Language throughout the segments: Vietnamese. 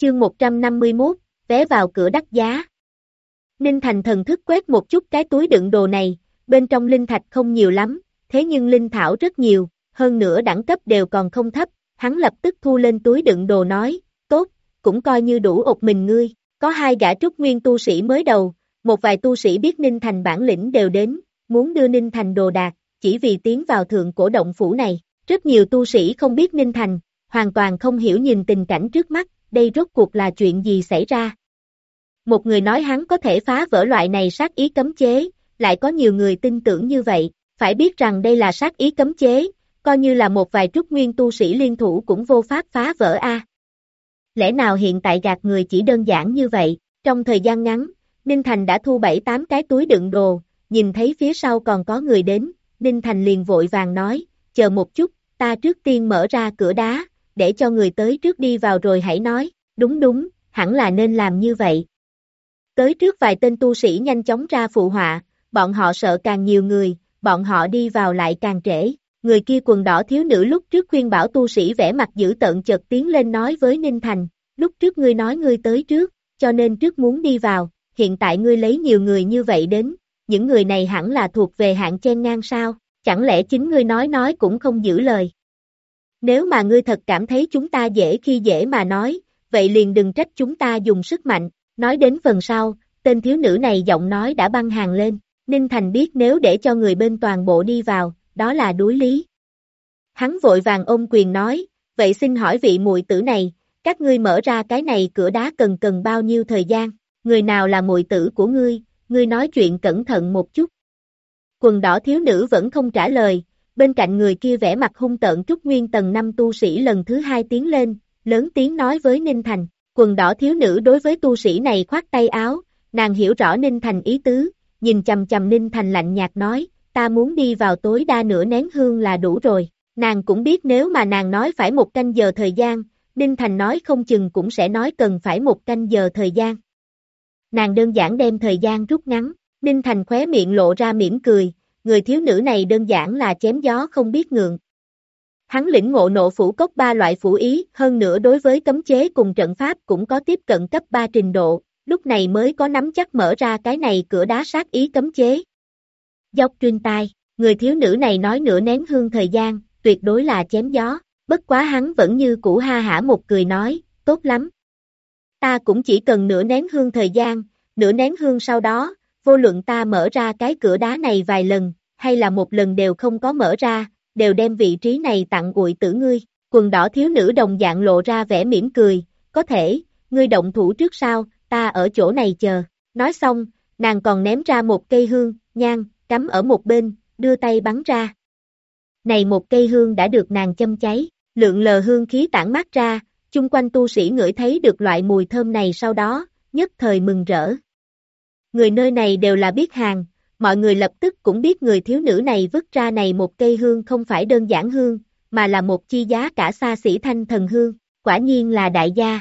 Chương 151, vé vào cửa đắt giá. Ninh Thành thần thức quét một chút cái túi đựng đồ này, bên trong linh thạch không nhiều lắm, thế nhưng linh thảo rất nhiều, hơn nữa đẳng cấp đều còn không thấp, hắn lập tức thu lên túi đựng đồ nói, tốt, cũng coi như đủ ột mình ngươi, có 2 gã trúc nguyên tu sĩ mới đầu, một vài tu sĩ biết Ninh Thành bản lĩnh đều đến, muốn đưa Ninh Thành đồ đạc, chỉ vì tiến vào thượng cổ động phủ này, rất nhiều tu sĩ không biết Ninh Thành, hoàn toàn không hiểu nhìn tình cảnh trước mắt, đây rốt cuộc là chuyện gì xảy ra. Một người nói hắn có thể phá vỡ loại này sát ý cấm chế, lại có nhiều người tin tưởng như vậy, phải biết rằng đây là sát ý cấm chế, coi như là một vài trúc nguyên tu sĩ liên thủ cũng vô pháp phá vỡ a. Lẽ nào hiện tại gạt người chỉ đơn giản như vậy, trong thời gian ngắn, Ninh Thành đã thu 7-8 cái túi đựng đồ, nhìn thấy phía sau còn có người đến, Ninh Thành liền vội vàng nói, chờ một chút, ta trước tiên mở ra cửa đá, để cho người tới trước đi vào rồi hãy nói, đúng, hẳn là nên làm như vậy. Tới trước vài tên tu sĩ nhanh chóng ra phụ họa, bọn họ sợ càng nhiều người, bọn họ đi vào lại càng trễ. Người kia quần đỏ thiếu nữ lúc trước khuyên bảo tu sĩ vẻ mặt dữ tợn chợt tiến lên nói với Ninh Thành, lúc trước ngươi nói ngươi tới trước, cho nên trước muốn đi vào, hiện tại ngươi lấy nhiều người như vậy đến, những người này hẳn là thuộc về hạng chen ngang sao, chẳng lẽ chính ngươi nói cũng không giữ lời. Nếu mà ngươi thật cảm thấy chúng ta dễ khi dễ mà nói, vậy liền đừng trách chúng ta dùng sức mạnh, nói đến phần sau, tên thiếu nữ này giọng nói đã băng hàng lên, Ninh Thành biết nếu để cho người bên toàn bộ đi vào, đó là đối lý. Hắn vội vàng ôm quyền nói, vậy xin hỏi vị muội tử này, các ngươi mở ra cái này cửa đá cần bao nhiêu thời gian, người nào là muội tử của ngươi nói chuyện cẩn thận một chút. Quần đỏ thiếu nữ vẫn không trả lời, bên cạnh người kia vẻ mặt hung tợn trúc nguyên tầng 5 tu sĩ lần thứ 2 tiến lên, lớn tiếng nói với Ninh Thành, quần đỏ thiếu nữ đối với tu sĩ này khoát tay áo, nàng hiểu rõ Ninh Thành ý tứ, nhìn chầm chầm Ninh Thành lạnh nhạt nói, ta muốn đi vào tối đa nửa nén hương là đủ rồi, nàng cũng biết nếu mà nàng nói phải 1 canh giờ thời gian, Ninh Thành nói không chừng cũng sẽ nói cần phải 1 canh giờ thời gian. Nàng đơn giản đem thời gian rút ngắn, Ninh Thành khóe miệng lộ ra mỉm cười, người thiếu nữ này đơn giản là chém gió không biết ngượng. Hắn lĩnh ngộ nộ phủ cốc 3 loại phủ ý, hơn nữa đối với cấm chế cùng trận pháp cũng có tiếp cận cấp 3 trình độ, lúc này mới có nắm chắc mở ra cái này cửa đá sát ý cấm chế. Dốc truyền tai, người thiếu nữ này nói nửa nén hương thời gian, tuyệt đối là chém gió, bất quá hắn vẫn như cũ ha hả một cười nói, tốt lắm. Ta cũng chỉ cần nửa nén hương thời gian, nửa nén hương sau đó, vô luận ta mở ra cái cửa đá này vài lần, hay là một lần đều không có mở ra, đều đem vị trí này tặng uội tử ngươi. Quần đỏ thiếu nữ đồng dạng lộ ra vẻ mỉm cười, có thể, ngươi động thủ trước sau, ta ở chỗ này chờ. Nói xong, nàng còn ném ra một cây hương, nhang, cắm ở một bên, đưa tay bắn ra. Này một cây hương đã được nàng châm cháy, lượng lờ hương khí tản mát ra, chung quanh tu sĩ ngửi thấy được loại mùi thơm này sau đó, nhất thời mừng rỡ. Người nơi này đều là biết hàng, mọi người lập tức cũng biết người thiếu nữ này vứt ra này một cây hương không phải đơn giản hương, mà là một chi giá cả xa xỉ thanh thần hương, quả nhiên là đại gia.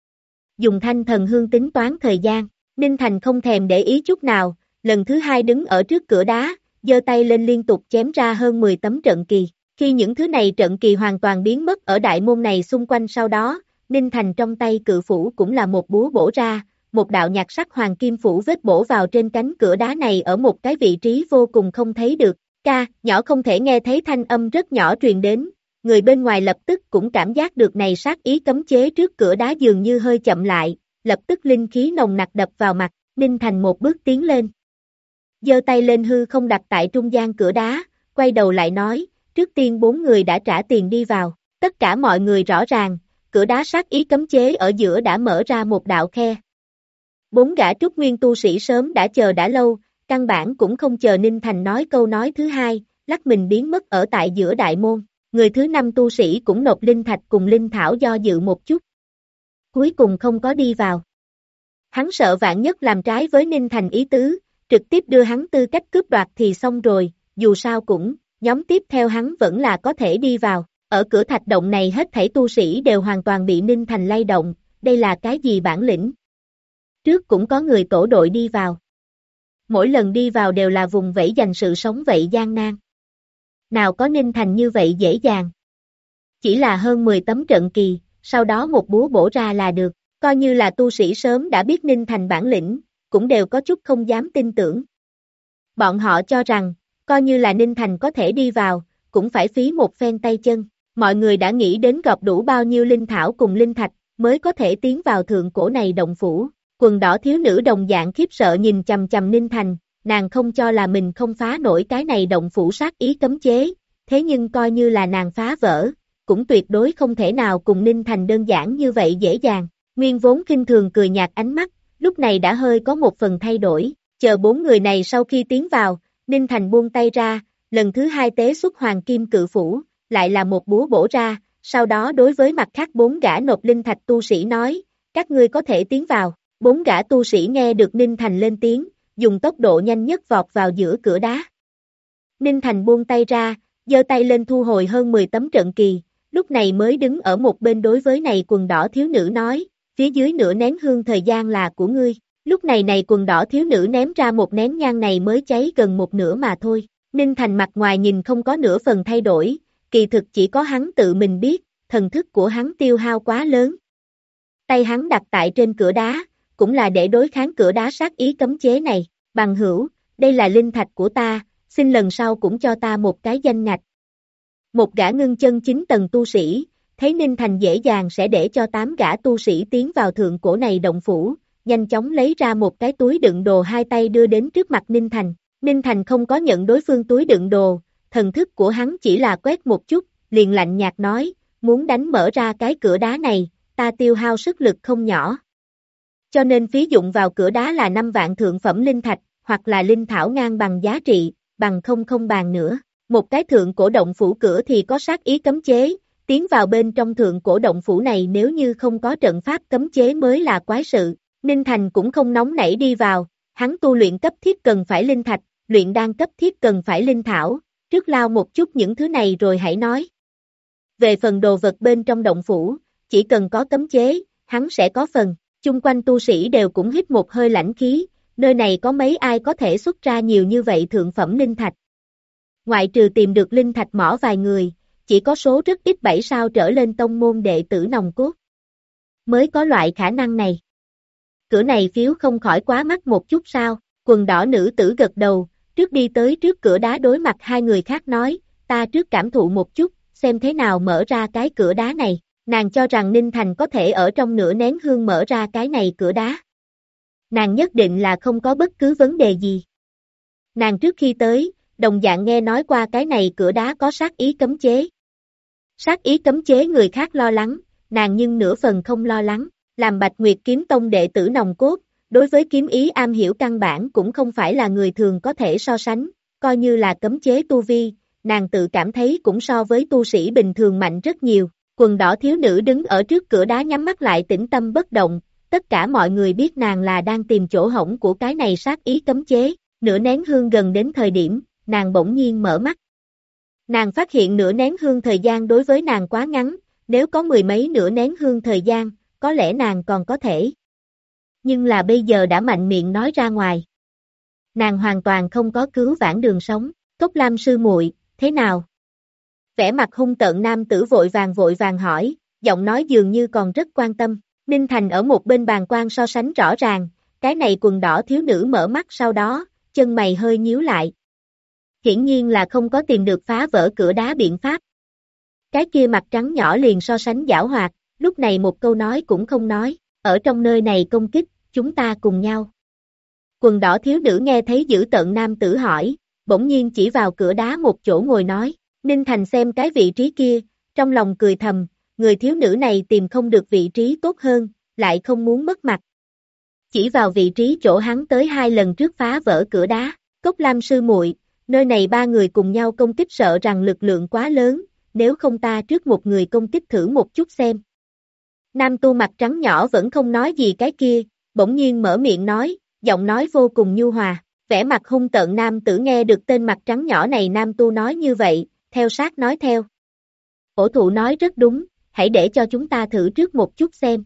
Dùng thanh thần hương tính toán thời gian, Ninh Thành không thèm để ý chút nào, lần thứ 2 đứng ở trước cửa đá, giơ tay lên liên tục chém ra hơn 10 tấm trận kỳ. Khi những thứ này trận kỳ hoàn toàn biến mất ở đại môn này xung quanh sau đó, Ninh Thành trong tay cự phủ cũng là một búa bổ ra, một đạo nhạt sắc hoàng kim phủ vết bổ vào trên cánh cửa đá này ở một cái vị trí vô cùng không thấy được, nhỏ không thể nghe thấy thanh âm rất nhỏ truyền đến, người bên ngoài lập tức cũng cảm giác được này sát ý cấm chế trước cửa đá dường như hơi chậm lại, lập tức linh khí nồng nặc đập vào mặt, Ninh Thành một bước tiến lên. Giơ tay lên hư không đặt tại trung gian cửa đá, quay đầu lại nói, trước tiên 4 người đã trả tiền đi vào, tất cả mọi người rõ ràng, cửa đá sát ý cấm chế ở giữa đã mở ra một đạo khe. 4 gã trúc nguyên tu sĩ sớm đã chờ đã lâu, căn bản cũng không chờ Ninh Thành nói câu nói thứ 2, lắc mình biến mất ở tại giữa đại môn, người thứ 5 tu sĩ cũng nộp linh thạch cùng linh thảo do dự một chút. Cuối cùng không có đi vào. Hắn sợ vạn nhất làm trái với Ninh Thành ý tứ, trực tiếp đưa hắn tư cách cướp đoạt thì xong rồi, dù sao cũng, nhóm tiếp theo hắn vẫn là có thể đi vào, ở cửa thạch động này hết thảy tu sĩ đều hoàn toàn bị Ninh Thành lay động, đây là cái gì bản lĩnh? Trước cũng có người tổ đội đi vào. Mỗi lần đi vào đều là vùng vẫy giành sự sống vậy gian nan. Nào có Ninh Thành như vậy dễ dàng. Chỉ là hơn 10 tấm trận kỳ, sau đó một búa bổ ra là được, Coi như là tu sĩ sớm đã biết Ninh Thành bản lĩnh, cũng đều có chút không dám tin tưởng. Bọn họ cho rằng, coi như là Ninh Thành có thể đi vào, cũng phải phí một phen tay chân. Mọi người đã nghĩ đến gọp đủ bao nhiêu linh thảo cùng linh thạch, mới có thể tiến vào thượng cổ này động phủ. Quần đỏ thiếu nữ đồng dạng khiếp sợ nhìn chằm chằm Ninh Thành, nàng không cho là mình không phá nổi cái này động phủ sát ý cấm chế, thế nhưng coi như là nàng phá vỡ, cũng tuyệt đối không thể nào cùng Ninh Thành đơn giản như vậy dễ dàng. Nguyên vốn khinh thường cười nhạt ánh mắt, lúc này đã hơi có một phần thay đổi, chờ bốn người này sau khi tiến vào, Ninh Thành buông tay ra, lần thứ hai tế xuất hoàng kim cự phủ, lại là một búa bổ ra, sau đó đối với mặt khác bốn gã nộp linh thạch tu sĩ nói, các ngươi có thể tiến vào. Bốn gã tu sĩ nghe được Ninh Thành lên tiếng, dùng tốc độ nhanh nhất vọt vào giữa cửa đá. Ninh Thành buông tay ra, giơ tay lên thu hồi hơn 10 tấm trận kỳ, lúc này mới đứng ở một bên đối với này quần đỏ thiếu nữ nói, phía dưới nửa nén hương thời gian là của ngươi. Lúc này quần đỏ thiếu nữ ném ra một nén nhang này mới cháy gần một nửa mà thôi. Ninh Thành mặt ngoài nhìn không có nửa phần thay đổi, kỳ thực chỉ có hắn tự mình biết, thần thức của hắn tiêu hao quá lớn. Tay hắn đặt tại trên cửa đá, cũng là để đối kháng cửa đá sát ý cấm chế này. Bằng hữu, đây là linh thạch của ta, xin lần sau cũng cho ta một cái danh ngạch. Một gã ngưng chân 9 tầng tu sĩ, thấy Ninh Thành dễ dàng sẽ để cho 8 gã tu sĩ tiến vào thượng cổ này động phủ, nhanh chóng lấy ra một cái túi đựng đồ hai tay đưa đến trước mặt Ninh Thành. Ninh Thành không có nhận đối phương túi đựng đồ, thần thức của hắn chỉ là quét một chút, liền lạnh nhạt nói, muốn đánh mở ra cái cửa đá này, ta tiêu hao sức lực không nhỏ. Cho nên phí dụng vào cửa đá là 5 vạn thượng phẩm linh thạch, hoặc là linh thảo ngang bằng giá trị, bằng không bàn nữa. Một cái thượng cổ động phủ cửa thì có sát ý cấm chế, tiến vào bên trong thượng cổ động phủ này nếu như không có trận pháp cấm chế mới là quái sự. Ninh Thành cũng không nóng nảy đi vào, hắn tu luyện cấp thiết cần phải linh thạch, luyện đan cấp thiết cần phải linh thảo, trước lao một chút những thứ này rồi hãy nói. Về phần đồ vật bên trong động phủ, chỉ cần có cấm chế, hắn sẽ có phần. Chung quanh tu sĩ đều cũng hít một hơi lãnh khí, nơi này có mấy ai có thể xuất ra nhiều như vậy thượng phẩm linh thạch. Ngoại trừ tìm được linh thạch mỏ vài người, chỉ có số rất ít 7 sao trở lên tông môn đệ tử nòng cốt mới có loại khả năng này. Cửa này phiếu không khỏi quá mắc một chút sao? Quần đỏ nữ tử gật đầu, trước đi tới trước cửa đá đối mặt hai người khác nói, ta trước cảm thụ một chút, xem thế nào mở ra cái cửa đá này. Nàng cho rằng Ninh Thành có thể ở trong nửa nén hương mở ra cái này cửa đá. Nàng nhất định là không có bất cứ vấn đề gì. Nàng trước khi tới, đồng dạng nghe nói qua cái này cửa đá có sát ý cấm chế. Sát ý cấm chế người khác lo lắng, nàng nhưng nửa phần không lo lắng. Làm Bạch Nguyệt Kiếm Tông đệ tử nòng cốt, đối với kiếm ý am hiểu căn bản cũng không phải là người thường có thể so sánh, coi như là cấm chế tu vi, nàng tự cảm thấy cũng so với tu sĩ bình thường mạnh rất nhiều. Quần đỏ thiếu nữ đứng ở trước cửa đá nhắm mắt lại tĩnh tâm bất động, tất cả mọi người biết nàng là đang tìm chỗ hổng của cái này sát ý cấm chế, nửa nén hương gần đến thời điểm, nàng bỗng nhiên mở mắt. Nàng phát hiện nửa nén hương thời gian đối với nàng quá ngắn, nếu có 10 mấy nửa nén hương thời gian, có lẽ nàng còn có thể. Nhưng là bây giờ đã mạnh miệng nói ra ngoài. Nàng hoàn toàn không có cứu vãn đường sống. Cốc Lam sư muội, thế nào? Vẻ mặt hung tợn nam tử vội vàng hỏi, giọng nói dường như còn rất quan tâm. Ninh Thành ở một bên bàn quan so sánh rõ ràng, cái này quần đỏ thiếu nữ mở mắt sau đó, chân mày hơi nhíu lại. Hiển nhiên là không có tìm được phá vỡ cửa đá biện pháp. Cái kia mặt trắng nhỏ liền so sánh giảo hoạt, lúc này một câu nói cũng không nói, ở trong nơi này công kích, chúng ta cùng nhau. Quần đỏ thiếu nữ nghe thấy dữ tợn nam tử hỏi, bỗng nhiên chỉ vào cửa đá một chỗ ngồi nói, Ninh Thành xem cái vị trí kia, trong lòng cười thầm, người thiếu nữ này tìm không được vị trí tốt hơn, lại không muốn mất mặt. Chỉ vào vị trí chỗ hắn tới 2 lần trước phá vỡ cửa đá, Cốc Lam sư muội, nơi này 3 người cùng nhau công kích sợ rằng lực lượng quá lớn, nếu không ta trước một người công kích thử một chút xem. Nam tu mặt trắng nhỏ vẫn không nói gì cái kia, bỗng nhiên mở miệng nói, giọng nói vô cùng nhu hòa, vẻ mặt hung tợn nam tử nghe được tên mặt trắng nhỏ này nam tu nói như vậy, theo sát nói theo. Ổ thụ nói rất đúng, hãy để cho chúng ta thử trước một chút xem.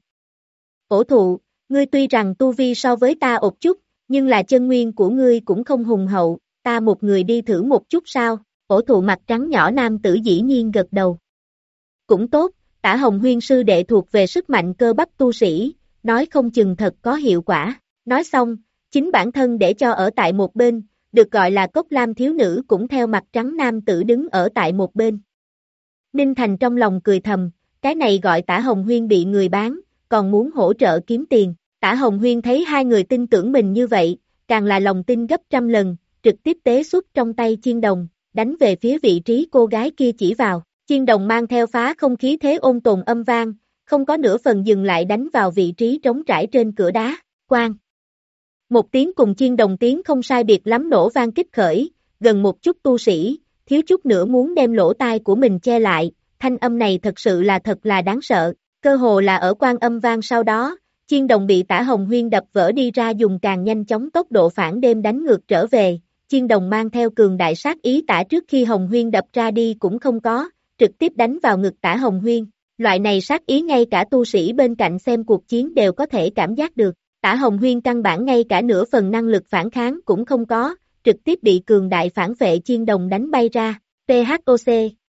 Ổ thụ, ngươi tuy rằng tu vi so với ta một chút, nhưng là chân nguyên của ngươi cũng không hùng hậu, ta một người đi thử một chút sao? Ổ thụ mặt trắng nhỏ nam tử dĩ nhiên gật đầu. Cũng tốt, Tả Hồng Huyên sư đệ thuộc về sức mạnh cơ bắp tu sĩ, nói không chừng thật có hiệu quả. Nói xong, chính bản thân để cho ở tại một bên, được gọi là Cốc Lam thiếu nữ cũng theo mặt trắng nam tử đứng ở tại một bên. Ninh Thành trong lòng cười thầm, cái này gọi Tả Hồng Huyên bị người bán, còn muốn hỗ trợ kiếm tiền. Tả Hồng Huyên thấy hai người tin tưởng mình như vậy, càng là lòng tin gấp trăm lần, trực tiếp tế xuất trong tay chiên đồng, đánh về phía vị trí cô gái kia chỉ vào. Chiên đồng mang theo phá không khí thế ôn tồn âm vang, không có nửa phần dừng lại đánh vào vị trí trống trải trên cửa đá. Quang! Một tiếng cùng chiên đồng tiếng không sai biệt lắm nổ vang kích khởi, gần một chút tu sĩ, thiếu chút nữa muốn đem lỗ tai của mình che lại, thanh âm này thật sự là thật là đáng sợ, cơ hồ là ở quan âm vang sau đó, chiên đồng bị Tả Hồng Huyên đập vỡ đi ra dùng càng nhanh chóng tốc độ phản đêm đánh ngược trở về, chiên đồng mang theo cường đại sát ý Tả trước khi Hồng Huyên đập ra đi cũng không có, trực tiếp đánh vào ngực Tả Hồng Huyên, loại này sát ý ngay cả tu sĩ bên cạnh xem cuộc chiến đều có thể cảm giác được. Tả Hồng Huyên căn bản ngay cả nửa phần năng lực phản kháng cũng không có, trực tiếp bị cường đại phản vệ chiên đồng đánh bay ra, THOC.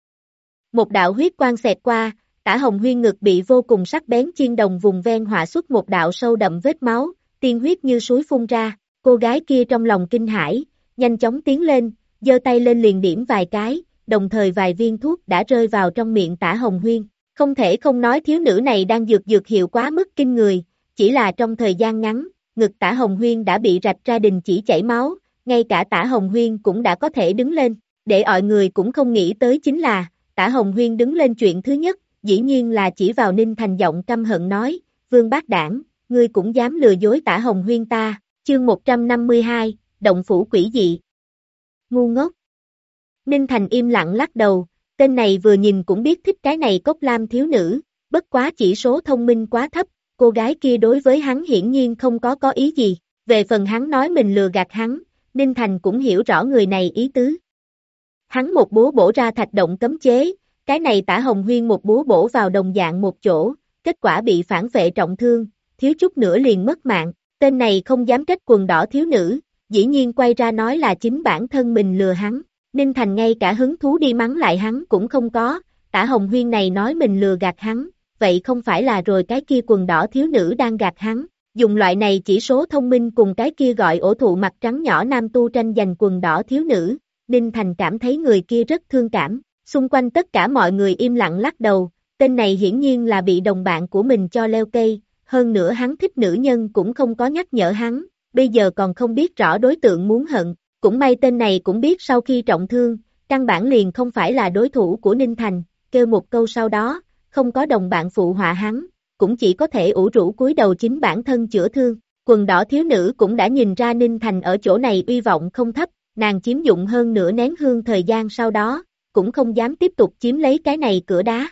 Một đạo huyết quang xẹt qua, Tả Hồng Huyên ngực bị vô cùng sắc bén chiên đồng vùng ven họa xuất một đạo sâu đậm vết máu, tiên huyết như suối phun ra, cô gái kia trong lòng kinh hãi, nhanh chóng tiến lên, giơ tay lên liền điểm vài cái, đồng thời vài viên thuốc đã rơi vào trong miệng Tả Hồng Huyên, không thể không nói thiếu nữ này đang dược hiệu quá mức kinh người. Chỉ là trong thời gian ngắn, ngực Tả Hồng Huyên đã bị rạch ra đình chỉ chảy máu, ngay cả Tả Hồng Huyên cũng đã có thể đứng lên, để mọi người cũng không nghĩ tới chính là, Tả Hồng Huyên đứng lên chuyện thứ nhất, dĩ nhiên là chỉ vào Ninh Thành giọng căm hận nói, Vương Bác Đảng, ngươi cũng dám lừa dối Tả Hồng Huyên ta, chương 152, Động Phủ Quỷ Dị. Ngu ngốc. Ninh Thành im lặng lắc đầu, tên này vừa nhìn cũng biết thích cái này Cốc Lam thiếu nữ, bất quá chỉ số thông minh quá thấp. Cô gái kia đối với hắn hiển nhiên không có ý gì, về phần hắn nói mình lừa gạt hắn, Ninh Thành cũng hiểu rõ người này ý tứ. Hắn một búa bổ ra thạch động cấm chế, cái này Tả Hồng Huyên một búa bổ vào đồng dạng một chỗ, kết quả bị phản vệ trọng thương, thiếu chút nữa liền mất mạng, tên này không dám trách quần đỏ thiếu nữ, dĩ nhiên quay ra nói là chính bản thân mình lừa hắn, Ninh Thành ngay cả hứng thú đi mắng lại hắn cũng không có, Tả Hồng Huyên này nói mình lừa gạt hắn. Vậy không phải là rồi cái kia quần đỏ thiếu nữ đang gạt hắn, dùng loại này chỉ số thông minh cùng cái kia gọi ổ thụ mặt trắng nhỏ nam tu tranh giành quần đỏ thiếu nữ, Ninh Thành cảm thấy người kia rất thương cảm, xung quanh tất cả mọi người im lặng lắc đầu, tên này hiển nhiên là bị đồng bạn của mình cho leo cây, hơn nữa hắn thích nữ nhân cũng không có nhắc nhở hắn, bây giờ còn không biết rõ đối tượng muốn hận, cũng may tên này cũng biết sau khi trọng thương, căn bản liền không phải là đối thủ của Ninh Thành, kêu một câu sau đó. Không có đồng bạn phụ họa hắn, cũng chỉ có thể ủ rũ cúi đầu chính bản thân chữa thương. Quần đỏ thiếu nữ cũng đã nhìn ra Ninh Thành ở chỗ này uy vọng không thấp, nàng chiếm dụng hơn nửa nén hương thời gian sau đó, cũng không dám tiếp tục chiếm lấy cái này cửa đá.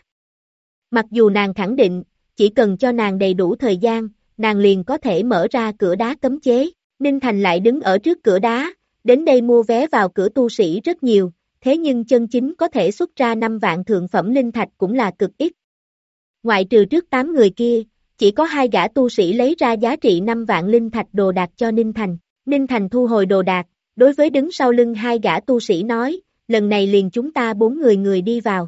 Mặc dù nàng khẳng định, chỉ cần cho nàng đầy đủ thời gian, nàng liền có thể mở ra cửa đá cấm chế. Ninh Thành lại đứng ở trước cửa đá, đến đây mua vé vào cửa tu sĩ rất nhiều, thế nhưng chân chính có thể xuất ra 5 vạn thượng phẩm linh thạch cũng là cực ít. Ngoại trừ trước 8 người kia, chỉ có 2 gã tu sĩ lấy ra giá trị 5 vạn linh thạch đồ đạc cho Ninh Thành. Ninh Thành thu hồi đồ đạc, đối với đứng sau lưng 2 gã tu sĩ nói, lần này liền chúng ta 4 người đi vào.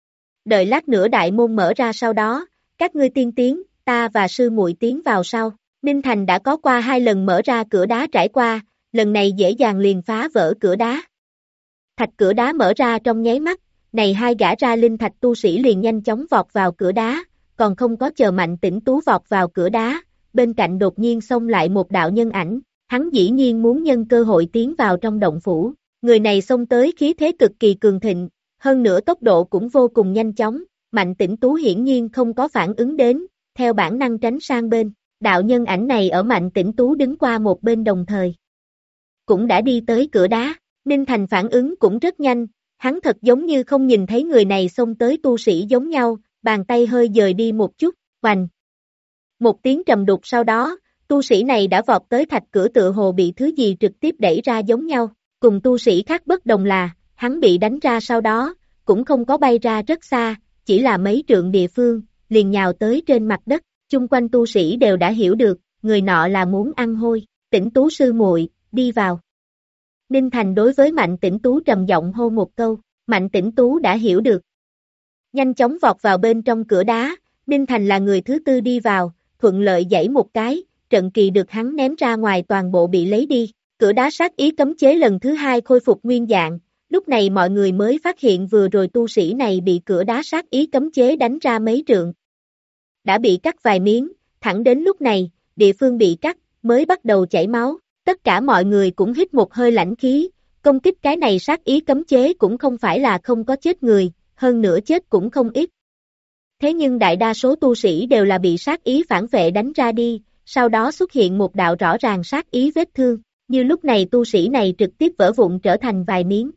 Đợi lát nữa đại môn mở ra sau đó, các ngươi tiên tiến, ta và sư muội tiến vào sau. Ninh Thành đã có qua 2 lần mở ra cửa đá trải qua, lần này dễ dàng liền phá vỡ cửa đá. Thạch cửa đá mở ra trong nháy mắt, này 2 gã ra linh thạch tu sĩ liền nhanh chóng vọt vào cửa đá, còn không có chờ Mạnh Tĩnh Tú vọt vào cửa đá, bên cạnh đột nhiên xông lại một đạo nhân ảnh, hắn dĩ nhiên muốn nhân cơ hội tiến vào trong động phủ, người này xông tới khí thế cực kỳ cường thịnh, hơn nữa tốc độ cũng vô cùng nhanh chóng, Mạnh Tĩnh Tú hiển nhiên không có phản ứng đến, theo bản năng tránh sang bên, đạo nhân ảnh này ở Mạnh Tĩnh Tú đứng qua một bên đồng thời, cũng đã đi tới cửa đá, Ninh Thành phản ứng cũng rất nhanh. Hắn thật giống như không nhìn thấy người này xông tới tu sĩ giống nhau, bàn tay hơi dời đi một chút, hoành. Một tiếng trầm đục sau đó, tu sĩ này đã vọt tới thạch cửa tựa hồ bị thứ gì trực tiếp đẩy ra giống nhau, cùng tu sĩ khác bất đồng là, hắn bị đánh ra sau đó, cũng không có bay ra rất xa, chỉ là mấy trượng địa phương, liền nhào tới trên mặt đất, chung quanh tu sĩ đều đã hiểu được, người nọ là muốn ăn hôi, Tĩnh Tú sư muội, đi vào. Ninh Thành đối với Mạnh Tĩnh Tú trầm giọng hô một câu, Mạnh Tĩnh Tú đã hiểu được. Nhanh chóng vọt vào bên trong cửa đá, Ninh Thành là người thứ tư đi vào, thuận lợi giãy một cái, trận kỳ được hắn ném ra ngoài toàn bộ bị lấy đi. Cửa đá sát ý cấm chế lần thứ hai khôi phục nguyên dạng, lúc này mọi người mới phát hiện vừa rồi tu sĩ này bị cửa đá sát ý cấm chế đánh ra mấy trượng. Đã bị cắt vài miếng, thẳng đến lúc này, địa phương bị cắt, mới bắt đầu chảy máu. Tất cả mọi người cũng hít một hơi lãnh khí, công kích cái này sát ý cấm chế cũng không phải là không có chết người, hơn nữa chết cũng không ít. Thế nhưng đại đa số tu sĩ đều là bị sát ý phản vệ đánh ra đi, sau đó xuất hiện một đạo rõ ràng sát ý vết thương, như lúc này tu sĩ này trực tiếp vỡ vụn trở thành vài miếng.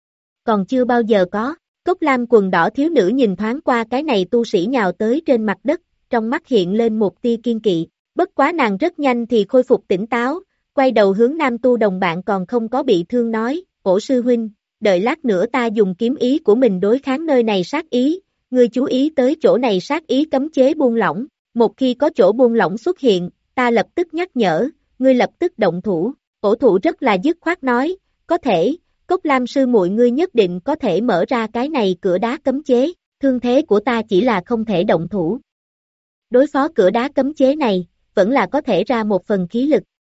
Còn chưa bao giờ có, cốc lam quần đỏ thiếu nữ nhìn thoáng qua cái này tu sĩ nhào tới trên mặt đất, trong mắt hiện lên một tia kiên kỵ, bất quá nàng rất nhanh thì khôi phục tỉnh táo, quay đầu hướng nam tu đồng bạn còn không có bị thương nói, Ổ sư huynh, đợi lát nữa ta dùng kiếm ý của mình đối kháng nơi này sát ý, ngươi chú ý tới chỗ này sát ý cấm chế buông lỏng, một khi có chỗ buông lỏng xuất hiện, ta lập tức nhắc nhở, ngươi lập tức động thủ. Ổ thụ rất là dứt khoát nói, có thể, Cốc Lam sư muội ngươi nhất định có thể mở ra cái này cửa đá cấm chế, thương thế của ta chỉ là không thể động thủ. Đối phó cửa đá cấm chế này, vẫn là có thể ra một phần khí lực.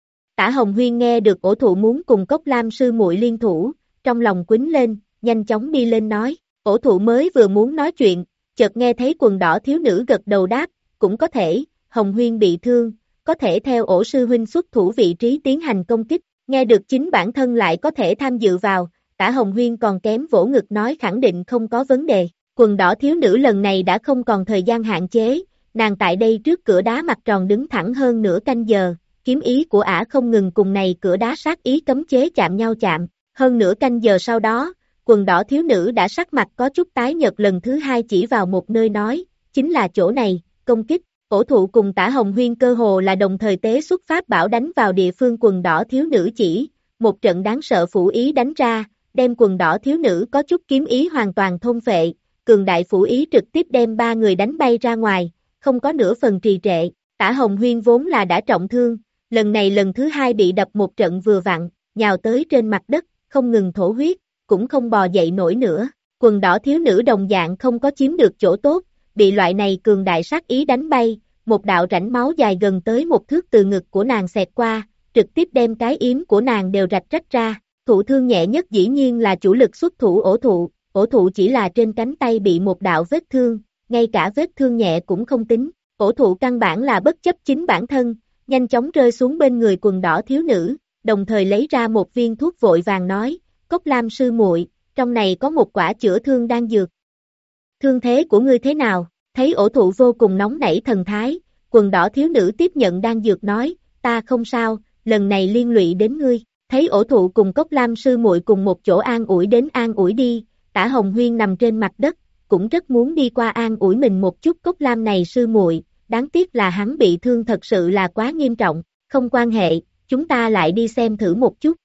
Tả Hồng Huyên nghe được ổ thụ muốn cùng Cốc Lam sư muội liên thủ, trong lòng quýnh lên, nhanh chóng đi lên nói, ổ thụ mới vừa muốn nói chuyện, chợt nghe thấy quần đỏ thiếu nữ gật đầu đáp, cũng có thể, Hồng Huyên bị thương, có thể theo ổ sư huynh xuất thủ vị trí tiến hành công kích, nghe được chính bản thân lại có thể tham dự vào, Tả Hồng Huyên còn kém vỗ ngực nói khẳng định không có vấn đề, quần đỏ thiếu nữ lần này đã không còn thời gian hạn chế, nàng tại đây trước cửa đá mặt tròn đứng thẳng hơn nửa canh giờ, kiếm ý của ả không ngừng cùng này cửa đá sát ý cấm chế chạm nhau chạm, hơn nửa canh giờ sau đó, quần đỏ thiếu nữ đã sắc mặt có chút tái nhợt lần thứ hai chỉ vào một nơi nói, chính là chỗ này, công kích. Ổ thụ cùng Tả Hồng Huyên cơ hồ là đồng thời tế xuất pháp bảo đánh vào địa phương quần đỏ thiếu nữ chỉ, một trận đáng sợ phủ ý đánh ra, đem quần đỏ thiếu nữ có chút kiếm ý hoàn toàn thôn phệ, cường đại phủ ý trực tiếp đem ba người đánh bay ra ngoài, không có nửa phần trì trệ, Tả Hồng Huyên vốn là đã trọng thương, lần này lần thứ hai bị đập một trận vừa vặn, nhào tới trên mặt đất, không ngừng thổ huyết, cũng không bò dậy nổi nữa, quần đỏ thiếu nữ đồng dạng không có chiếm được chỗ tốt, bị loại này cường đại sát ý đánh bay, một đạo rãnh máu dài gần tới một thước từ ngực của nàng xẹt qua, trực tiếp đem cái yếm của nàng đều rạch rách ra, thụ thương nhẹ nhất dĩ nhiên là chủ lực xuất thủ ổ thụ chỉ là trên cánh tay bị một đạo vết thương, ngay cả vết thương nhẹ cũng không tính, ổ thụ căn bản là bất chấp chính bản thân, nhanh chóng rơi xuống bên người quần đỏ thiếu nữ, đồng thời lấy ra một viên thuốc vội vàng nói, Cốc Lam sư muội, trong này có một quả chữa thương đan dược. Thương thế của ngươi thế nào? Thấy ổ thụ vô cùng nóng nảy thần thái, quần đỏ thiếu nữ tiếp nhận đan dược nói, ta không sao, lần này liên lụy đến ngươi. Thấy ổ thụ cùng Cốc Lam sư muội cùng một chỗ an ủi đến an ủi đi, Tả Hồng Huyên nằm trên mặt đất, cũng rất muốn đi qua an ủi mình một chút Cốc Lam này sư muội, đáng tiếc là hắn bị thương thật sự là quá nghiêm trọng, không quan hệ, chúng ta lại đi xem thử một chút.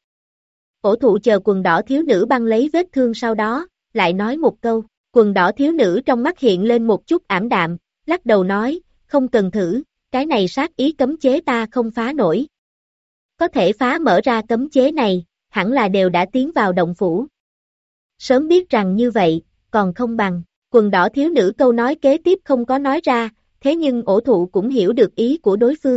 Ổ thụ chờ quần đỏ thiếu nữ băng lấy vết thương sau đó, lại nói một câu, quần đỏ thiếu nữ trong mắt hiện lên một chút ảm đạm, lắc đầu nói, không cần thử, cái này sát ý cấm chế ta không phá nổi. Có thể phá mở ra cấm chế này, hẳn là đều đã tiến vào động phủ. Sớm biết rằng như vậy, còn không bằng, quần đỏ thiếu nữ câu nói kế tiếp không có nói ra, thế nhưng ổ thụ cũng hiểu được ý của đối phương.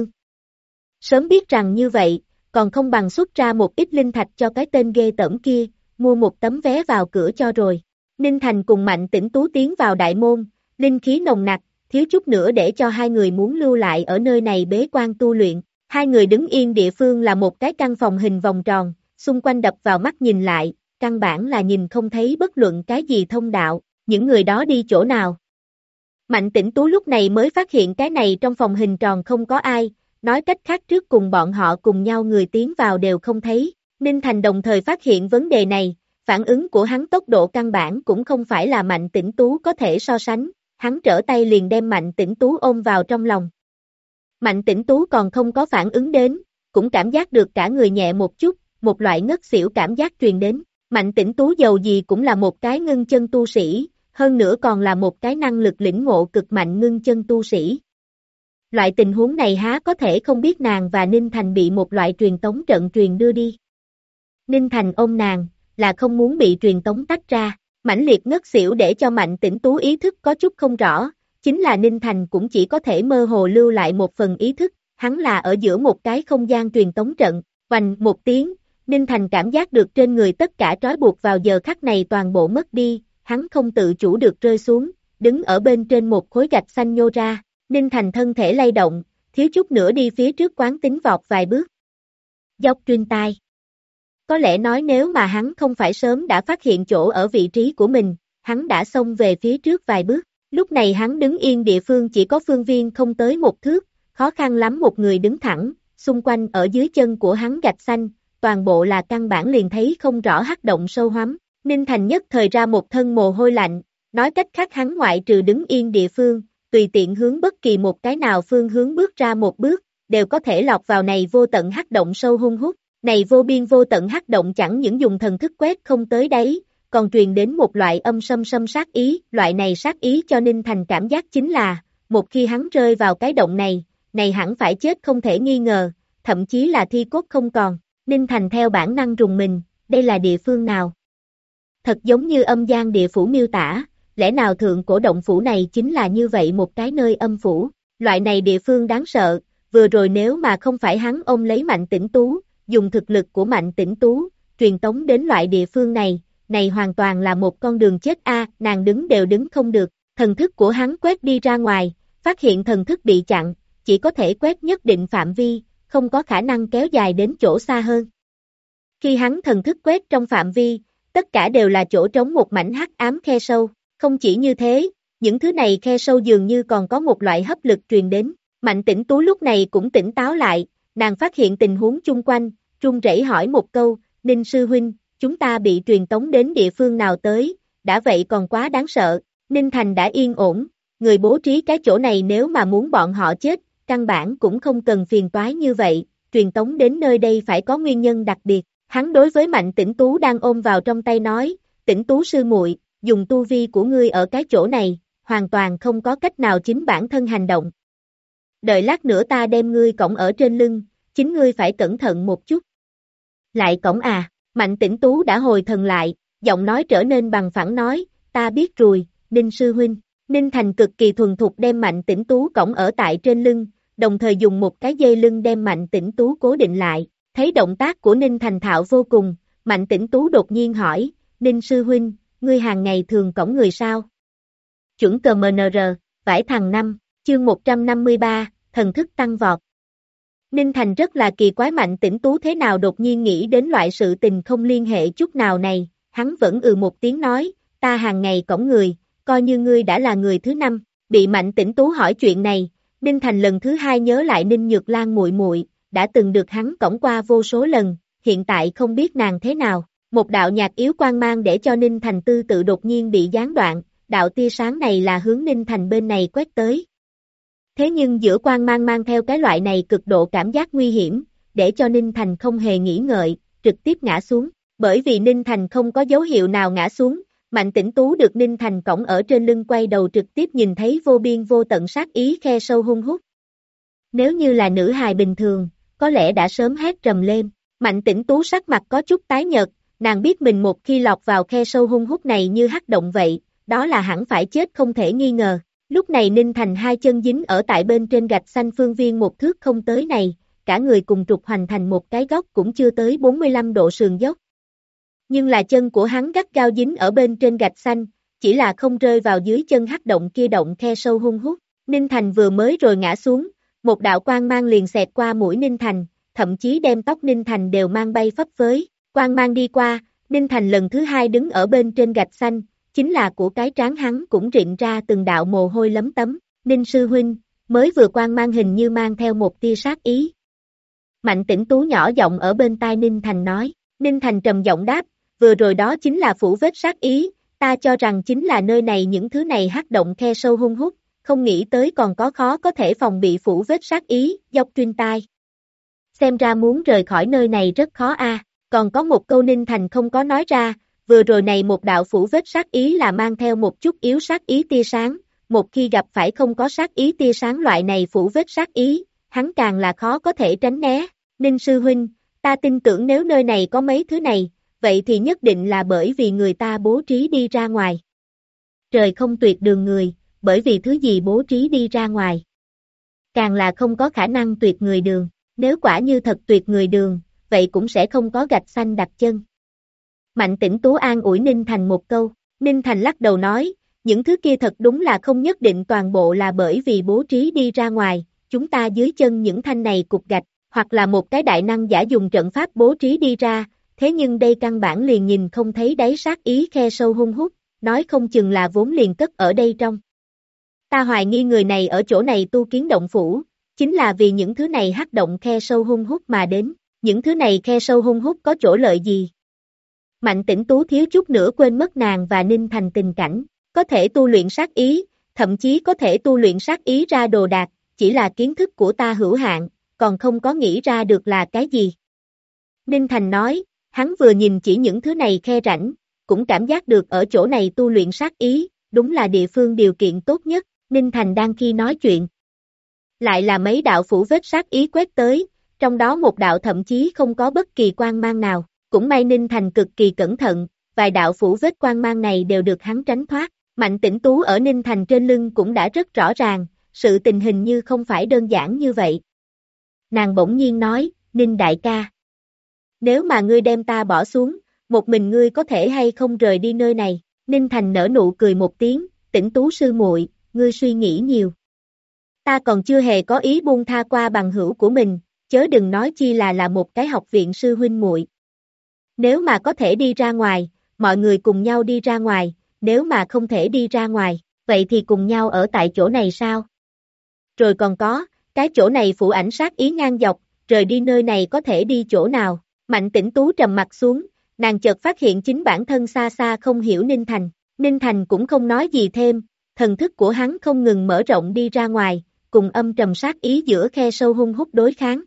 Sớm biết rằng như vậy, còn không bằng xuất ra một ít linh thạch cho cái tên ghê tởm kia, mua một tấm vé vào cửa cho rồi. Ninh Thành cùng Mạnh Tĩnh Tú tiến vào đại môn, linh khí nồng nặc, thiếu chút nữa để cho hai người muốn lưu lại ở nơi này bế quan tu luyện. Hai người đứng yên địa phương là một cái căn phòng hình vòng tròn, xung quanh đập vào mắt nhìn lại, căn bản là nhìn không thấy bất luận cái gì thông đạo, những người đó đi chỗ nào. Mạnh Tĩnh Tú lúc này mới phát hiện cái này trong phòng hình tròn không có ai, nói cách khác trước cùng bọn họ cùng nhau người tiến vào đều không thấy. Ninh Thành đồng thời phát hiện vấn đề này, phản ứng của hắn tốc độ căn bản cũng không phải là Mạnh Tĩnh Tú có thể so sánh, hắn trở tay liền đem Mạnh Tĩnh Tú ôm vào trong lòng. Mạnh Tĩnh Tú còn không có phản ứng đến, cũng cảm giác được cả người nhẹ một chút, một loại ngất xỉu cảm giác truyền đến. Mạnh Tĩnh Tú dầu gì cũng là một cái ngưng chân tu sĩ, hơn nữa còn là một cái năng lực lĩnh ngộ cực mạnh ngưng chân tu sĩ. Loại tình huống này há có thể không biết nàng và Ninh Thành bị một loại truyền tống trận truyền đưa đi. Ninh Thành ôm nàng, là không muốn bị truyền tống tách ra, mãnh liệt ngất xỉu để cho Mạnh Tĩnh Tú ý thức có chút không rõ, chính là Ninh Thành cũng chỉ có thể mơ hồ lưu lại một phần ý thức, hắn là ở giữa một cái không gian truyền tống trận, oành một tiếng, Ninh Thành cảm giác được trên người tất cả trói buộc vào giờ khắc này toàn bộ mất đi, hắn không tự chủ được rơi xuống, đứng ở bên trên một khối gạch xanh nhô ra, Ninh Thành thân thể lay động, thiếu chút nữa đi phía trước quán tính vọt vài bước. Dốc truyền tai. Có lẽ nói nếu mà hắn không phải sớm đã phát hiện chỗ ở vị trí của mình, hắn đã xông về phía trước vài bước. Lúc này hắn đứng yên địa phương chỉ có phương viên không tới một thước, khó khăn lắm một người đứng thẳng, xung quanh ở dưới chân của hắn gạch xanh, toàn bộ là căn bản liền thấy không rõ hắc động sâu hoắm. Ninh Thành nhất thời ra một thân mồ hôi lạnh, nói cách khác hắn ngoại trừ đứng yên địa phương, tùy tiện hướng bất kỳ một cái nào phương hướng bước ra một bước, đều có thể lọt vào này vô tận hắc động sâu hun hút. Này vô biên vô tận hắc động chẳng những dùng thần thức quét không tới đấy, còn truyền đến một loại âm xâm sát ý, loại này sát ý cho Ninh Thành cảm giác chính là, một khi hắn rơi vào cái động này hẳn phải chết không thể nghi ngờ, thậm chí là thi cốt không còn. Ninh Thành theo bản năng rùng mình, đây là địa phương nào? Thật giống như âm gian địa phủ miêu tả, lẽ nào thượng cổ động phủ này chính là như vậy một cái nơi âm phủ, loại này địa phương đáng sợ, vừa rồi nếu mà không phải hắn ôm lấy Mạnh Tĩnh Tú, dùng thực lực của Mạnh Tĩnh Tú, truyền tống đến loại địa phương này hoàn toàn là một con đường chết nàng đứng đều đứng không được, thần thức của hắn quét đi ra ngoài, phát hiện thần thức bị chặn, chỉ có thể quét nhất định phạm vi, không có khả năng kéo dài đến chỗ xa hơn. Khi hắn thần thức quét trong phạm vi, tất cả đều là chỗ trống một mảnh hắc ám khe sâu, không chỉ như thế, những thứ này khe sâu dường như còn có một loại hấp lực truyền đến, Mạnh Tĩnh Tú lúc này cũng tỉnh táo lại, nàng phát hiện tình huống chung quanh, run rẩy hỏi một câu, Ninh sư huynh, chúng ta bị truyền tống đến địa phương nào tới, đã vậy còn quá đáng sợ, Ninh Thành đã yên ổn, người bố trí cái chỗ này nếu mà muốn bọn họ chết, căn bản cũng không cần phiền toái như vậy, truyền tống đến nơi đây phải có nguyên nhân đặc biệt, hắn đối với Mạnh Tĩnh Tú đang ôm vào trong tay nói, Tĩnh Tú sư muội, dùng tu vi của ngươi ở cái chỗ này, hoàn toàn không có cách nào chính bản thân hành động. Đợi lát nữa ta đem ngươi cõng ở trên lưng, chính ngươi phải cẩn thận một chút. Lại cõng à, Mạnh Tĩnh Tú đã hồi thần lại, giọng nói trở nên bằng phẳng nói, ta biết rồi, Ninh sư huynh. Ninh Thành cực kỳ thuần thục đem Mạnh Tĩnh Tú cõng ở tại trên lưng, đồng thời dùng một cái dây lưng đem Mạnh Tĩnh Tú cố định lại, thấy động tác của Ninh Thành thạo vô cùng, Mạnh Tĩnh Tú đột nhiên hỏi, Ninh sư huynh, ngươi hàng ngày thường cõng người sao? Chuẩn CMNR, vải thằng 5, chương 153, thần thức tăng vọt. Ninh Thành rất là kỳ quái Mạnh Tĩnh Tú thế nào đột nhiên nghĩ đến loại sự tình không liên hệ chút nào này, hắn vẫn một tiếng nói, ta hàng ngày cõng người, coi như ngươi đã là người thứ 5, bị Mạnh Tĩnh Tú hỏi chuyện này, Ninh Thành lần thứ 2 nhớ lại Ninh Nhược Lan muội muội, đã từng được hắn cõng qua vô số lần, hiện tại không biết nàng thế nào, một đạo nhạt yếu quang mang để cho Ninh Thành tư tự đột nhiên bị gián đoạn, đạo tia sáng này là hướng Ninh Thành bên này quét tới. Thế nhưng giữa quang mang mang theo cái loại này cực độ cảm giác nguy hiểm, để cho Ninh Thành không hề nghĩ ngợi, trực tiếp ngã xuống, bởi vì Ninh Thành không có dấu hiệu nào ngã xuống, Mạnh Tĩnh Tú được Ninh Thành cõng ở trên lưng quay đầu trực tiếp nhìn thấy vô biên vô tận sát ý khe sâu hun hút. Nếu như là nữ hài bình thường, có lẽ đã sớm hét trầm lên, Mạnh Tĩnh Tú sắc mặt có chút tái nhợt, nàng biết mình một khi lọt vào khe sâu hun hút này như hắc động vậy, đó là hẳn phải chết không thể nghi ngờ. Lúc này Ninh Thành hai chân dính ở tại bên trên gạch xanh phương viên một thước không tới này, cả người cùng trục hoành thành một cái góc cũng chưa tới 45 độ sườn dốc. Nhưng là chân của hắn gắt gao dính ở bên trên gạch xanh, chỉ là không rơi vào dưới chân hắc động kia động khe sâu hun hút. Ninh Thành vừa mới rồi ngã xuống, một đạo quang mang liền xẹt qua mũi Ninh Thành, thậm chí đem tóc Ninh Thành đều mang bay phấp phới. Quang mang đi qua, Ninh Thành lần thứ 2 đứng ở bên trên gạch xanh, chính là của cái trán hắn cũng rịn ra từng đạo mồ hôi lấm tấm. Ninh sư huynh, mới vừa quang mang hình như mang theo một tia sát ý. Mạnh Tĩnh Tú nhỏ giọng ở bên tai Ninh Thành nói. Ninh Thành trầm giọng đáp, vừa rồi đó chính là phủ vết sát ý, ta cho rằng chính là nơi này những thứ này hắc động khe sâu hun hút, không nghĩ tới còn có khó có thể phòng bị phủ vết sát ý, dọc truyền tai. Xem ra muốn rời khỏi nơi này rất khó còn có một câu Ninh Thành không có nói ra, vừa rồi này một đạo phủ vết sát ý là mang theo một chút yếu sát ý tia sáng, một khi gặp phải không có sát ý tia sáng loại này phủ vết sát ý, hắn càng là khó có thể tránh né. Ninh sư huynh, ta tin tưởng nếu nơi này có mấy thứ này, vậy thì nhất định là bởi vì người ta bố trí đi ra ngoài. Trời không tuyệt đường người, bởi vì thứ gì bố trí đi ra ngoài. Càng là không có khả năng tuyệt người đường, nếu quả như thật tuyệt người đường, vậy cũng sẽ không có gạch xanh đặt chân. Mạnh Tĩnh Tú an ủi Ninh Thành một câu, Ninh Thành lắc đầu nói, những thứ kia thật đúng là không nhất định toàn bộ là bởi vì bố trí đi ra ngoài, chúng ta dưới chân những thanh này cục gạch, hoặc là một cái đại năng giả dùng trận pháp bố trí đi ra, thế nhưng đây căn bản liền nhìn không thấy đáy sát ý khe sâu hun hút, nói không chừng là vốn liền cất ở đây trong. Ta hoài nghi người này ở chỗ này tu kiến động phủ, chính là vì những thứ này hắc động khe sâu hun hút mà đến, những thứ này khe sâu hun hút có chỗ lợi gì? Mạnh Tĩnh Tú thiếu chút nữa quên mất nàng và Ninh Thành tình cảnh, có thể tu luyện sát ý, thậm chí có thể tu luyện sát ý ra đồ đạc, chỉ là kiến thức của ta hữu hạn, còn không có nghĩ ra được là cái gì. Ninh Thành nói, hắn vừa nhìn chỉ những thứ này khe rãnh, cũng cảm giác được ở chỗ này tu luyện sát ý, đúng là địa phương điều kiện tốt nhất, Ninh Thành đang khi nói chuyện. Lại là mấy đạo phủ vết sát ý quét tới, trong đó một đạo thậm chí không có bất kỳ quang mang nào, cũng may Ninh Thành cực kỳ cẩn thận, vài đạo phủ vết quang mang này đều được hắn tránh thoát, Mạnh Tĩnh Tú ở Ninh Thành trên lưng cũng đã rất rõ ràng, sự tình hình như không phải đơn giản như vậy. Nàng bỗng nhiên nói, Ninh đại ca, nếu mà ngươi đem ta bỏ xuống, một mình ngươi có thể hay không rời đi nơi này, Ninh Thành nở nụ cười một tiếng, Tĩnh Tú sư muội, ngươi suy nghĩ nhiều. Ta còn chưa hề có ý buông tha qua bằng hữu của mình, chớ đừng nói chi là một cái học viện sư huynh muội. Nếu mà có thể đi ra ngoài, mọi người cùng nhau đi ra ngoài, nếu mà không thể đi ra ngoài, vậy thì cùng nhau ở tại chỗ này sao? Rồi còn có, cái chỗ này phủ ảnh sát ý ngang dọc, rời đi nơi này có thể đi chỗ nào? Mạnh Tĩnh Tú trầm mặt xuống, nàng chợt phát hiện chính bản thân xa xa không hiểu Ninh Thành. Ninh Thành cũng không nói gì thêm, thần thức của hắn không ngừng mở rộng đi ra ngoài, cùng âm trầm sát ý giữa khe sâu hun hút đối kháng.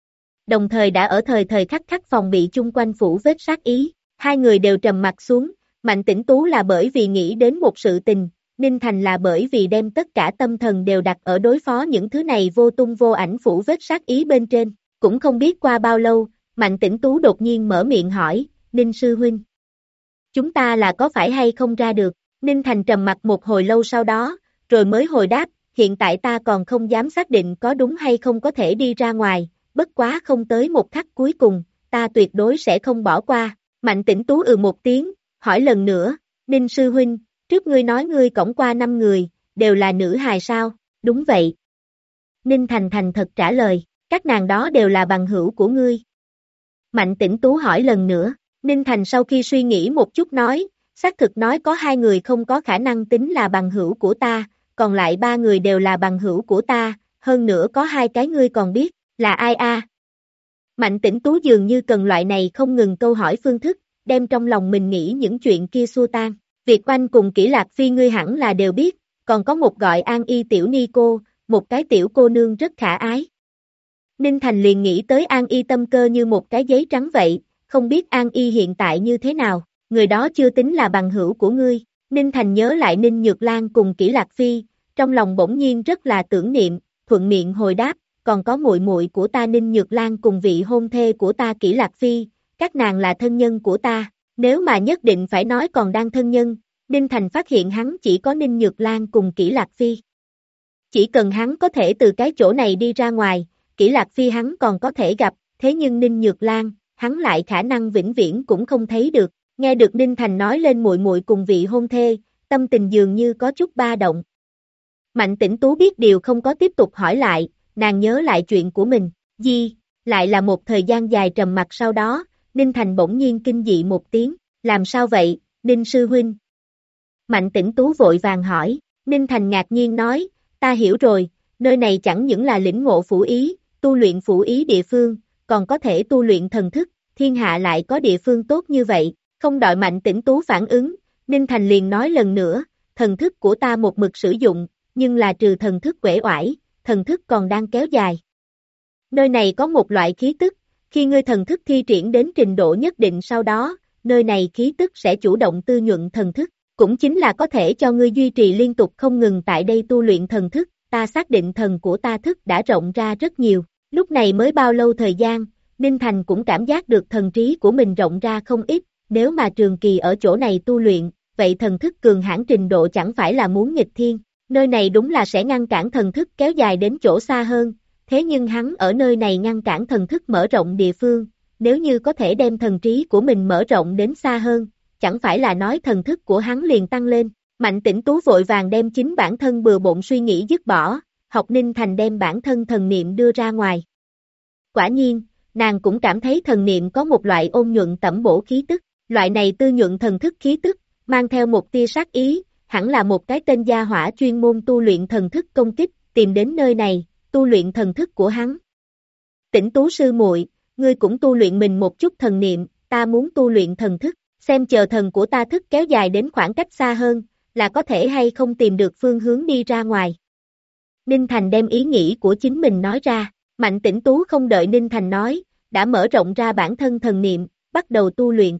Đồng thời đã ở thời khắc khắc phòng bị chung quanh phủ vết sát ý, hai người đều trầm mặt xuống, Mạnh Tĩnh Tú là bởi vì nghĩ đến một sự tình, Ninh Thành là bởi vì đem tất cả tâm thần đều đặt ở đối phó những thứ này vô tung vô ảnh phủ vết sát ý bên trên, cũng không biết qua bao lâu, Mạnh Tĩnh Tú đột nhiên mở miệng hỏi, Ninh sư huynh, chúng ta là có phải hay không ra được? Ninh Thành trầm mặt một hồi lâu sau đó, rồi mới hồi đáp, hiện tại ta còn không dám xác định có đúng hay không có thể đi ra ngoài, bất quá không tới một khắc cuối cùng, ta tuyệt đối sẽ không bỏ qua. Mạnh Tĩnh Tú một tiếng, hỏi lần nữa, Ninh sư huynh, trước ngươi nói ngươi cõng qua 5 người, đều là nữ hài sao? Đúng vậy. Ninh Thành thành thật trả lời, các nàng đó đều là bằng hữu của ngươi. Mạnh Tĩnh Tú hỏi lần nữa, Ninh Thành sau khi suy nghĩ một chút nói, xác thực nói có 2 người không có khả năng tính là bằng hữu của ta, còn lại 3 người đều là bằng hữu của ta, hơn nữa có 2 cái ngươi còn biết, là ai a? Mạnh Tĩnh Tú dường như cần loại này không ngừng câu hỏi phương thức, đem trong lòng mình nghĩ những chuyện kia xua tan. Việt Oanh cùng Kỷ Lạc Phi ngươi hẳn là đều biết, còn có một gọi An Y tiểu ni cô, một cái tiểu cô nương rất khả ái. Ninh Thành liền nghĩ tới An Y tâm cơ như một cái giấy trắng vậy, không biết An Y hiện tại như thế nào, người đó chưa tính là bằng hữu của ngươi. Ninh Thành nhớ lại Ninh Nhược Lan cùng Kỷ Lạc Phi, trong lòng bỗng nhiên rất là tưởng niệm, thuận miệng hồi đáp, còn có muội muội của ta Ninh Nhược Lan cùng vị hôn thê của ta Kỷ Lạc Phi, các nàng là thân nhân của ta, nếu mà nhất định phải nói còn đang thân nhân, Ninh Thành phát hiện hắn chỉ có Ninh Nhược Lan cùng Kỷ Lạc Phi. Chỉ cần hắn có thể từ cái chỗ này đi ra ngoài, Kỷ Lạc Phi hắn còn có thể gặp, thế nhưng Ninh Nhược Lan, hắn lại khả năng vĩnh viễn cũng không thấy được. Nghe được Ninh Thành nói lên muội muội cùng vị hôn thê, tâm tình dường như có chút ba động. Mạnh Tĩnh Tú biết điều không có tiếp tục hỏi lại, nàng nhớ lại chuyện của mình, lại là một thời gian dài trầm mặc sau đó, Ninh Thành bỗng nhiên kinh dị một tiếng, làm sao vậy, Ninh sư huynh? Mạnh Tĩnh Tú vội vàng hỏi, Ninh Thành ngạc nhiên nói, ta hiểu rồi, nơi này chẳng những là lĩnh ngộ phủ ý, tu luyện phủ ý địa phương, còn có thể tu luyện thần thức, thiên hạ lại có địa phương tốt như vậy, không đợi Mạnh Tĩnh Tú phản ứng, Ninh Thành liền nói lần nữa, thần thức của ta một mực sử dụng, nhưng là trừ thần thức uể oải, thần thức còn đang kéo dài. Nơi này có một loại khí tức, khi ngươi thần thức thi triển đến trình độ nhất định sau đó, nơi này khí tức sẽ chủ động tư nhuận thần thức, cũng chính là có thể cho ngươi duy trì liên tục không ngừng tại đây tu luyện thần thức, ta xác định thần của ta thức đã rộng ra rất nhiều, lúc này mới bao lâu thời gian, Ninh Thành cũng cảm giác được thần trí của mình rộng ra không ít, nếu mà trường kỳ ở chỗ này tu luyện, vậy thần thức cường hãn trình độ chẳng phải là muốn nghịch thiên. Nơi này đúng là sẽ ngăn cản thần thức kéo dài đến chỗ xa hơn, thế nhưng hắn ở nơi này ngăn cản thần thức mở rộng địa phương, nếu như có thể đem thần trí của mình mở rộng đến xa hơn, chẳng phải là nói thần thức của hắn liền tăng lên. Mạnh Tĩnh Tú vội vàng đem chính bản thân bừa bộn suy nghĩ dứt bỏ, học Ninh Thành đem bản thân thần niệm đưa ra ngoài. Quả nhiên, nàng cũng cảm thấy thần niệm có một loại ôn nhuận tẩm bổ khí tức, loại này tư nhuận thần thức khí tức, mang theo một tia sát ý, hẳn là một cái tên gia hỏa chuyên môn tu luyện thần thức công kích, tìm đến nơi này, tu luyện thần thức của hắn. Tĩnh Tú sư muội, ngươi cũng tu luyện mình một chút thần niệm, ta muốn tu luyện thần thức, xem chờ thần của ta thức kéo dài đến khoảng cách xa hơn, là có thể hay không tìm được phương hướng đi ra ngoài. Ninh Thành đem ý nghĩ của chính mình nói ra, Mạnh Tĩnh Tú không đợi Ninh Thành nói, đã mở rộng ra bản thân thần niệm, bắt đầu tu luyện.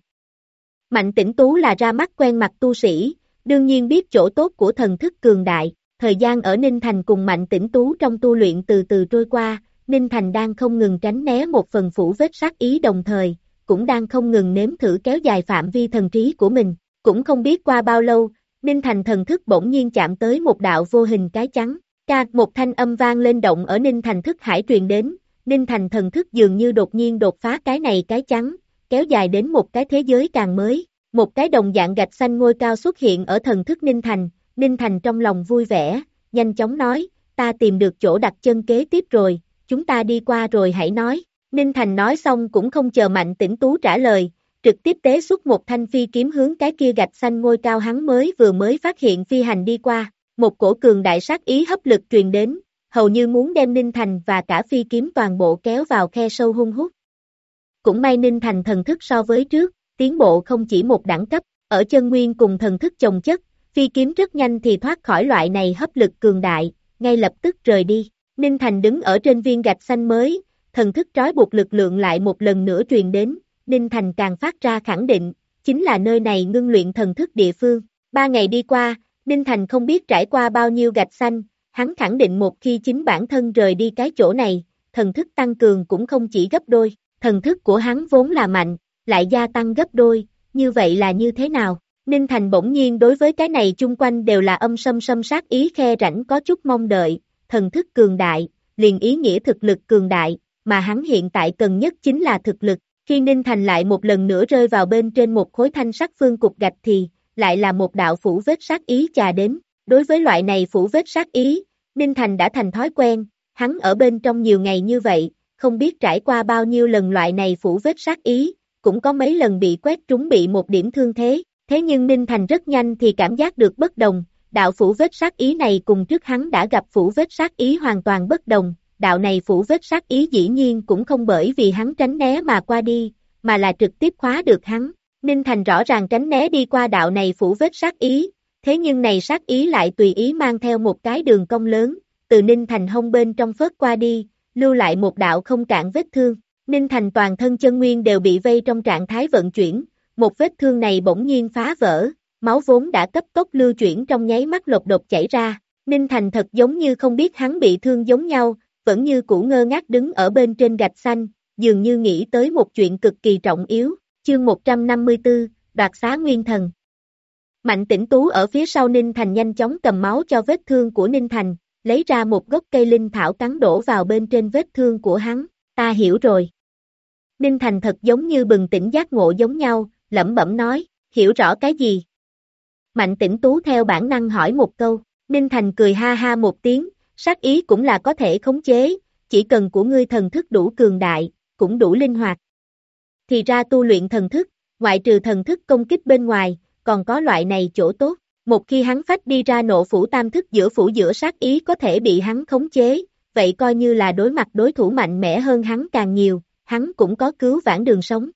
Mạnh Tĩnh Tú là ra mắt quen mặt tu sĩ, đương nhiên biết chỗ tốt của thần thức cường đại, thời gian ở Ninh Thành cùng Mạnh Tĩnh Tú trong tu luyện từ từ trôi qua, Ninh Thành đang không ngừng tránh né một phần phủ vết sát ý đồng thời, cũng đang không ngừng nếm thử kéo dài phạm vi thần trí của mình, cũng không biết qua bao lâu, Ninh Thành thần thức bỗng nhiên chạm tới một đạo vô hình cái trắng, một thanh âm vang lên động ở Ninh Thành thức hải truyền đến, Ninh Thành thần thức dường như đột nhiên đột phá cái này cái trắng, kéo dài đến một cái thế giới càng mới, một cái đồng dạng gạch xanh ngôi cao xuất hiện ở thần thức Ninh Thành trong lòng vui vẻ, nhanh chóng nói, ta tìm được chỗ đặt chân kế tiếp rồi, chúng ta đi qua rồi hãy nói, Ninh Thành nói xong cũng không chờ Mạnh Tĩnh Tú trả lời, trực tiếp tế xuất một thanh phi kiếm hướng cái kia gạch xanh ngôi cao hắn vừa mới phát hiện phi hành đi qua, một cổ cường đại sát ý hấp lực truyền đến, hầu như muốn đem Ninh Thành và cả phi kiếm toàn bộ kéo vào khe sâu hun hút. Cũng may Ninh Thành thần thức so với trước, tiến bộ không chỉ một đẳng cấp, ở chân nguyên cùng thần thức chồng chất, phi kiếm rất nhanh thì thoát khỏi loại này hấp lực cường đại, ngay lập tức rời đi. Ninh Thành đứng ở trên viên gạch xanh mới, thần thức trói buộc lực lượng lại một lần nữa truyền đến, Ninh Thành càng phát ra khẳng định, chính là nơi này ngưng luyện thần thức địa phương. 3 ngày đi qua, Ninh Thành không biết trải qua bao nhiêu gạch xanh, hắn khẳng định một khi chính bản thân rời đi cái chỗ này, thần thức tăng cường cũng không chỉ gấp đôi, thần thức của hắn vốn là mạnh, lại gia tăng gấp đôi, như vậy là như thế nào? Ninh Thành bỗng nhiên đối với cái này chung quanh đều là âm sâm sát ý khe rãnh có chút mong đợi, thần thức cường đại, liền ý nghĩa thực lực cường đại, mà hắn hiện tại cần nhất chính là thực lực. Khi Ninh Thành lại một lần nữa rơi vào bên trên một khối thanh sắc phương cục gạch thì, lại là một đạo phủ vết sát ý chà đến. Đối với loại này phủ vết sát ý, Ninh Thành đã thành thói quen, hắn ở bên trong nhiều ngày như vậy, không biết trải qua bao nhiêu lần loại này phủ vết sát ý, cũng có mấy lần bị quét trúng bị một điểm thương thế. Thế nhưng Ninh Thành rất nhanh thì cảm giác được bất đồng, đạo phủ vết sát ý này cùng trước hắn đã gặp phủ vết sát ý hoàn toàn bất đồng, đạo này phủ vết sát ý dĩ nhiên cũng không bởi vì hắn tránh né mà qua đi, mà là trực tiếp khóa được hắn. Ninh Thành rõ ràng tránh né đi qua đạo này phủ vết sát ý, thế nhưng này sát ý lại tùy ý mang theo một cái đường cong lớn, từ Ninh Thành hông bên trong phớt qua đi, lưu lại một đạo không cạn vết thương. Ninh Thành toàn thân chân nguyên đều bị vây trong trạng thái vận chuyển, một vết thương này bỗng nhiên phá vỡ, máu vốn đã cấp tốc lưu chuyển trong nháy mắt lột đột chảy ra. Ninh Thành thật giống như không biết hắn bị thương giống nhau, vẫn như cũ ngơ ngác đứng ở bên trên gạch xanh, dường như nghĩ tới một chuyện cực kỳ trọng yếu. Chương 154, đoạt xá nguyên thần. Mạnh Tĩnh Tú ở phía sau Ninh Thành nhanh chóng cầm máu cho vết thương của Ninh Thành, lấy ra một gốc cây linh thảo cắn đổ vào bên trên vết thương của hắn, ta hiểu rồi. Ninh Thành thật giống như bừng tỉnh giác ngộ giống nhau, lẩm bẩm nói, hiểu rõ cái gì? Mạnh Tĩnh Tú theo bản năng hỏi một câu, Ninh Thành cười ha ha một tiếng, sát ý cũng là có thể khống chế, chỉ cần của ngươi thần thức đủ cường đại, cũng đủ linh hoạt. Thì ra tu luyện thần thức, ngoại trừ thần thức công kích bên ngoài, còn có loại này chỗ tốt, một khi hắn phách đi ra nộ phủ tam thức phủ giữa sát ý có thể bị hắn khống chế, vậy coi như là đối mặt đối thủ mạnh mẽ hơn hắn càng nhiều, hắn cũng có cứu vãn đường sống.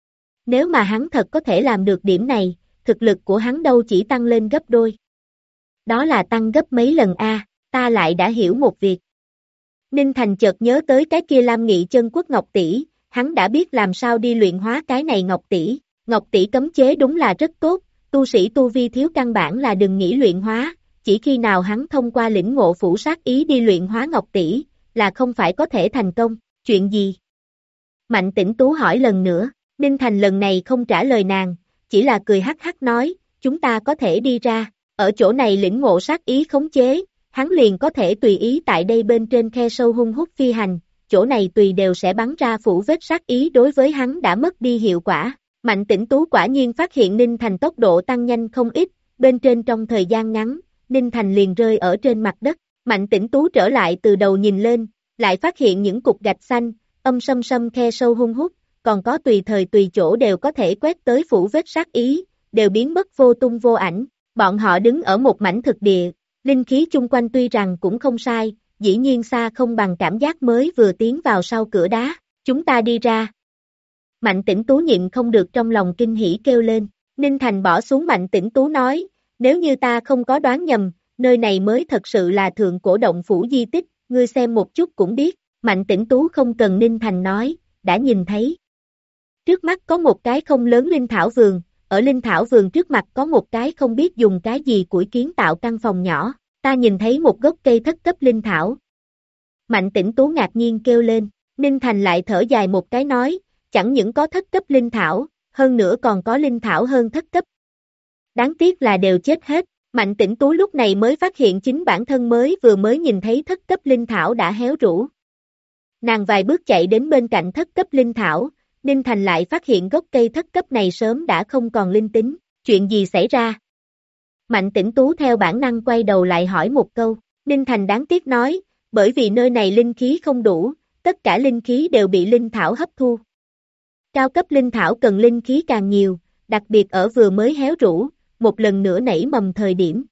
Nếu mà hắn thật có thể làm được điểm này, thực lực của hắn đâu chỉ tăng lên gấp đôi. Đó là tăng gấp mấy lần a, ta lại đã hiểu một việc. Ninh Thành chợt nhớ tới cái kia Lam Nghị chân quốc Ngọc Tỷ, hắn đã biết làm sao đi luyện hóa cái này Ngọc Tỷ cấm chế đúng là rất tốt, tu sĩ tu vi thiếu căn bản là đừng nghĩ luyện hóa, chỉ khi nào hắn thông qua lĩnh ngộ phủ sát ý đi luyện hóa Ngọc Tỷ, là không phải có thể thành công, chuyện gì? Mạnh Tĩnh Tú hỏi lần nữa, Ninh Thành lần này không trả lời nàng, chỉ là cười hắc hắc nói, chúng ta có thể đi ra, ở chỗ này lĩnh ngộ sát ý khống chế, hắn liền có thể tùy ý tại đây bên trên khe sâu hung hút phi hành, chỗ này tùy đều sẽ bắn ra phủ vết sát ý đối với hắn đã mất đi hiệu quả. Mạnh Tĩnh Tú quả nhiên phát hiện Ninh Thành tốc độ tăng nhanh không ít, bên trên trong thời gian ngắn, Ninh Thành liền rơi ở trên mặt đất. Mạnh Tĩnh Tú trở lại từ đầu nhìn lên, lại phát hiện những cục gạch xanh, xâm xâm khe sâu hung hút, còn có tùy thời tùy chỗ đều có thể quét tới phủ vết sát ý, đều biến mất vô tung vô ảnh. Bọn họ đứng ở một mảnh thực địa, linh khí chung quanh tuy rằng cũng không sai, dĩ nhiên xa không bằng cảm giác mới vừa tiến vào sau cửa đá. Chúng ta đi ra. Mạnh Tĩnh Tú nhịn không được trong lòng kinh hỉ kêu lên. Ninh Thành bỏ xuống Mạnh Tĩnh Tú nói, nếu như ta không có đoán nhầm, nơi này mới thật sự là thượng cổ động phủ di tích, ngươi xem một chút cũng biết. Mạnh Tĩnh Tú không cần Ninh Thành nói, đã nhìn thấy. Trước mắt có một cái không lớn linh thảo vườn, ở linh thảo vườn trước mặt có một cái không biết dùng cái gì củi kiến tạo căn phòng nhỏ, ta nhìn thấy một gốc cây thất cấp linh thảo. Mạnh Tĩnh Tú ngạc nhiên kêu lên, Ninh Thành lại thở dài một cái nói, chẳng những có thất cấp linh thảo, hơn nữa còn có linh thảo hơn thất cấp. Đáng tiếc là đều chết hết. Mạnh Tĩnh Tú lúc này mới phát hiện chính bản thân vừa mới nhìn thấy thất cấp linh thảo đã héo rũ. Nàng vài bước chạy đến bên cạnh thất cấp linh thảo, Ninh Thành lại phát hiện gốc cây thất cấp này sớm đã không còn linh tính, chuyện gì xảy ra? Mạnh Tĩnh Tú theo bản năng quay đầu lại hỏi một câu, Ninh Thành đáng tiếc nói, bởi vì nơi này linh khí không đủ, tất cả linh khí đều bị linh thảo hấp thu. Cao cấp linh thảo cần linh khí càng nhiều, đặc biệt ở vừa mới héo rũ, một lần nữa nảy mầm thời điểm.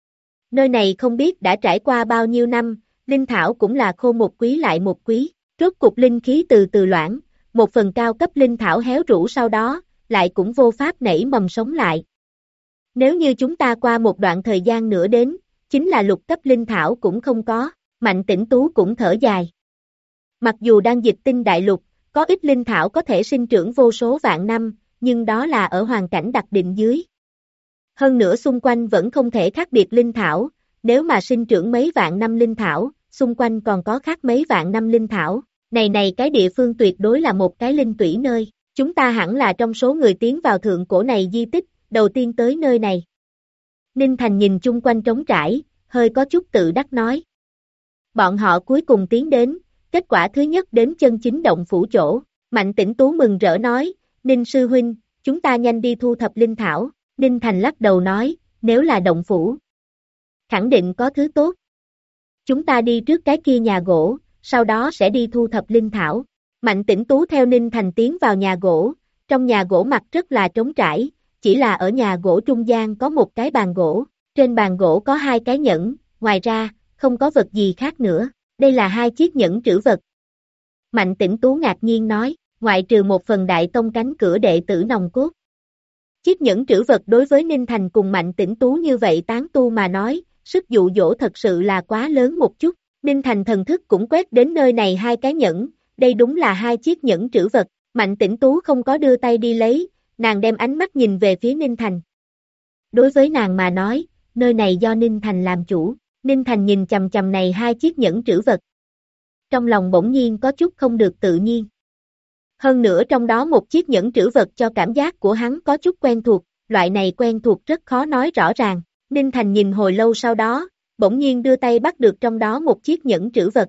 Nơi này không biết đã trải qua bao nhiêu năm, linh thảo cũng là khô một quý lại một quý, rốt cục linh khí từ từ loãng, một phần cao cấp linh thảo héo rũ sau đó, lại cũng vô pháp nảy mầm sống lại. Nếu như chúng ta qua một đoạn thời gian nữa đến, chính là lục cấp linh thảo cũng không có, Mạnh Tĩnh Tú cũng thở dài. Mặc dù đang Dịch Tinh đại lục, có ít linh thảo có thể sinh trưởng vô số vạn năm, nhưng đó là ở hoàn cảnh đặc định dưới. Hơn nữa xung quanh vẫn không thể khác biệt linh thảo, nếu mà sinh trưởng mấy vạn năm linh thảo, xung quanh còn có khác mấy vạn năm linh thảo, này cái địa phương tuyệt đối là một cái linh tủy nơi, chúng ta hẳn là trong số người tiến vào thượng cổ này di tích, đầu tiên tới nơi này. Ninh Thành nhìn chung quanh trống trải, hơi có chút tự đắc nói. Bọn họ cuối cùng tiến đến, kết quả thứ nhất đến chân chính động phủ chỗ, Mạnh Tĩnh Tú mừng rỡ nói, Ninh sư huynh, chúng ta nhanh đi thu thập linh thảo. Ninh Thành lắc đầu nói, nếu là động phủ, khẳng định có thứ tốt. Chúng ta đi trước cái kia nhà gỗ, sau đó sẽ đi thu thập linh thảo. Mạnh Tĩnh Tú theo Ninh Thành tiến vào nhà gỗ, trong nhà gỗ mặt rất là trống trải, chỉ là ở nhà gỗ trung gian có một cái bàn gỗ, trên bàn gỗ có hai cái nhẫn, ngoài ra, không có vật gì khác nữa, đây là hai chiếc nhẫn trữ vật. Mạnh Tĩnh Tú ngạc nhiên nói, ngoại trừ một phần đại tông cánh cửa đệ tử nòng cốt. Chiếc nhẫn trữ vật đối với Ninh Thành cùng Mạnh Tĩnh Tú như vậy tán tu mà nói, sức dụ dỗ thật sự là quá lớn một chút. Ninh Thành thần thức cũng quét đến nơi này hai cái nhẫn, đây đúng là hai chiếc nhẫn trữ vật. Mạnh Tĩnh Tú không có đưa tay đi lấy, nàng đem ánh mắt nhìn về phía Ninh Thành. Đối với nàng mà nói, nơi này do Ninh Thành làm chủ. Ninh Thành nhìn chằm chằm này hai chiếc nhẫn trữ vật. Trong lòng bỗng nhiên có chút không được tự nhiên. Hơn nữa trong đó một chiếc nhẫn trữ vật cho cảm giác của hắn có chút quen thuộc, loại này quen thuộc rất khó nói rõ ràng. Ninh Thành nhìn hồi lâu sau đó, bỗng nhiên đưa tay bắt được trong đó một chiếc nhẫn trữ vật.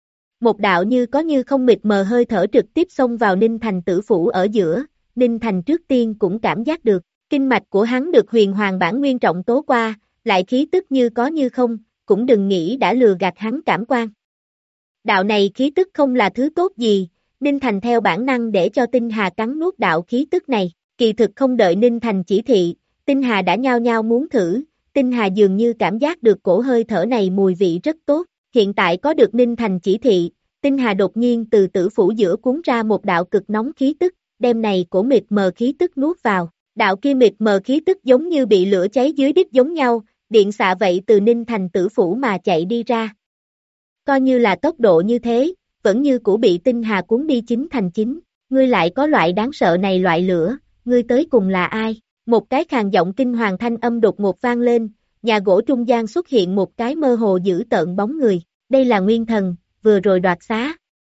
Một đạo như có như không mịt mờ hơi thở trực tiếp xông vào Ninh Thành tử phủ ở giữa, Ninh Thành trước tiên cũng cảm giác được, kinh mạch của hắn được huyền hoàng bản nguyên trọng tố qua, lại khí tức như có như không, cũng đừng nghĩ đã lừa gạt hắn cảm quan. Đạo này khí tức không là thứ tốt gì, Ninh Thành theo bản năng để cho Tinh Hà cắn nuốt đạo khí tức này, kỳ thực không đợi Ninh Thành chỉ thị, Tinh Hà đã nhao nhao muốn thử, Tinh Hà dường như cảm giác được cổ hơi thở này mùi vị rất tốt, hiện tại có được Ninh Thành chỉ thị, Tinh Hà đột nhiên từ tử phủ giữa cuốn ra một đạo cực nóng khí tức, đem này cổ mịt mờ khí tức nuốt vào, đạo kia mịt mờ khí tức giống như bị lửa cháy dưới đít giống nhau, điện xạ vậy từ Ninh Thành tử phủ mà chạy đi ra. Coi như là tốc độ như thế, vẫn như cũ bị Tinh Hà cuốn đi chín thành chín, ngươi lại có loại đáng sợ này loại lửa, ngươi tới cùng là ai? Một cái khàn giọng kinh hoàng thanh âm đột ngột vang lên, nhà gỗ trung gian xuất hiện một cái mơ hồ dữ tợn bóng người, đây là Nguyên Thần, vừa rồi đoạt xá.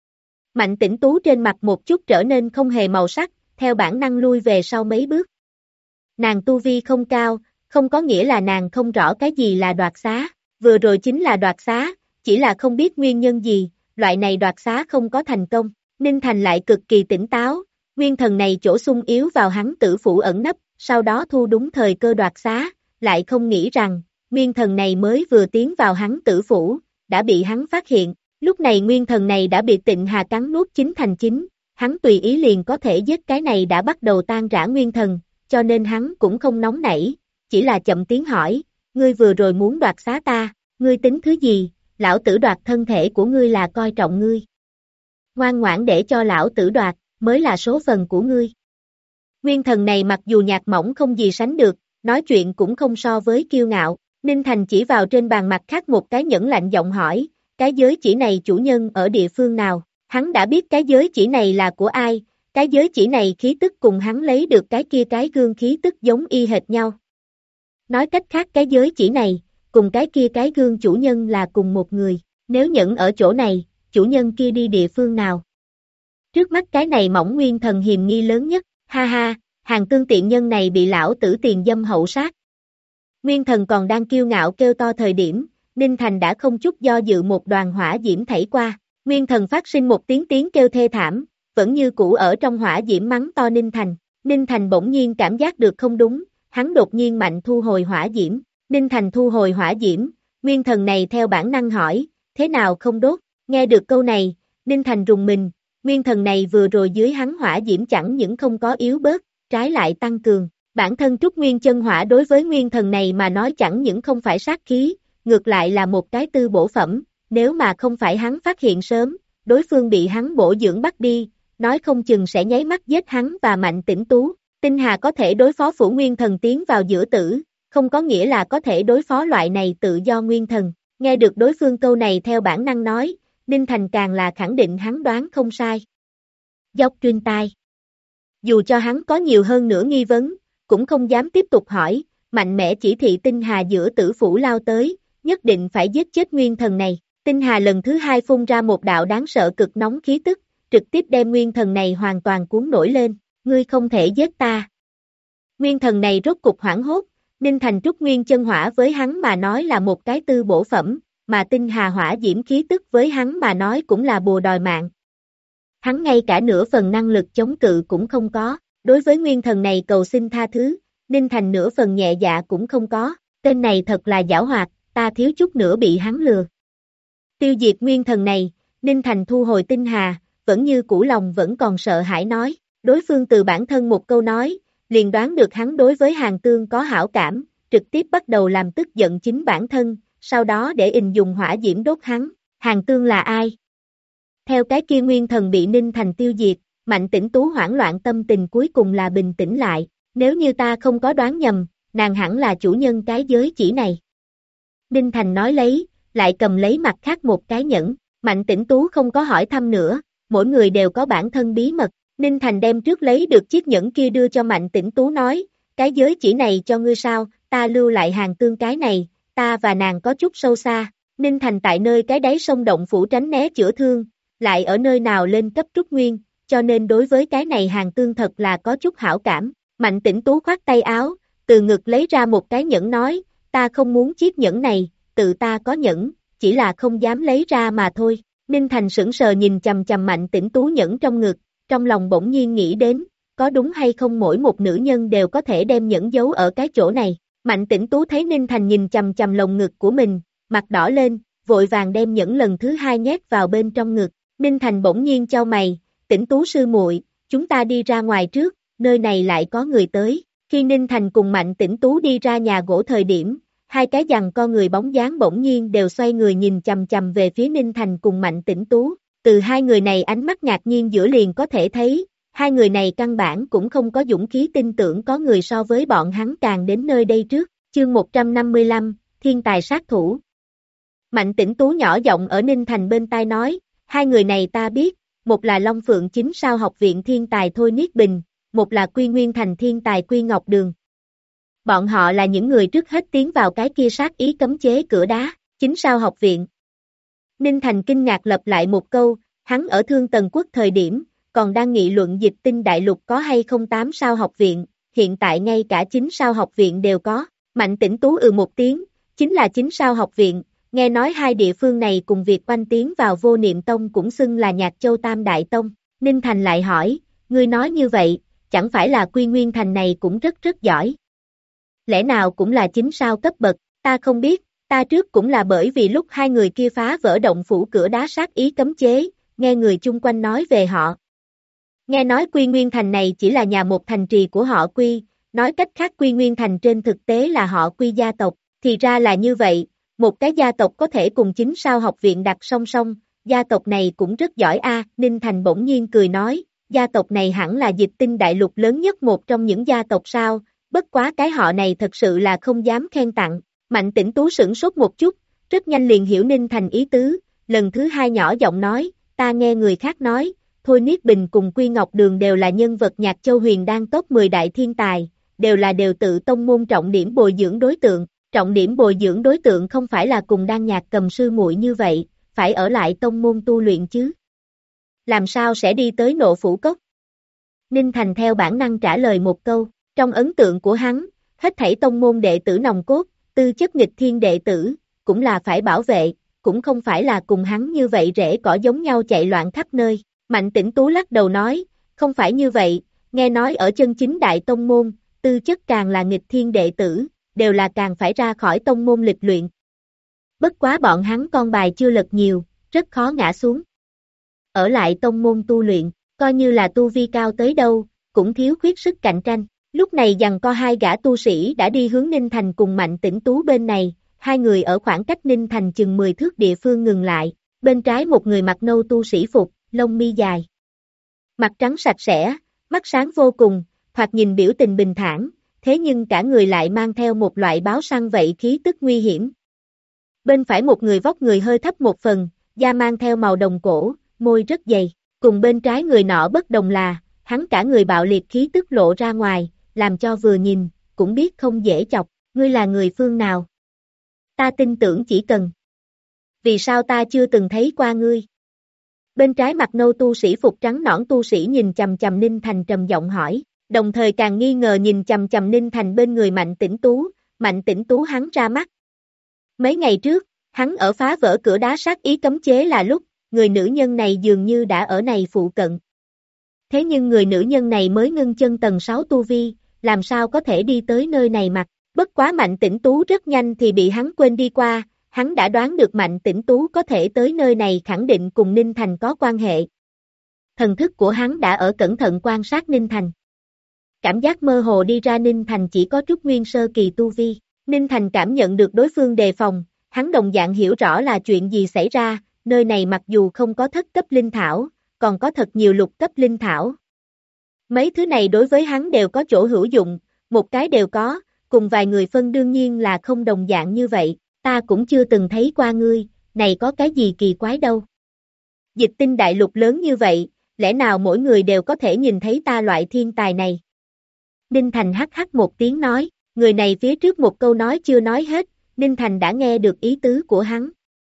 Mạnh Tĩnh Tú trên mặt một chút trở nên không hề màu sắc, theo bản năng lui về sau mấy bước. Nàng tu vi không cao, không có nghĩa là nàng không rõ cái gì là đoạt xá, Vừa rồi chính là đoạt xá, chỉ là không biết nguyên nhân gì, loại này đoạt xá không có thành công. Ninh Thành lại cực kỳ tỉnh táo, nguyên thần này chỗ sung yếu vào hắn tử phủ ẩn nấp, sau đó thu đúng thời cơ đoạt xá, lại không nghĩ rằng, nguyên thần này mới vừa tiến vào hắn tử phủ, đã bị hắn phát hiện. Lúc này nguyên thần này đã bị Tịnh Hà cắn nuốt chín thành chín, hắn tùy ý liền có thể giết cái này đã bắt đầu tan rã nguyên thần, cho nên hắn cũng không nóng nảy, chỉ là chậm tiếng hỏi, ngươi vừa rồi muốn đoạt xá ta, ngươi tính thứ gì, lão tử đoạt thân thể của ngươi là coi trọng ngươi. Ngoan ngoãn để cho lão tử đoạt, mới là số phần của ngươi. Nguyên thần này mặc dù nhạt mỏng không gì sánh được, nói chuyện cũng không so với kiêu ngạo, Ninh Thành chỉ vào trên bàn mặt khác một cái nhẫn lạnh giọng hỏi, cái giới chỉ này chủ nhân ở địa phương nào, hắn đã biết cái giới chỉ này là của ai, cái giới chỉ này khí tức cùng hắn lấy được cái kia cái gương khí tức giống y hệt nhau. Nói cách khác cái giới chỉ này, cùng cái kia cái gương chủ nhân là cùng một người, nếu nhẫn ở chỗ này, chủ nhân kia đi địa phương nào? Trước mắt cái này mỏng nguyên thần hiềm nghi lớn nhất, ha ha, hàng tương tiện nhân này bị lão tử tiền dâm hậu sát. Nguyên thần còn đang kiêu ngạo kêu to thời điểm, Ninh Thành đã không chút do dự một đoàn hỏa diễm thảy qua, nguyên thần phát sinh một tiếng kêu thê thảm, vẫn như cũ ở trong hỏa diễm mắng to Ninh Thành bỗng nhiên cảm giác được không đúng, hắn đột nhiên mạnh thu hồi hỏa diễm, Ninh Thành thu hồi hỏa diễm, nguyên thần này theo bản năng hỏi, thế nào không đốt, nghe được câu này, Ninh Thành rùng mình, nguyên thần này vừa rồi dưới hắn hỏa diễm chẳng những không có yếu bớt, trái lại tăng cường, bản thân trúc nguyên chân hỏa đối với nguyên thần này mà nói chẳng những không phải sát khí, ngược lại là một cái tư bổ phẩm, nếu mà không phải hắn phát hiện sớm, đối phương bị hắn bổ dưỡng bắt đi, nói không chừng sẽ nháy mắt giết hắn và Mạnh Tĩnh Tú. Tinh Hà có thể đối phó phủ nguyên thần tiến vào giữa tử, không có nghĩa là có thể đối phó loại này tự do nguyên thần. Nghe được đối phương câu này theo bản năng nói, Ninh Thành càng là khẳng định hắn đoán không sai. Dốc truyền tai. Dù cho hắn có nhiều hơn nữa nghi vấn, cũng không dám tiếp tục hỏi, mạnh mẽ chỉ thị Tinh Hà giữa tử phủ lao tới, nhất định phải giết chết nguyên thần này. Tinh Hà lần thứ hai phun ra một đạo đáng sợ cực nóng khí tức, trực tiếp đem nguyên thần này hoàn toàn cuốn nổi lên, ngươi không thể giết ta. Nguyên thần này rốt cục hoảng hốt, Ninh Thành trúc nguyên chân hỏa với hắn mà nói là một cái tư bổ phẩm, mà Tinh Hà hỏa diễm khí tức với hắn mà nói cũng là bùa đòi mạng. Hắn ngay cả nửa phần năng lực chống cự cũng không có, đối với nguyên thần này cầu xin tha thứ, Ninh Thành nửa phần nhẹ dạ cũng không có, tên này thật là giảo hoạt, ta thiếu chút nữa bị hắn lừa. Tiêu diệt nguyên thần này, Ninh Thành thu hồi Tinh Hà, vẫn như cũ lòng vẫn còn sợ hãi nói, đối phương từ bản thân một câu nói, liền đoán được hắn đối với Hàn Tương có hảo cảm, trực tiếp bắt đầu làm tức giận chính bản thân, sau đó để dùng hỏa diễm đốt hắn, Hàn Tương là ai? Theo cái kia nguyên thần bị Ninh Thành tiêu diệt, Mạnh Tĩnh Tú hoảng loạn tâm tình cuối cùng là bình tĩnh lại, nếu như ta không có đoán nhầm, nàng hẳn là chủ nhân cái giới chỉ này. Ninh Thành nói lấy, lại cầm lấy mặt khác một cái nhẫn, Mạnh Tĩnh Tú không có hỏi thăm nữa, mỗi người đều có bản thân bí mật, Ninh Thành đem trước lấy được chiếc nhẫn kia đưa cho Mạnh Tĩnh Tú nói, cái giới chỉ này cho ngươi sao, ta lưu lại Hàn Tương cái này, ta và nàng có chút sâu xa, Ninh Thành tại nơi cái đáy sông động phủ tránh né chữa thương, lại ở nơi nào lên cấp trúc nguyên, cho nên đối với cái này Hàn Tương thật là có chút hảo cảm, Mạnh Tĩnh Tú khoát tay áo, từ ngực lấy ra một cái nhẫn nói, ta không muốn chiếc nhẫn này, tự ta có nhẫn, chỉ là không dám lấy ra mà thôi. Ninh Thành sững sờ nhìn chằm chằm Mạnh Tĩnh Tú nhẫn trong ngực, trong lòng bỗng nhiên nghĩ đến, có đúng hay không mỗi một nữ nhân đều có thể đem nhẫn giấu ở cái chỗ này. Mạnh Tĩnh Tú thấy Ninh Thành nhìn chằm chằm lồng ngực của mình, mặt đỏ lên, vội vàng đem nhẫn lần thứ hai nhét vào bên trong ngực. Ninh Thành bỗng nhiên chau mày, Tĩnh Tú sư muội, chúng ta đi ra ngoài trước, nơi này lại có người tới. Khi Ninh Thành cùng Mạnh Tĩnh Tú đi ra nhà gỗ thời điểm, hai cái giằng co người bóng dáng bỗng nhiên đều xoay người nhìn chằm chằm về phía Ninh Thành cùng Mạnh Tĩnh Tú. Từ hai người này ánh mắt ngạc nhiên giữa liền có thể thấy, hai người này căn bản cũng không có dũng khí tin tưởng có người so với bọn hắn càng đến nơi đây trước. Chương 155, Thiên tài sát thủ. Mạnh Tĩnh Tú nhỏ giọng ở Ninh Thành bên tai nói, hai người này ta biết, một là Long Phượng Chính Sao học viện thiên tài Thôi Niết Bình, một là Quy Nguyên Thành thiên tài Quy Ngọc Đường. Bọn họ là những người trước hết tiến vào cái kia sát ý cấm chế cửa đá, Chính Sao học viện. Ninh Thành kinh ngạc lặp lại một câu, hắn ở Thương Tần Quốc thời điểm, còn đang nghị luận Dịch Tinh Đại Lục có hay không 8 sao học viện, hiện tại ngay cả 9 sao học viện đều có. Mạnh Tĩnh Tú một tiếng, chính là 9 sao học viện, nghe nói hai địa phương này cùng việc oanh tiến vào Vô Niệm Tông cũng xưng là Nhạc Châu Tam Đại Tông. Ninh Thành lại hỏi, ngươi nói như vậy, chẳng phải là Quy Nguyên Thành này cũng rất rất giỏi. Lẽ nào cũng là 9 sao cấp bậc, ta không biết, ta trước cũng là bởi vì lúc hai người kia phá vỡ động phủ cửa đá sát ý cấm chế, nghe người chung quanh nói về họ. Nghe nói Quy Nguyên Thành này chỉ là nhà một thành trì của họ Quy, nói cách khác Quy Nguyên Thành trên thực tế là họ Quy gia tộc, thì ra là như vậy, một cái gia tộc có thể cùng 9 sao học viện đặt song song, gia tộc này cũng rất giỏi a. Ninh Thành bỗng nhiên cười nói, gia tộc này hẳn là Dịch Tinh đại lục lớn nhất một trong những gia tộc sao, bất quá cái họ này thật sự là không dám khen tặng. Mạnh Tĩnh Tú sửng sốt một chút, rất nhanh liền hiểu Ninh Thành ý tứ, lần thứ hai nhỏ giọng nói, ta nghe người khác nói, Thôi Niết Bình cùng Quy Ngọc Đường đều là nhân vật Nhạc Châu Huyền Đan top 10 đại thiên tài, đều tự tông môn trọng điểm bồi dưỡng đối tượng, trọng điểm bồi dưỡng đối tượng không phải là cùng Đan Nhạc Cầm sư muội như vậy, phải ở lại tông môn tu luyện chứ. Làm sao sẽ đi tới Nộ Phủ Cốc? Ninh Thành theo bản năng trả lời một câu, trong ấn tượng của hắn, hết thảy tông môn đệ tử nòng cốt, tư chất nghịch thiên đệ tử, cũng là phải bảo vệ, cũng không phải là cùng hắn như vậy rễ cỏ giống nhau chạy loạn khắp nơi. Mạnh Tĩnh Tú lắc đầu nói, không phải như vậy, nghe nói ở chân chính đại tông môn, tư chất càng là nghịch thiên đệ tử, đều là càng phải ra khỏi tông môn lịch luyện. Bất quá bọn hắn con bài chưa lật nhiều, rất khó ngã xuống. Ở lại tông môn tu luyện, coi như là tu vi cao tới đâu, cũng thiếu khuyết sức cạnh tranh. Lúc này giằng co hai gã tu sĩ đã đi hướng Ninh Thành cùng Mạnh Tĩnh Tú bên này, hai người ở khoảng cách Ninh Thành chừng 10 thước địa phương ngừng lại, bên trái một người mặc nâu tu sĩ phục, lông mi dài. Mặt trắng sạch sẽ, mắt sáng vô cùng, thoạt nhìn biểu tình bình thản, thế nhưng cả người lại mang theo một loại báo săn vậy khí tức nguy hiểm. Bên phải một người vóc người hơi thấp một phần, da mang theo màu đồng cổ, môi rất dày, cùng bên trái người nọ bất đồng là, hắn cả người bạo liệt khí tức lộ ra ngoài, làm cho vừa nhìn, cũng biết không dễ chọc, ngươi là người phương nào? Ta tin tưởng chỉ cần. Vì sao ta chưa từng thấy qua ngươi? Bên trái mặt nâu tu sĩ phục trắng nõn tu sĩ nhìn chằm chằm Ninh Thành trầm giọng hỏi, đồng thời càng nghi ngờ nhìn chằm chằm Ninh Thành bên người Mạnh Tĩnh Tú hắn ra mắt. Mấy ngày trước, hắn ở phá vỡ cửa đá sát ý cấm chế là lúc, người nữ nhân này dường như đã ở này phụ cận. Thế nhưng người nữ nhân này mới ngưng chân tầng 6 tu vi, làm sao có thể đi tới nơi này mặc, bất quá Mạnh Tĩnh Tú rất nhanh thì bị hắn quên đi qua, hắn đã đoán được Mạnh Tĩnh Tú có thể tới nơi này khẳng định cùng Ninh Thành có quan hệ. Thần thức của hắn đã ở cẩn thận quan sát Ninh Thành. Cảm giác mơ hồ đi ra Ninh Thành chỉ có Trúc Nguyên sơ kỳ tu vi, Ninh Thành cảm nhận được đối phương đề phòng, hắn đồng dạng hiểu rõ là chuyện gì xảy ra, nơi này mặc dù không có thất cấp linh thảo, còn có thật nhiều lục cấp linh thảo. Mấy thứ này đối với hắn đều có chỗ hữu dụng, một cái đều có, cùng vài người phân đương nhiên là không đồng dạng như vậy, ta cũng chưa từng thấy qua ngươi, này có cái gì kỳ quái đâu. Dịch Tinh đại lục lớn như vậy, lẽ nào mỗi người đều có thể nhìn thấy ta loại thiên tài này? Ninh Thành hắc hắc một tiếng nói, người này phía trước một câu nói chưa nói hết, Ninh Thành đã nghe được ý tứ của hắn.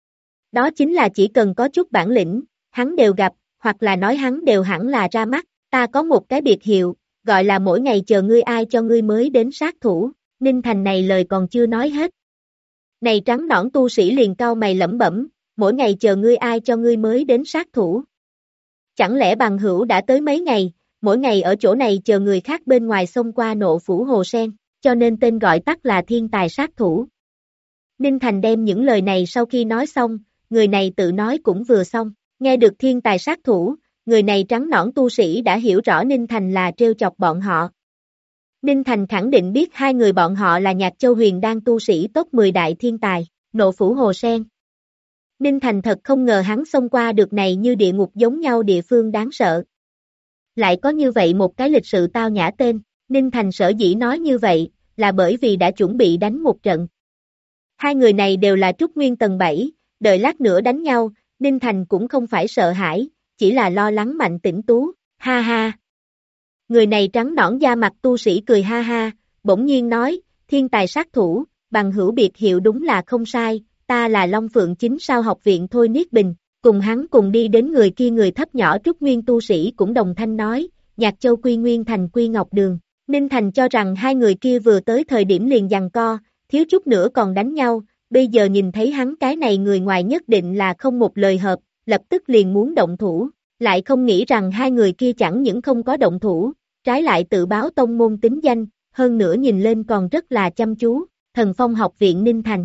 Đó chính là chỉ cần có chút bản lĩnh, hắn đều gặp, hoặc là nói hắn đều hẳn là ra mắt, ta có một cái biệt hiệu, gọi là mỗi ngày chờ ngươi ai cho ngươi mới đến sát thủ, Ninh Thành này lời còn chưa nói hết. Này trắng nõn tu sĩ liền cau mày lẩm bẩm, mỗi ngày chờ ngươi ai cho ngươi mới đến sát thủ. Chẳng lẽ bằng hữu đã tới mấy ngày, mỗi ngày ở chỗ này chờ người khác bên ngoài xông qua Nộ Phủ Hồ Sen, cho nên tên gọi tắt là thiên tài sát thủ. Ninh Thành đem những lời này sau khi nói xong, người này tự nói cũng vừa xong, nghe được thiên tài sát thủ, người này trắng nõn tu sĩ đã hiểu rõ Ninh Thành là trêu chọc bọn họ. Ninh Thành khẳng định biết hai người bọn họ là Nhạc Châu Huyền Đan tu sĩ top 10 đại thiên tài, Nộ Phủ Hồ Sen. Ninh Thành thật không ngờ hắn xông qua được này như địa ngục giống nhau địa phương đáng sợ. Lại có như vậy một cái lịch sự tao nhã tên, Ninh Thành sở dĩ nói như vậy, là bởi vì đã chuẩn bị đánh một trận. Hai người này đều là Trúc Nguyên tầng 7, đợi lát nữa đánh nhau, Ninh Thành cũng không phải sợ hãi, chỉ là lo lắng Mạnh Tĩnh Tú, ha ha. Người này trắng nõn da mặt tu sĩ cười ha ha, bỗng nhiên nói, thiên tài sát thủ, bằng hữu biệt hiệu đúng là không sai, ta là Long Phượng 9 sao học viện Thôi Niết Bình, cùng hắn cùng đi đến người kia người thấp nhỏ Trúc Nguyên tu sĩ cũng đồng thanh nói, Nhạc Châu Quy Nguyên Thành Quy Ngọc Đường, Ninh Thành cho rằng hai người kia vừa tới thời điểm liền giằng co, thiếu chút nữa còn đánh nhau, bây giờ nhìn thấy hắn cái này người ngoài nhất định là không một lời hợp, lập tức liền muốn động thủ, lại không nghĩ rằng hai người kia chẳng những không có động thủ, trái lại tự báo tông môn tính danh, hơn nữa nhìn lên còn rất là chăm chú, Thần Phong học viện Ninh Thành.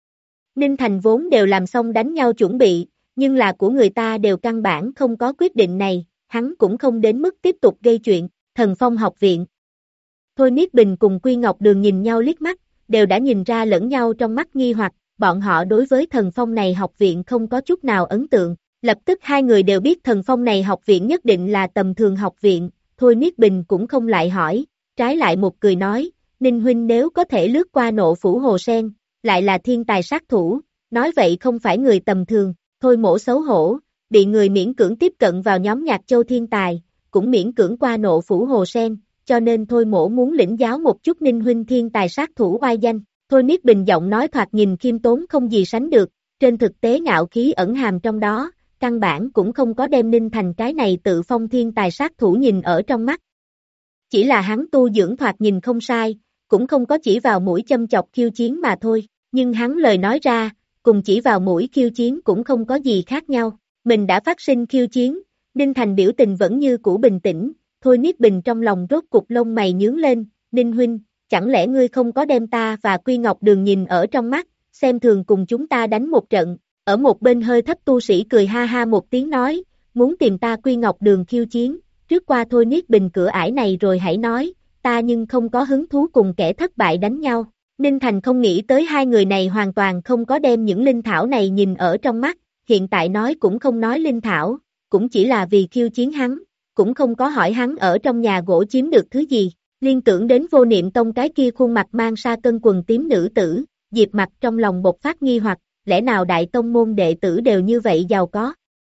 Ninh Thành vốn đều làm xong đánh nhau chuẩn bị, nhưng là của người ta đều căn bản không có quyết định này, hắn cũng không đến mức tiếp tục gây chuyện, Thần Phong học viện. Thôi Niết Bình cùng Quy Ngọc Đường nhìn nhau liếc mắt, đều đã nhìn ra lẫn nhau trong mắt nghi hoặc, bọn họ đối với Thần Phong này học viện không có chút nào ấn tượng, lập tức hai người đều biết Thần Phong này học viện nhất định là tầm thường học viện, Thôi Niết Bình cũng không lại hỏi, trái lại một cười nói, Ninh huynh nếu có thể lướt qua Nộ Phủ Hồ Sen, lại là thiên tài sát thủ, nói vậy không phải người tầm thường, Thôi Mỗ xấu hổ, bị người miễn cưỡng tiếp cận vào nhóm Nhạc Châu thiên tài, cũng miễn cưỡng qua Nộ Phủ Hồ Sen, cho nên Thôi Mỗ muốn lĩnh giáo một chút Ninh huynh thiên tài sát thủ oai danh. Thôi Niết Bình giọng nói thoạt nhìn khiêm tốn không gì sánh được, trên thực tế ngạo khí ẩn hàm trong đó, căn bản cũng không có đem Ninh Thành cái này tự phong thiên tài sát thủ nhìn ở trong mắt. Chỉ là hắn tu dưỡng thoạt nhìn không sai, cũng không có chỉ vào mũi châm chọc khiêu chiến mà thôi, nhưng hắn lời nói ra, cùng chỉ vào mũi khiêu chiến cũng không có gì khác nhau, mình đã phát sinh khiêu chiến, Ninh Thành biểu tình vẫn như cũ bình tĩnh, Thôi Niết Bình trong lòng rốt cục lông mày nhướng lên, Ninh huynh, chẳng lẽ ngươi không có đem ta và Quy Ngọc Đường nhìn ở trong mắt, xem thường cùng chúng ta đánh một trận, ở một bên hơi thấp tu sĩ cười ha ha một tiếng nói, muốn tìm ta Quy Ngọc Đường khiêu chiến, trước qua Thôi Niết Bình cửa ải này rồi hãy nói, ta nhưng không có hứng thú cùng kẻ thất bại đánh nhau. Ninh Thành không nghĩ tới hai người này hoàn toàn không có đem những linh thảo này nhìn ở trong mắt, hiện tại nói cũng không nói linh thảo, cũng chỉ là vì khiêu chiến hắn, cũng không có hỏi hắn ở trong nhà gỗ chiếm được thứ gì, liên tưởng đến Vô Niệm Tông cái kia khuôn mặt mang sa cân quần tím nữ tử, Diệp Mặc trong lòng bộc phát nghi hoặc, lẽ nào đại tông môn đệ tử đều như vậy giàu có?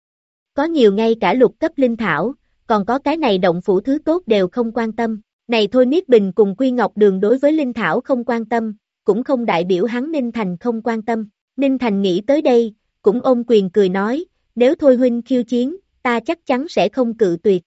Có nhiều ngay cả lục cấp linh thảo, còn có cái này động phủ thứ tốt đều không quan tâm. Này thôi Niết Bình cùng Quy Ngọc Đường đối với linh thảo không quan tâm, cũng không đại biểu hắn Ninh Thành không quan tâm. Ninh Thành nghĩ tới đây, cũng ôm quyền cười nói, nếu Thôi huynh khiêu chiến, ta chắc chắn sẽ không cự tuyệt.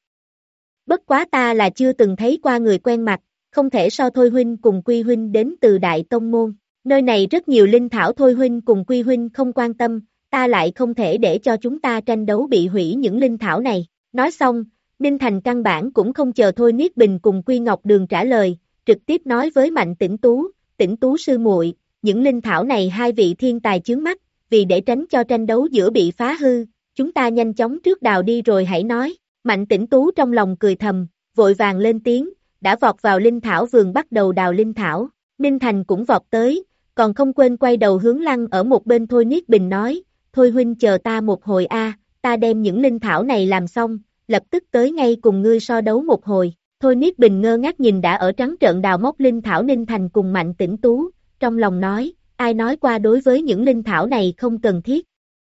Bất quá ta là chưa từng thấy qua người quen mặt, không thể so Thôi huynh cùng Quy huynh đến từ Đại Tông Môn. Nơi này rất nhiều linh thảo Thôi huynh cùng Quy huynh không quan tâm, ta lại không thể để cho chúng ta tranh đấu bị hủy những linh thảo này. Nói xong, Ninh Thành căn bản cũng không chờ Thôi Niết Bình cùng Quy Ngọc Đường trả lời, trực tiếp nói với Mạnh Tĩnh Tú sư muội, những linh thảo này hai vị thiên tài chướng mắt, vì để tránh cho tranh đấu giữa bị phá hư, chúng ta nhanh chóng trước đào đi rồi hãy nói. Mạnh Tĩnh Tú trong lòng cười thầm, vội vàng lên tiếng, đã vọt vào linh thảo vườn bắt đầu đào linh thảo. Ninh Thành cũng vọt tới, còn không quên quay đầu hướng Lăng ở một bên Thôi Niết Bình nói, Thôi huynh chờ ta một hồi ta đem những linh thảo này làm xong, lập tức tới ngay cùng ngươi so đấu một hồi. Thôi Niết Bình ngơ ngác nhìn đã ở trắng trợn đào móc linh thảo Ninh Thành cùng Mạnh Tĩnh Tú, trong lòng nói, ai nói qua đối với những linh thảo này không cần thiết.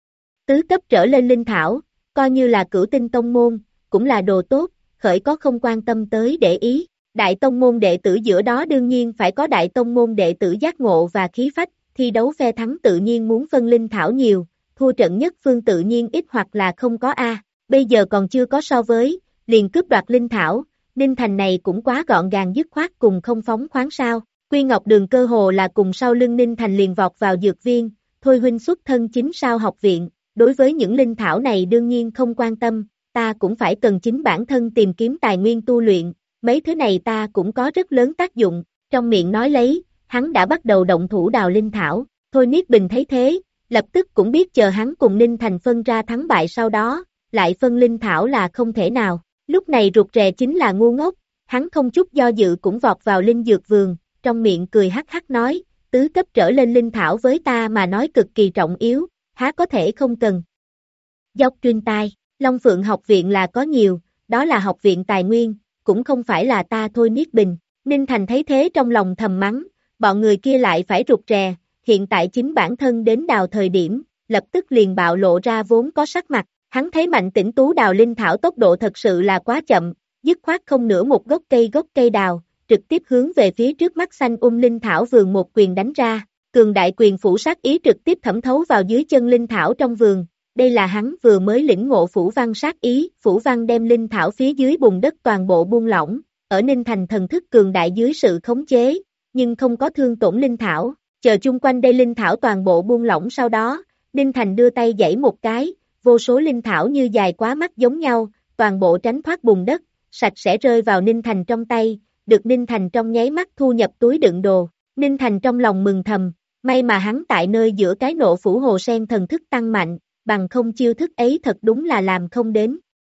Tứ cấp trở lên linh thảo, coi như là cửu tinh tông môn, cũng là đồ tốt, khởi có không quan tâm tới để ý. Đại tông môn đệ tử giữa đó đương nhiên phải có đại tông môn đệ tử giác ngộ và khí phách, thi đấu phe thắng tự nhiên muốn phân linh thảo nhiều, thua trận nhất phương tự nhiên ít hoặc là không có bây giờ còn chưa có so với, liền cướp đoạt linh thảo, Ninh Thành này cũng quá gọn gàng dứt khoát cùng không phóng khoáng sao. Quy Ngọc Đường cơ hồ là cùng sau lưng Ninh Thành liền vọt vào dược viên, Thôi huynh xuất thân chính sao học viện, đối với những linh thảo này đương nhiên không quan tâm, ta cũng phải cần chính bản thân tìm kiếm tài nguyên tu luyện, mấy thứ này ta cũng có rất lớn tác dụng, trong miệng nói lấy, hắn đã bắt đầu động thủ đào linh thảo, Thôi Niết Bình thấy thế, lập tức cũng biết chờ hắn cùng Ninh Thành phân ra thắng bại sau đó, lại phân linh thảo là không thể nào, lúc này rụt rè chính là ngu ngốc, hắn không chút do dự cũng vọt vào linh dược vườn, trong miệng cười hắc hắc nói, tứ cấp trở lên linh thảo với ta mà nói cực kỳ trọng yếu, há có thể không cần. Dốc truyền tai, Long Phượng học viện là có nhiều, đó là học viện tài nguyên, cũng không phải là ta Thôi Niết Bình. Ninh Thành thấy thế trong lòng thầm mắng, bọn người kia lại phải rụt rè, hiện tại chính bản thân đến đào thời điểm, lập tức liền bạo lộ ra vốn có sắc mặt, hắn thấy Mạnh Tĩnh Tú đào linh thảo tốc độ thật sự là quá chậm, dứt khoát không nửa một gốc cây đào, trực tiếp hướng về phía trước mắt xanh linh thảo vườn một quyền đánh ra, cường đại quyền phủ sát ý trực tiếp thẩm thấu vào dưới chân linh thảo trong vườn. Đây là hắn vừa mới lĩnh ngộ phủ văn sát ý, phủ văn đem linh thảo phía dưới bùn đất toàn bộ buông lỏng, ở Ninh Thành thần thức cường đại dưới sự khống chế, nhưng không có thương tổn linh thảo, Chờ chung quanh đây linh thảo toàn bộ buông lỏng sau đó, Ninh Thành đưa tay giãy một cái, vô số linh thảo như dài quá mắt giống nhau, toàn bộ tránh thoát bùn đất, sạch sẽ rơi vào Ninh Thành trong tay, được Ninh Thành trong nháy mắt thu nhập túi đựng đồ. Ninh Thành trong lòng mừng thầm, may mà hắn tại nơi giữa cái nộ phủ hồ sen thần thức tăng mạnh, bằng không chiêu thức ấy thật đúng là làm không đến.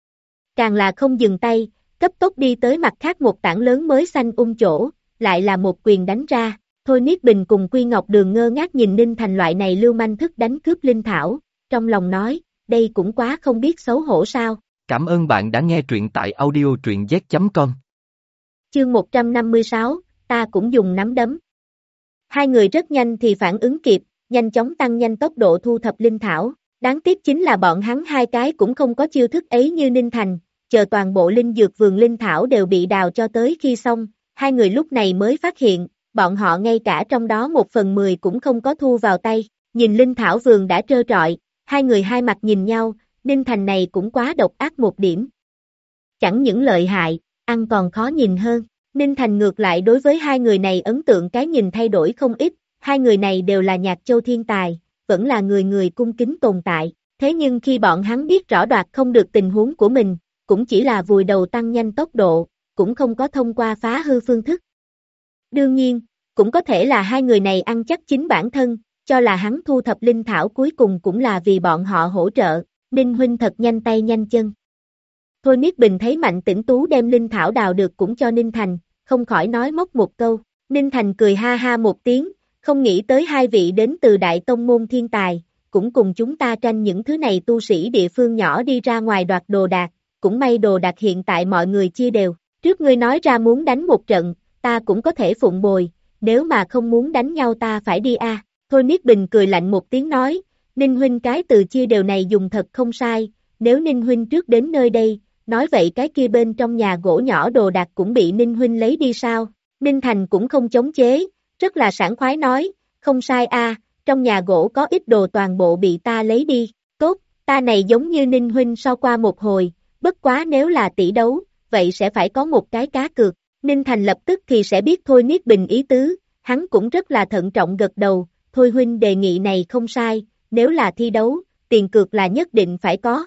Càng là không dừng tay, cấp tốc đi tới mặt khác một tảng lớn mới xanh chỗ, lại là một quyền đánh ra. Thôi Niết Bình cùng Quy Ngọc Đường ngơ ngác nhìn Ninh Thành loại này lưu manh thức đánh cướp linh thảo, trong lòng nói, đây cũng quá không biết xấu hổ sao. Cảm ơn bạn đã nghe truyện tại audio.z.com. Chương 156, ta cũng dùng nắm đấm. Hai người rất nhanh thì phản ứng kịp, nhanh chóng tăng nhanh tốc độ thu thập linh thảo. Đáng tiếc chính là bọn hắn hai cái cũng không có chiêu thức ấy như Ninh Thành, chờ toàn bộ linh dược vườn linh thảo đều bị đào cho tới khi xong, hai người lúc này mới phát hiện, bọn họ ngay cả trong đó 1/10 cũng không có thu vào tay. Nhìn linh thảo vườn đã trơ trọi, hai người hai mặt nhìn nhau, Ninh Thành này cũng quá độc ác một điểm. Chẳng những lợi hại, ăn còn khó nhìn hơn. Ninh Thành ngược lại đối với hai người này ấn tượng cái nhìn thay đổi không ít, hai người này đều là Nhạc Châu thiên tài, vẫn là người người cung kính tồn tại, thế nhưng khi bọn hắn biết rõ đoạt không được tình huống của mình, cũng chỉ là vùi đầu tăng nhanh tốc độ, cũng không có thông qua phá hư phương thức. Đương nhiên, cũng có thể là hai người này ăn chắc chính bản thân, cho là hắn thu thập linh thảo cuối cùng cũng là vì bọn họ hỗ trợ, Ninh huynh thật nhanh tay nhanh chân. Thôi Niết Bình thấy Mạnh Tĩnh Tú đem linh thảo đào được cũng cho Ninh Thành, không khỏi nói móc một câu, Ninh Thành cười ha ha một tiếng, không nghĩ tới hai vị đến từ Đại Tông môn thiên tài, cũng cùng chúng ta tranh những thứ này tu sĩ địa phương nhỏ đi ra ngoài đoạt đồ đạc, cũng may đồ đạc hiện tại mọi người chia đều, trước ngươi nói ra muốn đánh một trận, ta cũng có thể phụng bồi, nếu mà không muốn đánh nhau ta phải đi a. Thôi Niết Bình cười lạnh một tiếng nói, Ninh huynh cái từ chia đều này dùng thật không sai, nếu Ninh huynh trước đến nơi đây, nói vậy cái kia bên trong nhà gỗ nhỏ đồ đạc cũng bị Ninh huynh lấy đi sao? Ninh Thành cũng không chống chế, rất là sảng khoái nói, không sai a, trong nhà gỗ có ít đồ toàn bộ bị ta lấy đi, tốt, ta này giống như Ninh huynh sau qua một hồi, bất quá nếu là tỷ đấu, vậy sẽ phải có một cái cá cược. Ninh Thành lập tức thì sẽ biết Thôi Niết Bình ý tứ, hắn cũng rất là thận trọng gật đầu, Thôi huynh đề nghị này không sai, nếu là thi đấu, tiền cược là nhất định phải có.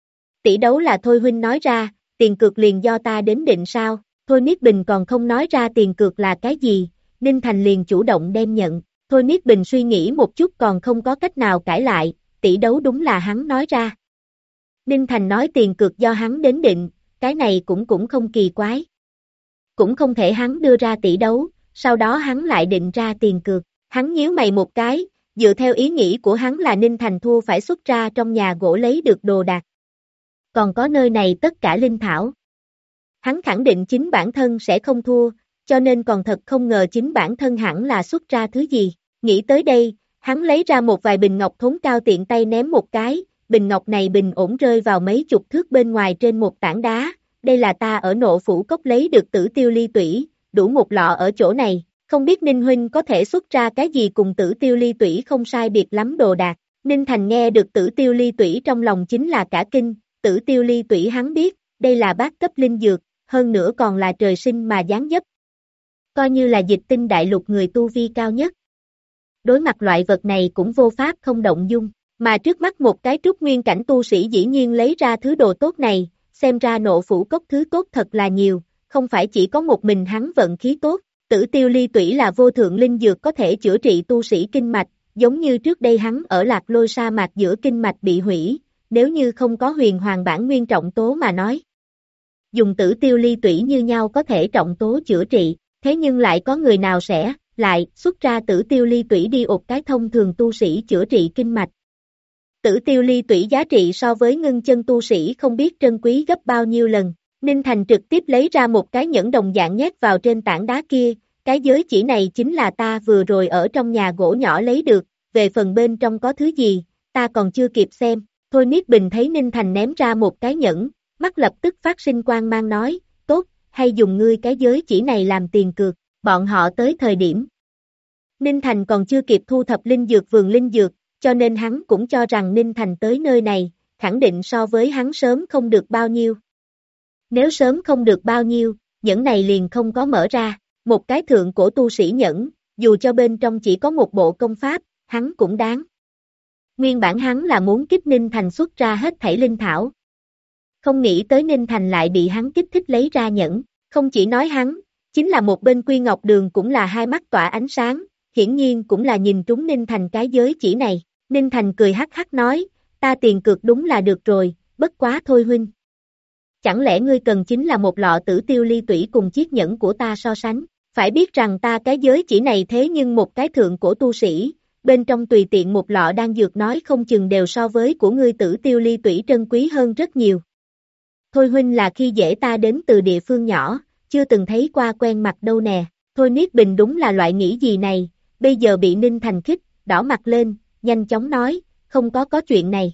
Tỷ đấu là Thôi huynh nói ra, tiền cược liền do ta đến định sao, Thôi Niết Bình còn không nói ra tiền cược là cái gì, Ninh Thành liền chủ động đem nhận, Thôi Niết Bình suy nghĩ một chút còn không có cách nào cãi lại, tỷ đấu đúng là hắn nói ra. Ninh Thành nói tiền cược do hắn đến định, cái này cũng không kỳ quái. Cũng không thể hắn đưa ra tỷ đấu, sau đó hắn lại định ra tiền cược, hắn nhíu mày một cái, dựa theo ý nghĩ của hắn là Ninh Thành thua phải xuất ra trong nhà gỗ lấy được đồ đạc. Còn có nơi này tất cả linh thảo. Hắn khẳng định chính bản thân sẽ không thua, cho nên còn thật không ngờ chính bản thân hẳn là xuất ra thứ gì. Nghĩ tới đây, hắn lấy ra một vài bình ngọc thốn cao tiện tay ném một cái, bình ngọc này bình ổn rơi vào mấy chục thước bên ngoài trên một tảng đá. Đây là ta ở Nộ Phủ Cốc lấy được Tử Tiêu Ly Tủy, đủ một lọ ở chỗ này, không biết Ninh huynh có thể xuất ra cái gì cùng Tử Tiêu Ly Tủy không sai biệt lắm đồ đạc. Ninh Thành nghe được Tử Tiêu Ly Tủy trong lòng chính là cả kinh, Tử Tiêu Ly Tủy hắn biết, đây là bát cấp linh dược, hơn nữa còn là trời sinh mà dáng dấp. Coi như là dịch tinh đại lục người tu vi cao nhất. Đối mặt loại vật này cũng vô pháp không động dung, mà trước mắt một cái trúc nguyên cảnh tu sĩ dĩ nhiên lấy ra thứ đồ tốt này, xem ra Nộ Phủ Cốc thứ tốt thật là nhiều, không phải chỉ có một mình hắn vận khí tốt, Tử Tiêu Ly Tủy là vô thượng linh dược có thể chữa trị tu sĩ kinh mạch, giống như trước đây hắn ở Lạc Lôi sa mạc giữa kinh mạch bị hủy, nếu như không có huyền hoàng bản nguyên trọng tố mà nói. Dùng Tử Tiêu Ly Tủy như nhau có thể trọng tố chữa trị, thế nhưng lại có người nào sẽ, lại, xuất ra Tử Tiêu Ly Tủy đi ột cái thông thường tu sĩ chữa trị kinh mạch. Tử Tiêu Ly Tủy giá trị so với ngưng chân tu sĩ không biết trân quý gấp bao nhiêu lần, Ninh Thành trực tiếp lấy ra một cái nhẫn đồng dạng nhét vào trên tảng đá kia, cái giới chỉ này chính là ta vừa rồi ở trong nhà gỗ nhỏ lấy được, về phần bên trong có thứ gì, ta còn chưa kịp xem, Thôi Niết Bình thấy Ninh Thành ném ra một cái nhẫn, mắt lập tức phát sinh quang mang nói, tốt, hay dùng ngươi cái giới chỉ này làm tiền cược, bọn họ tới thời điểm. Ninh Thành còn chưa kịp thu thập linh dược vườn linh dược, cho nên hắn cũng cho rằng Ninh Thành tới nơi này, khẳng định so với hắn sớm không được bao nhiêu. Nếu sớm không được bao nhiêu, nhẫn này liền không có mở ra, một cái thượng cổ tu sĩ nhẫn, dù cho bên trong chỉ có một bộ công pháp, hắn cũng đáng. Nguyên bản hắn là muốn kích Ninh Thành xuất ra hết thảy linh thảo. Không nghĩ tới Ninh Thành lại bị hắn kích thích lấy ra nhẫn, không chỉ nói hắn, chính là một bên Quy Ngọc Đường cũng là hai mắt tỏa ánh sáng, hiển nhiên cũng là nhìn trúng Ninh Thành cái giới chỉ này. Ninh Thành cười hắc hắc nói, ta tiền cược đúng là được rồi, bất quá thôi huynh. Chẳng lẽ ngươi cần chính là một lọ tử tiêu ly tủy cùng chiếc nhẫn của ta so sánh, phải biết rằng ta cái giới chỉ này thế nhưng một cái thượng cổ tu sĩ, bên trong tùy tiện một lọ đang dược nói không chừng đều so với của ngươi tử tiêu ly tủy trân quý hơn rất nhiều. Thôi huynh là khi dễ ta đến từ địa phương nhỏ, chưa từng thấy qua quen mặt đâu nè, thôi Niết Bình đúng là loại nghĩ gì này, bây giờ bị Ninh Thành khích, đỏ mặt lên, nhanh chóng nói, không có chuyện này.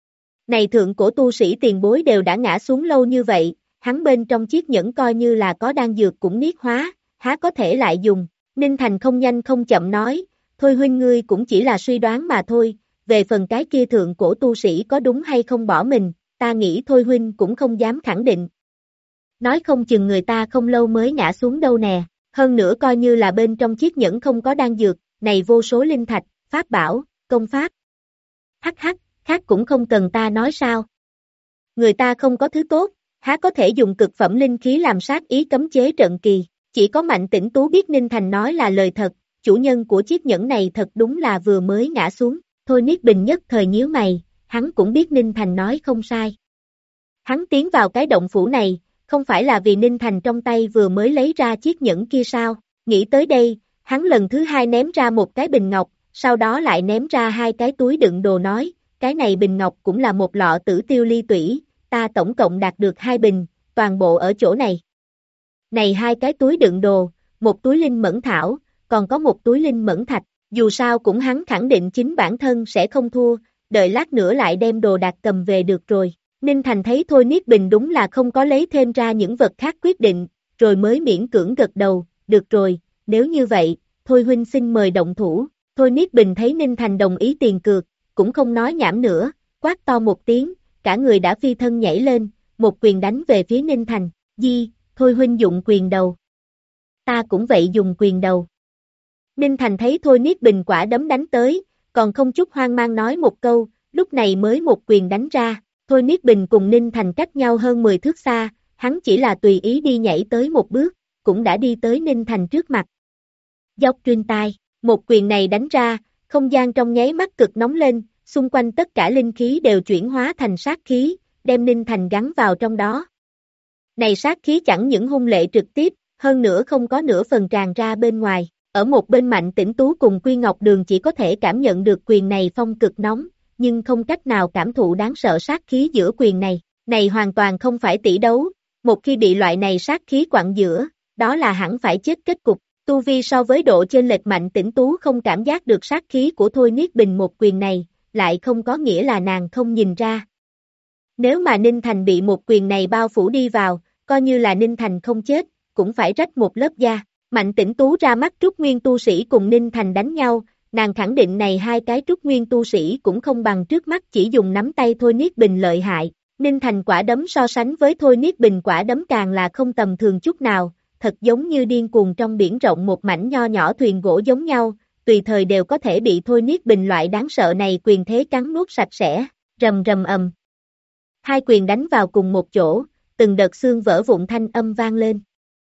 Này thượng cổ tu sĩ tiền bối đều đã ngã xuống lâu như vậy, hắn bên trong chiếc nhẫn coi như là có đan dược cũng niết hóa, há có thể lại dùng, Ninh Thành không nhanh không chậm nói, thôi huynh ngươi cũng chỉ là suy đoán mà thôi, về phần cái kia thượng cổ tu sĩ có đúng hay không bỏ mình, ta nghĩ thôi huynh cũng không dám khẳng định. Nói không chừng người ta không lâu mới ngã xuống đâu nè, hơn nữa coi như là bên trong chiếc nhẫn không có đan dược, này vô số linh thạch, pháp bảo, công pháp. Hắc hắc, khác cũng không cần ta nói sao. Người ta không có thứ tốt, há có thể dùng cực phẩm linh khí làm sát ý cấm chế trận kỳ, chỉ có Mạnh Tĩnh Tú biết Ninh Thành nói là lời thật, chủ nhân của chiếc nhẫn này thật đúng là vừa mới ngã xuống, thôi Niết Bình nhất thời nhíu mày, hắn cũng biết Ninh Thành nói không sai. Hắn tiến vào cái động phủ này, không phải là vì Ninh Thành trong tay vừa mới lấy ra chiếc nhẫn kia sao, nghĩ tới đây, hắn lần thứ hai ném ra một cái bình ngọc, sau đó lại ném ra hai cái túi đựng đồ nói, cái này bình ngọc cũng là một lọ tử tiêu ly tủy, ta tổng cộng đạt được 2 bình, toàn bộ ở chỗ này. Này hai cái túi đựng đồ, một túi linh mẫn thảo, còn có một túi linh mẫn thạch, dù sao cũng hắn khẳng định chính bản thân sẽ không thua, đợi lát nữa lại đem đồ đạc cầm về được rồi. Ninh Thành thấy thôi Niết Bình đúng là không có lấy thêm ra những vật khác quyết định, rồi mới miễn cưỡng gật đầu, được rồi, nếu như vậy, thôi huynh xin mời động thủ, thôi Niết Bình thấy Ninh Thành đồng ý tiền cược, cũng không nói nhảm nữa, quát to một tiếng, cả người đã phi thân nhảy lên, một quyền đánh về phía Ninh Thành, thôi huynh dụng quyền đầu. Ta cũng vậy dùng quyền đầu. Ninh Thành thấy thôi Niết Bình quả đấm đánh tới, còn không chút hoang mang nói một câu, lúc này mới một quyền đánh ra, thôi Niết Bình cùng Ninh Thành cách nhau hơn 10 thước xa, hắn chỉ là tùy ý đi nhảy tới một bước, cũng đã đi tới Ninh Thành trước mặt. Dốc truyền tai, một quyền này đánh ra, không gian trong nháy mắt cực nóng lên, xung quanh tất cả linh khí đều chuyển hóa thành sát khí, đem Ninh Thành gắn vào trong đó. Này sát khí chẳng những hung lệ trực tiếp, hơn nữa không có nửa phần tràn ra bên ngoài, ở một bên Mạnh Tĩnh Tú cùng Quy Ngọc Đường chỉ có thể cảm nhận được quyền này phong cực nóng, nhưng không cách nào cảm thụ đáng sợ sát khí giữa quyền này hoàn toàn không phải tỷ đấu, một khi bị loại này sát khí quặn giữa, đó là hẳn phải chết kết cục. Tu vi so với độ chênh lệch Mạnh Tĩnh Tú không cảm giác được sát khí của thôi Niết Bình một quyền này, lại không có nghĩa là nàng không nhìn ra. Nếu mà Ninh Thành bị một quyền này bao phủ đi vào, coi như là Ninh Thành không chết, cũng phải rách một lớp da. Mạnh Tĩnh Tú ra mắt Trúc Nguyên tu sĩ cùng Ninh Thành đánh nhau, nàng khẳng định này hai cái Trúc Nguyên tu sĩ cũng không bằng trước mắt chỉ dùng nắm tay thôi Niết Bình lợi hại. Ninh Thành quả đấm so sánh với thôi Niết Bình quả đấm càng là không tầm thường chút nào, thật giống như điên cuồng trong biển rộng một mảnh nho nhỏ thuyền gỗ giống nhau, tùy thời đều có thể bị thôi Niết Bình loại đáng sợ này quyền thế cắn nuốt sạch sẽ, rầm rầm ầm. Hai quyền đánh vào cùng một chỗ, từng đợt xương vỡ vụn thanh âm vang lên.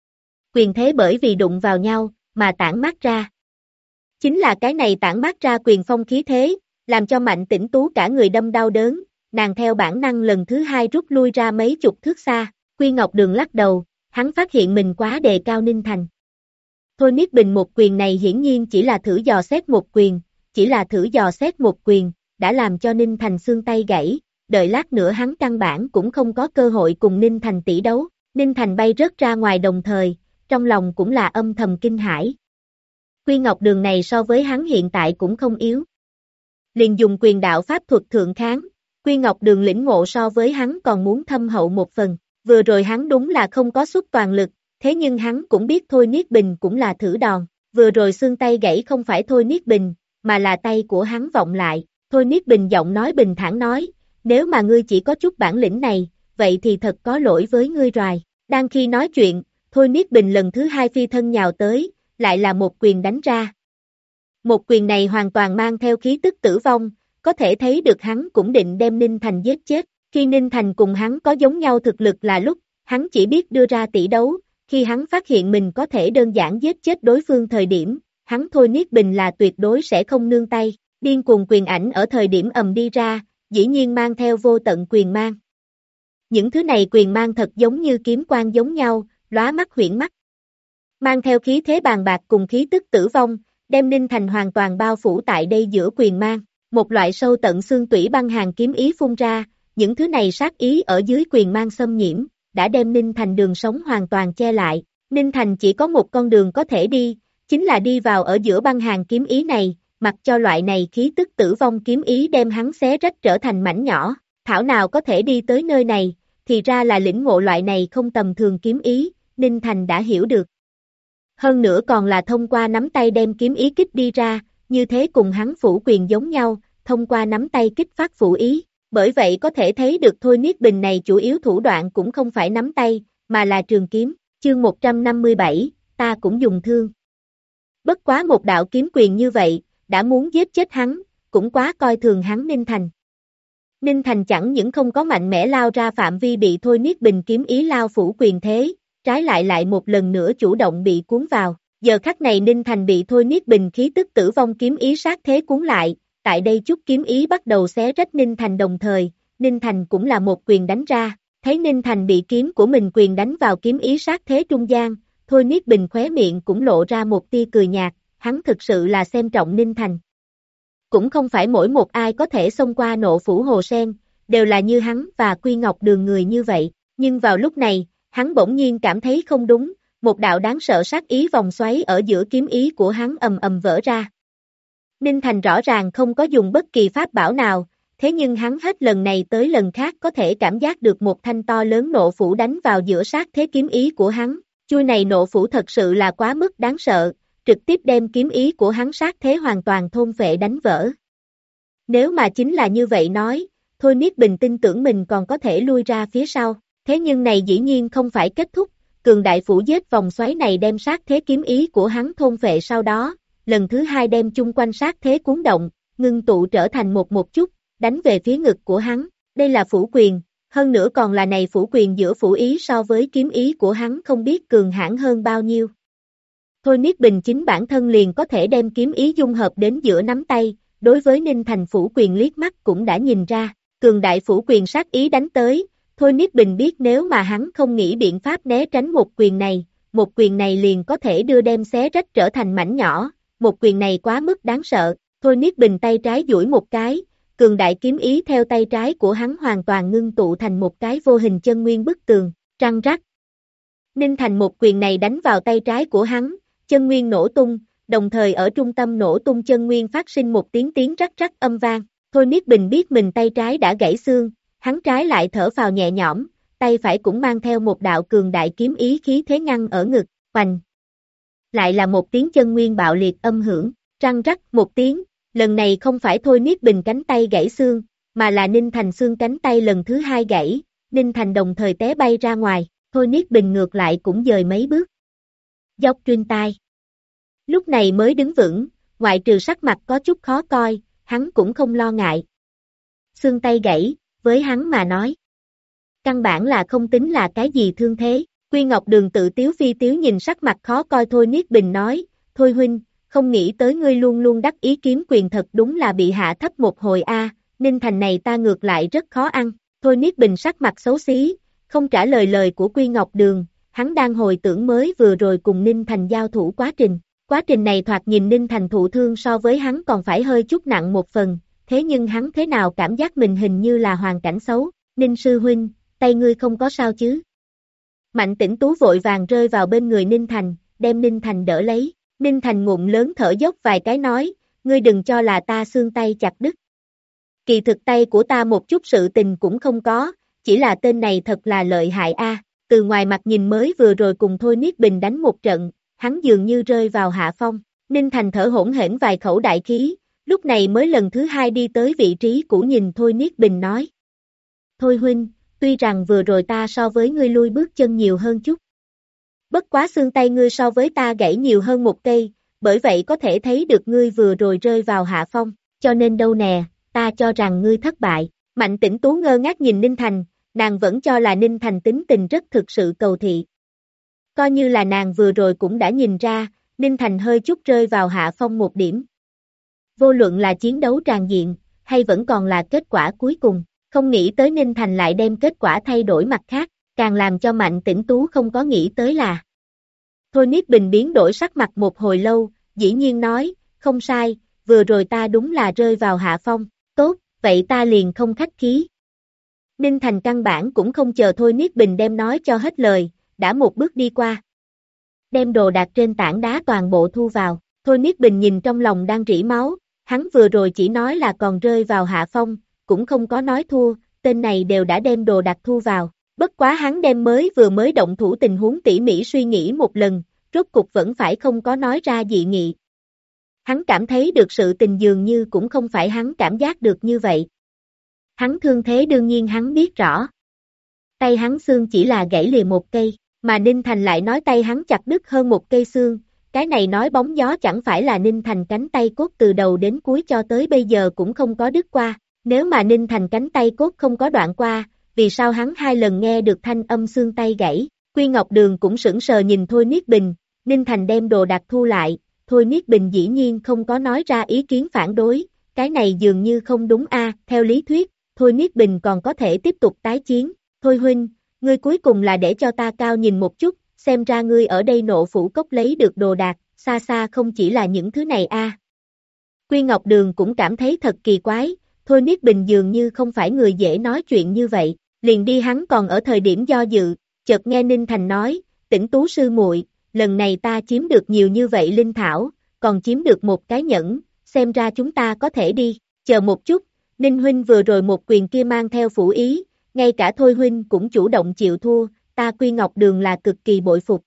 Quyền thế bởi vì đụng vào nhau, mà tản mát ra. Chính là cái này tản mát ra quyền phong khí thế, làm cho Mạnh Tĩnh Tú cả người đâm đau đớn, nàng theo bản năng lần thứ hai rút lui ra mấy chục thước xa, Quy Ngọc Đường lắc đầu, hắn phát hiện mình quá đề cao Ninh Thành. Thôi Niết Bình một quyền này hiển nhiên chỉ là thử dò xét một quyền, đã làm cho Ninh Thành xương tay gãy, đợi lát nữa hắn căn bản cũng không có cơ hội cùng Ninh Thành tỷ đấu, Ninh Thành bay rớt ra ngoài đồng thời, trong lòng cũng là âm thầm kinh hãi. Quy Ngọc Đường này so với hắn hiện tại cũng không yếu. Liền dùng quyền đạo pháp thuật thượng kháng, Quy Ngọc Đường lĩnh ngộ so với hắn còn muốn thâm hậu một phần, vừa rồi hắn đúng là không có xuất toàn lực, thế nhưng hắn cũng biết thôi Niết Bình cũng là thử đòn, vừa rồi xương tay gãy không phải thôi Niết Bình, mà là tay của hắn vọng lại, thôi Niết Bình giọng nói bình thản nói, nếu mà ngươi chỉ có chút bản lĩnh này, vậy thì thật có lỗi với ngươi rồi. Đang khi nói chuyện, thôi Niết Bình lần thứ hai phi thân nhào tới, lại là một quyền đánh ra, Một quyền này hoàn toàn mang theo khí tức tử vong, có thể thấy được hắn cũng định đem Ninh Thành giết chết. Khi Ninh Thành cùng hắn có giống nhau thực lực là lúc, hắn chỉ biết đưa ra tỷ đấu, khi hắn phát hiện mình có thể đơn giản giết chết đối phương thời điểm, hắn thôi Niết Bình là tuyệt đối sẽ không nương tay. Điên cuồng quyền ảnh ở thời điểm ầm đi ra, dĩ nhiên mang theo vô tận quyền mang. Những thứ này quyền mang thật giống như kiếm quang giống nhau, lóa mắt huyễn mắt. Mang theo khí thế bàn bạc cùng khí tức tử vong, đem Ninh Thành hoàn toàn bao phủ tại đây giữa quyền mang. Một loại sâu tận xương tủy băng hàn kiếm ý phun ra, những thứ này sát ý ở dưới quyền mang xâm nhiễm, đã đem Ninh Thành đường sống hoàn toàn che lại. Ninh Thành chỉ có một con đường có thể đi, chính là đi vào ở giữa băng hàn kiếm ý này, mặc cho loại này khí tức tử vong kiếm ý đem hắn xé rách trở thành mảnh nhỏ. Thảo nào có thể đi tới nơi này, thì ra là lĩnh ngộ loại này không tầm thường kiếm ý, Ninh Thành đã hiểu được. Hơn nữa còn là thông qua nắm tay đem kiếm ý kích đi ra, như thế cùng hắn phủ quyền giống nhau, thông qua nắm tay kích phát phủ ý. Bởi vậy có thể thấy được thôi Niết Bình này chủ yếu thủ đoạn cũng không phải nắm tay, mà là trường kiếm. Chương 157, ta cũng dùng thương. Bất quá một đạo kiếm quyền như vậy, đã muốn giết chết hắn, cũng quá coi thường hắn Ninh Thành. Ninh Thành chẳng những không có mạnh mẽ lao ra phạm vi bị thôi Niết Bình kiếm ý lao phủ quyền thế, trái lại một lần nữa chủ động bị cuốn vào. Giờ khắc này Ninh Thành bị thôi Niết Bình khí tức tử vong kiếm ý sát thế cuốn lại, tại đây chút kiếm ý bắt đầu xé rách Ninh Thành đồng thời, Ninh Thành cũng là một quyền đánh ra, thấy Ninh Thành bị kiếm của mình quyền đánh vào kiếm ý sát thế trung gian, thôi Niết Bình khóe miệng cũng lộ ra một tia cười nhạt, hắn thực sự là xem trọng Ninh Thành. Cũng không phải mỗi một ai có thể xông qua Nộ Phủ Hồ Sen, đều là như hắn và Quy Ngọc Đường người như vậy, nhưng vào lúc này, hắn bỗng nhiên cảm thấy không đúng, một đạo đáng sợ sát ý vòng xoáy ở giữa kiếm ý của hắn ầm ầm vỡ ra. Ninh Thành rõ ràng không có dùng bất kỳ pháp bảo nào, thế nhưng hắn hết lần này tới lần khác có thể cảm giác được một thanh to lớn nộ phủ đánh vào giữa sát thế kiếm ý của hắn, chui này nộ phủ thật sự là quá mức đáng sợ, trực tiếp đem kiếm ý của hắn sát thế hoàn toàn thôn phệ đánh vỡ. Nếu mà chính là như vậy nói, thôi Niết Bình tin tưởng mình còn có thể lui ra phía sau, thế nhưng này dĩ nhiên không phải kết thúc, cường đại phủ giết vòng xoáy này đem sát thế kiếm ý của hắn thôn phệ sau đó, lần thứ hai đem chung quanh sát thế cuốn động, ngưng tụ trở thành một chút, đánh về phía ngực của hắn, đây là phủ quyền, hơn nữa còn là này phủ quyền giữa phủ ý so với kiếm ý của hắn không biết cường hãn hơn bao nhiêu. Thôi Niết Bình chính bản thân liền có thể đem kiếm ý dung hợp đến giữa nắm tay, đối với Ninh Thành phủ quyền liếc mắt cũng đã nhìn ra, cường đại phủ quyền sát ý đánh tới, thôi Niết Bình biết nếu mà hắn không nghĩ biện pháp né tránh một quyền này liền có thể đưa đem xé rách trở thành mảnh nhỏ, một quyền này quá mức đáng sợ, thôi Niết Bình tay trái duỗi một cái, cường đại kiếm ý theo tay trái của hắn hoàn toàn ngưng tụ thành một cái vô hình chân nguyên bức tường, răng rắc. Ninh Thành một quyền này đánh vào tay trái của hắn, chân nguyên nổ tung, đồng thời ở trung tâm nổ tung chân nguyên phát sinh một tiếng tiếng rắc rắc âm vang, thôi Niết Bình biết mình tay trái đã gãy xương, hắn trái lại thở phào nhẹ nhõm, tay phải cũng mang theo một đạo cường đại kiếm ý khí thế ngăn ở ngực, hoành. Lại là một tiếng chân nguyên bạo liệt âm hưởng, răng rắc một tiếng, lần này không phải thôi Niết Bình cánh tay gãy xương, mà là Ninh Thành xương cánh tay lần thứ hai gãy, Ninh Thành đồng thời té bay ra ngoài, thôi Niết Bình ngược lại cũng dời mấy bước. Dốc truyền tai. Lúc này mới đứng vững, ngoại trừ sắc mặt có chút khó coi, hắn cũng không lo ngại. Xương tay gãy, với hắn mà nói. Căn bản là không tính là cái gì thương thế, Quy Ngọc Đường tự tiếu phi tiếu nhìn sắc mặt khó coi thôi Niết Bình nói, thôi huynh, không nghĩ tới ngươi luôn luôn đắc ý kiếm quyền thật đúng là bị hạ thấp một hồi a. Ninh Thành này ta ngược lại rất khó ăn, thôi Niết Bình sắc mặt xấu xí, không trả lời lời của Quy Ngọc Đường, hắn đang hồi tưởng mới vừa rồi cùng Ninh Thành giao thủ quá trình này thoạt nhìn Ninh Thành thụ thương so với hắn còn phải hơi chút nặng một phần, thế nhưng hắn thế nào cảm giác mình hình như là hoàn cảnh xấu, Ninh sư huynh, tay ngươi không có sao chứ? Mạnh Tĩnh Tú vội vàng rơi vào bên người Ninh Thành, đem Ninh Thành đỡ lấy, Ninh Thành ngụm lớn thở dốc vài cái nói, ngươi đừng cho là ta xương tay chặt đứt. Kỳ thực tay của ta một chút sự tình cũng không có, chỉ là tên này thật là lợi hại a. Từ ngoài mặt nhìn mới vừa rồi cùng thôi Niết Bình đánh một trận, hắn dường như rơi vào hạ phong, Ninh Thành thở hổn hển vài khẩu đại khí, lúc này mới lần thứ hai đi tới vị trí cũ nhìn thôi Niết Bình nói. Thôi huynh, tuy rằng vừa rồi ta so với ngươi lui bước chân nhiều hơn chút. Bất quá xương tay ngươi so với ta gãy nhiều hơn một cây, bởi vậy có thể thấy được ngươi vừa rồi rơi vào hạ phong, cho nên đâu nè, ta cho rằng ngươi thất bại. Mạnh Tĩnh Tú ngơ ngác nhìn Ninh Thành, nàng vẫn cho là Ninh Thành tính tình rất thực sự cầu thị. Coi như là nàng vừa rồi cũng đã nhìn ra, Ninh Thành hơi chút rơi vào hạ phong một điểm. Vô luận là chiến đấu tràn diện, hay vẫn còn là kết quả cuối cùng, không nghĩ tới Ninh Thành lại đem kết quả thay đổi mặt khác, càng làm cho Mạnh Tĩnh Tú không có nghĩ tới là. Thôi Niết Bình biến đổi sắc mặt một hồi lâu, dĩ nhiên nói, không sai, vừa rồi ta đúng là rơi vào hạ phong, tốt, vậy ta liền không khách khí. Ninh Thành căn bản cũng không chờ Thôi Niết Bình đem nói cho hết lời, đã một bước đi qua. Đem đồ đạc trên tảng đá toàn bộ thu vào, Thôi Niết Bình nhìn trong lòng đang rỉ máu, hắn vừa rồi chỉ nói là còn rơi vào hạ phong, cũng không có nói thua, tên này đều đã đem đồ đạc thu vào. Bất quá hắn đem vừa mới động thủ tình huống tỉ mỉ suy nghĩ một lần, rốt cục vẫn phải không có nói ra dị nghị. Hắn cảm thấy được sự tình dường như cũng không phải hắn cảm giác được như vậy. Hắn thương thế đương nhiên hắn biết rõ. Tay hắn xương chỉ là gãy lìa một cây, mà Ninh Thành lại nói tay hắn chặt đứt hơn một cây xương, cái này nói bóng gió chẳng phải là Ninh Thành cánh tay cốt từ đầu đến cuối cho tới bây giờ cũng không có đứt qua, nếu mà Ninh Thành cánh tay cốt không có đoạn qua, vì sao hắn 2 lần nghe được thanh âm xương tay gãy. Quy Ngọc Đường cũng sững sờ nhìn Thôi Niết Bình, Ninh Thành đem đồ đạc thu lại, Thôi Niết Bình dĩ nhiên không có nói ra ý kiến phản đối, cái này dường như không đúng theo lý thuyết, Thôi Niết Bình còn có thể tiếp tục tái chiến, Thôi huynh, ngươi cuối cùng là để cho ta cao nhìn một chút, xem ra ngươi ở đây Nộ Phủ Cốc lấy được đồ đạc, xa xa không chỉ là những thứ này Quy Ngọc Đường cũng cảm thấy thật kỳ quái, Thôi Niết Bình dường như không phải người dễ nói chuyện như vậy, liền đi hắn còn ở thời điểm do dự, chợt nghe Ninh Thành nói, Tĩnh Tú sư muội, lần này ta chiếm được nhiều như vậy linh thảo, còn chiếm được một cái nhẫn, xem ra chúng ta có thể đi, chờ một chút, Ninh huynh vừa rồi một quyền kia mang theo phủ ý, ngay cả Thôi huynh cũng chủ động chịu thua, ta Quy Ngọc Đường là cực kỳ bội phục.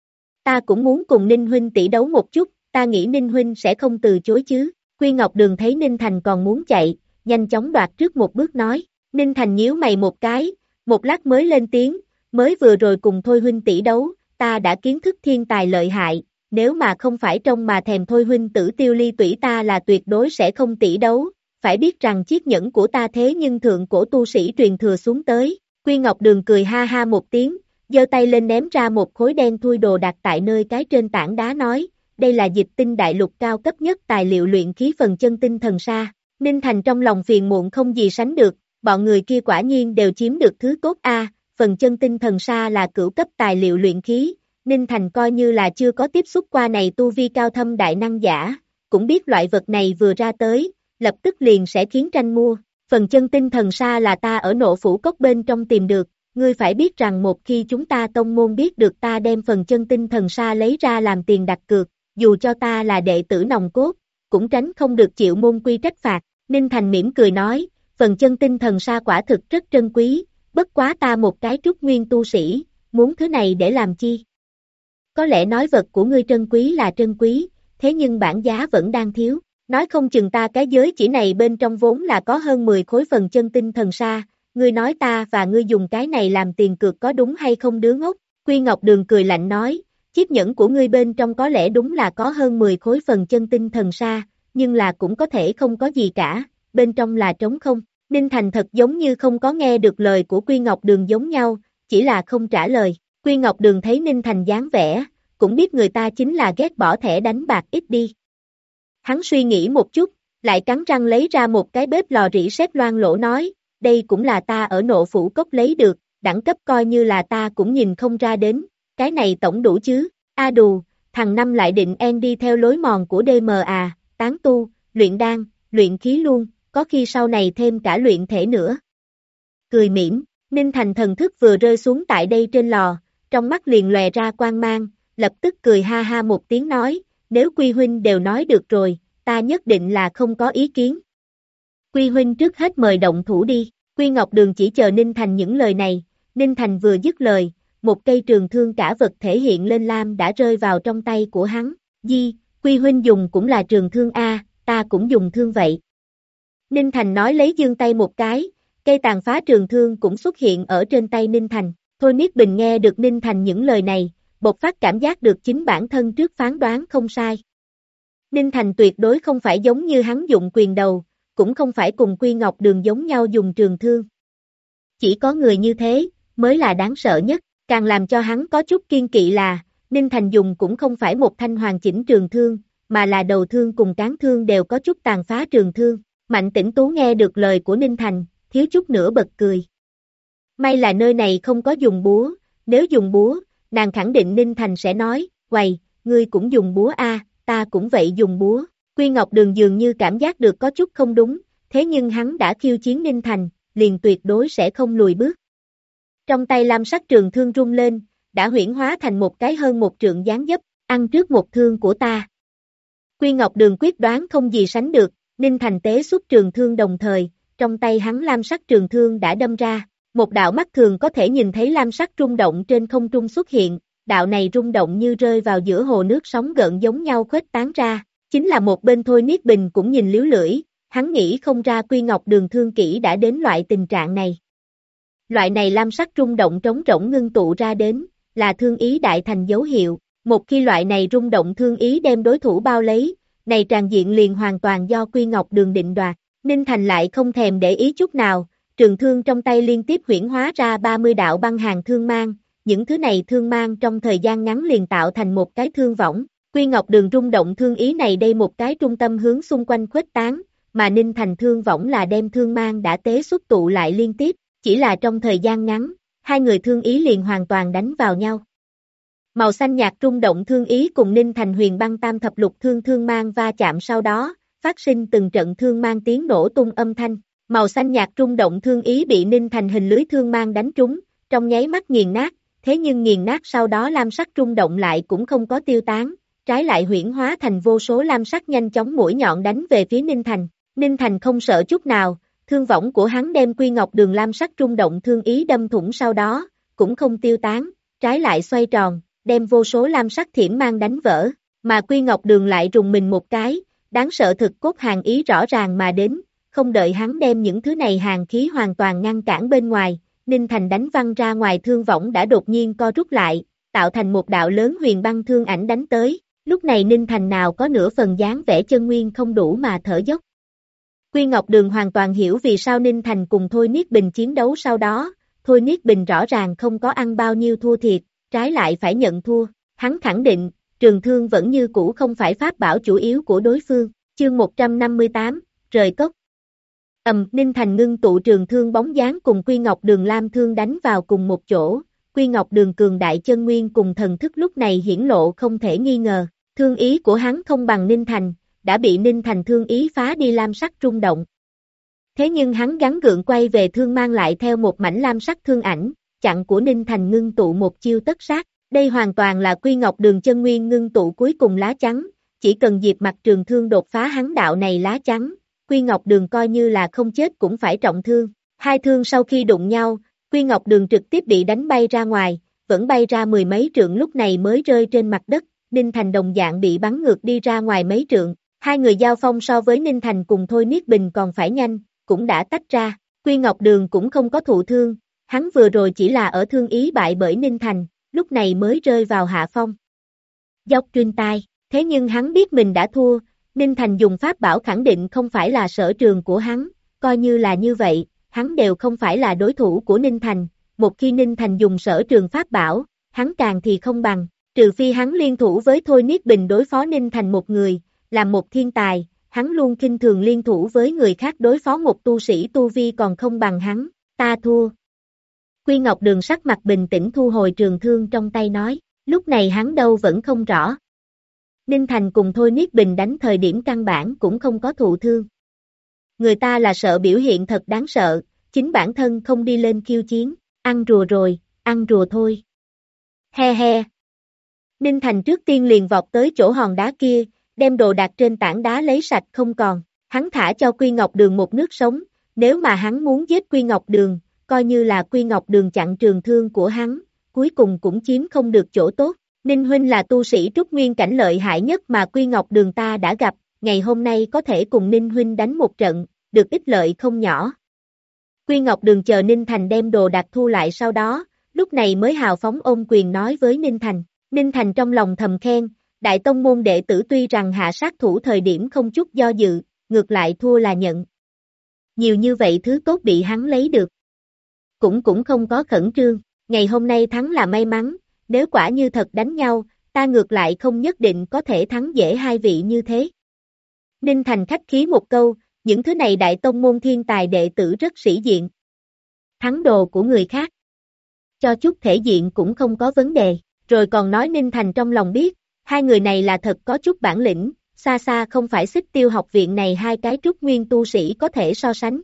Ta cũng muốn cùng Ninh huynh tỷ đấu một chút, ta nghĩ Ninh huynh sẽ không từ chối chứ. Quy Ngọc Đường thấy Ninh Thành còn muốn chạy, nhanh chóng đoạt trước một bước nói. Ninh Thành nhíu mày một cái, một lát mới lên tiếng, mới vừa rồi cùng Thôi huynh tỷ đấu, ta đã kiến thức thiên tài lợi hại, nếu mà không phải trong mà thèm Thôi huynh tử Tiêu Ly tủy ta là tuyệt đối sẽ không tỷ đấu, phải biết rằng chiếc nhẫn của ta thế nhưng thượng cổ tu sĩ truyền thừa xuống tới. Quy Ngọc Đường cười ha ha một tiếng, giơ tay lên ném ra một khối đen thui đồ đặt tại nơi cái trên tảng đá nói, đây là Dịch Tinh đại lục cao cấp nhất tài liệu luyện khí phần chân tinh thần sa. Ninh Thành trong lòng phiền muộn không gì sánh được, bọn người kia quả nhiên đều chiếm được thứ tốt phần chân tinh thần sa là cửu cấp tài liệu luyện khí, Ninh Thành coi như là chưa có tiếp xúc qua này tu vi cao thâm đại năng giả, cũng biết loại vật này vừa ra tới, lập tức liền sẽ khiến tranh mua, phần chân tinh thần sa là ta ở Nộ Phủ Cốc bên trong tìm được, ngươi phải biết rằng một khi chúng ta tông môn biết được ta đem phần chân tinh thần sa lấy ra làm tiền đặt cược, dù cho ta là đệ tử nòng cốt, cũng tránh không được chịu môn quy trách phạt. Ninh Thành mỉm cười nói, phần chân tinh thần sa quả thực rất trân quý, bất quá ta một cái trúc nguyên tu sĩ, muốn thứ này để làm chi? Có lẽ nói vật của ngươi trân quý là trân quý, thế nhưng bản giá vẫn đang thiếu, nói không chừng ta cái giới chỉ này bên trong vốn là có hơn 10 khối phần chân tinh thần sa, ngươi nói ta và ngươi dùng cái này làm tiền cược có đúng hay không đứa ngốc? Quy Ngọc Đường cười lạnh nói, chiếc nhẫn của ngươi bên trong có lẽ đúng là có hơn 10 khối phần chân tinh thần sa, nhưng là cũng có thể không có gì cả, bên trong là trống không. Ninh Thành thật giống như không có nghe được lời của Quy Ngọc Đường giống nhau, chỉ là không trả lời. Quy Ngọc Đường thấy Ninh Thành dáng vẻ, cũng biết người ta chính là ghét bỏ thẻ đánh bạc ít đi. Hắn suy nghĩ một chút, lại cắn răng lấy ra một cái bếp lò rỉ sét loang lỗ nói, đây cũng là ta ở Nộ Phủ Cốc lấy được, đẳng cấp coi như là ta cũng nhìn không ra đến, cái này tổng đủ chứ, đù, thằng Năm lại định đi theo lối mòn của DMA, tán tu, luyện đan, luyện khí luôn, có khi sau này thêm cả luyện thể nữa. Cười mỉm, Ninh Thành thần thức vừa rơi xuống tại đây trên lò, trong mắt liền lòe ra quang mang, lập tức cười ha ha một tiếng nói, nếu Quy huynh đều nói được rồi, ta nhất định là không có ý kiến. Quy huynh trước hết mời động thủ đi, Quy Ngọc Đường chỉ chờ Ninh Thành những lời này, Ninh Thành vừa dứt lời, một cây trường thương cả vật thể hiện lên lam đã rơi vào trong tay của hắn, Quy huynh dùng cũng là trường thương ta cũng dùng thương vậy. Ninh Thành nói lấy giương tay một cái, cây tàn phá trường thương cũng xuất hiện ở trên tay Ninh Thành, Thôi Niết Bình nghe được Ninh Thành những lời này, bộc phát cảm giác được chính bản thân trước phán đoán không sai. Ninh Thành tuyệt đối không phải giống như hắn dụng quyền đầu, cũng không phải cùng Quy Ngọc Đường giống nhau dùng trường thương. Chỉ có người như thế, mới là đáng sợ nhất, càng làm cho hắn có chút kiên kỵ là, Ninh Thành dùng cũng không phải một thanh hoàn chỉnh trường thương, mà là đầu thương cùng cán thương đều có chút tàn phá trường thương. Mạnh Tĩnh Tú nghe được lời của Ninh Thành, thiếu chút nữa bật cười. May là nơi này không có dùng búa, nếu dùng búa, nàng khẳng định Ninh Thành sẽ nói, "Quầy, ngươi cũng dùng búa a, ta cũng vậy dùng búa." Quy Ngọc Đường dường như cảm giác được có chút không đúng, thế nhưng hắn đã khiêu chiến Ninh Thành, liền tuyệt đối sẽ không lùi bước. Trong tay lam sắc trường thương rung lên, đã huyễn hóa thành một cái hơn một trượng dáng dấp, ăn trước một thương của ta. Quy Ngọc Đường quyết đoán không gì sánh được, Ninh Thành tế xuất trường thương đồng thời, trong tay hắn lam sắc trường thương đã đâm ra, một đạo mắt thường có thể nhìn thấy lam sắc rung động trên không trung xuất hiện, đạo này rung động như rơi vào giữa hồ nước sóng gợn giống nhau khuếch tán ra, chính là một bên Thôi Niết Bình cũng nhìn líu lưỡi, hắn nghĩ không ra Quy Ngọc Đường thương kỹ đã đến loại tình trạng này. Loại này lam sắc rung động trống rỗng ngưng tụ ra đến, là thương ý đại thành dấu hiệu, một khi loại này rung động thương ý đem đối thủ bao lấy, này tràn diện liền hoàn toàn do Quy Ngọc Đường định đoạt. Ninh Thành lại không thèm để ý chút nào, trường thương trong tay liên tiếp huyễn hóa ra 30 đạo băng hàng thương mang, những thứ này thương mang trong thời gian ngắn liền tạo thành một cái thương võng. Quy Ngọc Đường rung động thương ý này đây một cái trung tâm hướng xung quanh khuếch tán, mà Ninh Thành thương võng là đem thương mang đã tế xuất tụ lại liên tiếp, chỉ là trong thời gian ngắn, hai người thương ý liền hoàn toàn đánh vào nhau. Màu xanh nhạt rung động thương ý cùng Ninh Thành huyền băng tam thập lục thương mang va chạm sau đó, phát sinh từng trận thương mang tiếng nổ tung âm thanh. Màu xanh nhạt rung động thương ý bị Ninh Thành hình lưới thương mang đánh trúng, trong nháy mắt nghiền nát, thế nhưng nghiền nát sau đó lam sắc rung động lại cũng không có tiêu tán, trái lại huyễn hóa thành vô số lam sắc nhanh chóng mũi nhọn đánh về phía Ninh Thành. Ninh Thành không sợ chút nào, thương võng của hắn đem Quy Ngọc Đường lam sắc rung động thương ý đâm thủng sau đó, cũng không tiêu tán, trái lại xoay tròn, đem vô số lam sắc thiểm mang đánh vỡ, mà Quy Ngọc Đường lại rùng mình một cái, đáng sợ thực cốt hàng ý rõ ràng mà đến, không đợi hắn đem những thứ này hàng khí hoàn toàn ngăn cản bên ngoài, Ninh Thành đánh văng ra ngoài thương võng đã đột nhiên co rút lại, tạo thành một đạo lớn huyền băng thương ảnh đánh tới, lúc này Ninh Thành nào có nửa phần dáng vẻ chân nguyên không đủ mà thở dốc. Quy Ngọc Đường hoàn toàn hiểu vì sao Ninh Thành cùng Thôi Niết Bình chiến đấu sau đó, Thôi Niết Bình rõ ràng không có ăn bao nhiêu thua thiệt, trái lại phải nhận thua, hắn khẳng định, trường thương vẫn như cũ không phải pháp bảo chủ yếu của đối phương, chương 158, rời cốc. Ninh Thành ngưng tụ trường thương bóng dáng cùng Quy Ngọc Đường lam thương đánh vào cùng một chỗ, Quy Ngọc Đường cường đại chân nguyên cùng thần thức lúc này hiển lộ không thể nghi ngờ, thương ý của hắn không bằng Ninh Thành, đã bị Ninh Thành thương ý phá đi lam sắc rung động. Thế nhưng hắn gắng gượng quay về thương mang lại theo một mảnh lam sắc thương ảnh, chặn của Ninh Thành ngưng tụ một chiêu tất sát, đây hoàn toàn là Quy Ngọc Đường chân nguyên ngưng tụ cuối cùng lá chắn, chỉ cần Diệp Mặt trường thương đột phá hắn đạo này lá chắn, Quy Ngọc Đường coi như là không chết cũng phải trọng thương. Hai thương sau khi đụng nhau, Quy Ngọc Đường trực tiếp bị đánh bay ra ngoài, vẫn bay ra mười mấy trượng lúc này mới rơi trên mặt đất, Ninh Thành đồng dạng bị bắn ngược đi ra ngoài mấy trượng. Hai người giao phong so với Ninh Thành cùng Thôi Niết Bình còn phải nhanh, cũng đã tách ra. Quy Ngọc Đường cũng không có thụ thương, hắn vừa rồi chỉ là ở thương ý bại bởi Ninh Thành, lúc này mới rơi vào hạ phong. Dốc trên tai, thế nhưng hắn biết mình đã thua, Ninh Thành dùng pháp bảo khẳng định không phải là sở trường của hắn, coi như là như vậy, hắn đều không phải là đối thủ của Ninh Thành, một khi Ninh Thành dùng sở trường pháp bảo, hắn càng thì không bằng, trừ phi hắn liên thủ với Thôi Niết Bình đối phó Ninh Thành một người, làm một thiên tài, hắn luôn khinh thường liên thủ với người khác đối phó một tu sĩ tu vi còn không bằng hắn, ta thua. Quy Ngọc Đường sắc mặt bình tĩnh thu hồi trường thương trong tay nói, lúc này hắn đâu vẫn không rõ. Ninh Thành cùng Thôi Niết Bình đánh thời điểm căn bản cũng không có thụ thương. Người ta là sợ biểu hiện thật đáng sợ, chính bản thân không đi lên khiêu chiến, ăn rùa rồi, ăn rùa thôi. He he. Ninh Thành trước tiên liền vọt tới chỗ hòn đá kia, đem đồ đạc trên tảng đá lấy sạch không còn, hắn thả cho Quy Ngọc Đường một nước sống, nếu mà hắn muốn giết Quy Ngọc Đường, coi như là Quy Ngọc Đường chặn trường thương của hắn, cuối cùng cũng chiếm không được chỗ tốt. Ninh huynh là tu sĩ trúc nguyên cảnh lợi hại nhất mà Quy Ngọc Đường ta đã gặp, ngày hôm nay có thể cùng Ninh huynh đánh một trận, được ích lợi không nhỏ. Quy Ngọc Đường chờ Ninh Thành đem đồ đạc thu lại sau đó, lúc này mới hào phóng ôm quyền nói với Ninh Thành. Ninh Thành trong lòng thầm khen, Đại tông môn đệ tử tuy rằng hạ sát thủ thời điểm không chút do dự, ngược lại thua là nhận. Nhiều như vậy thứ tốt bị hắn lấy được. Cũng không có khẩn trương, ngày hôm nay thắng là may mắn, nếu quả như thật đánh nhau, ta ngược lại không nhất định có thể thắng dễ hai vị như thế. Ninh Thành khách khí một câu, những thứ này đại tông môn thiên tài đệ tử rất sĩ diện. Thắng đồ của người khác. Cho chút thể diện cũng không có vấn đề, rồi còn nói Ninh Thành trong lòng biết, hai người này là thật có chút bản lĩnh, xa xa không phải Xích Tiêu học viện này hai cái trúc nguyên tu sĩ có thể so sánh.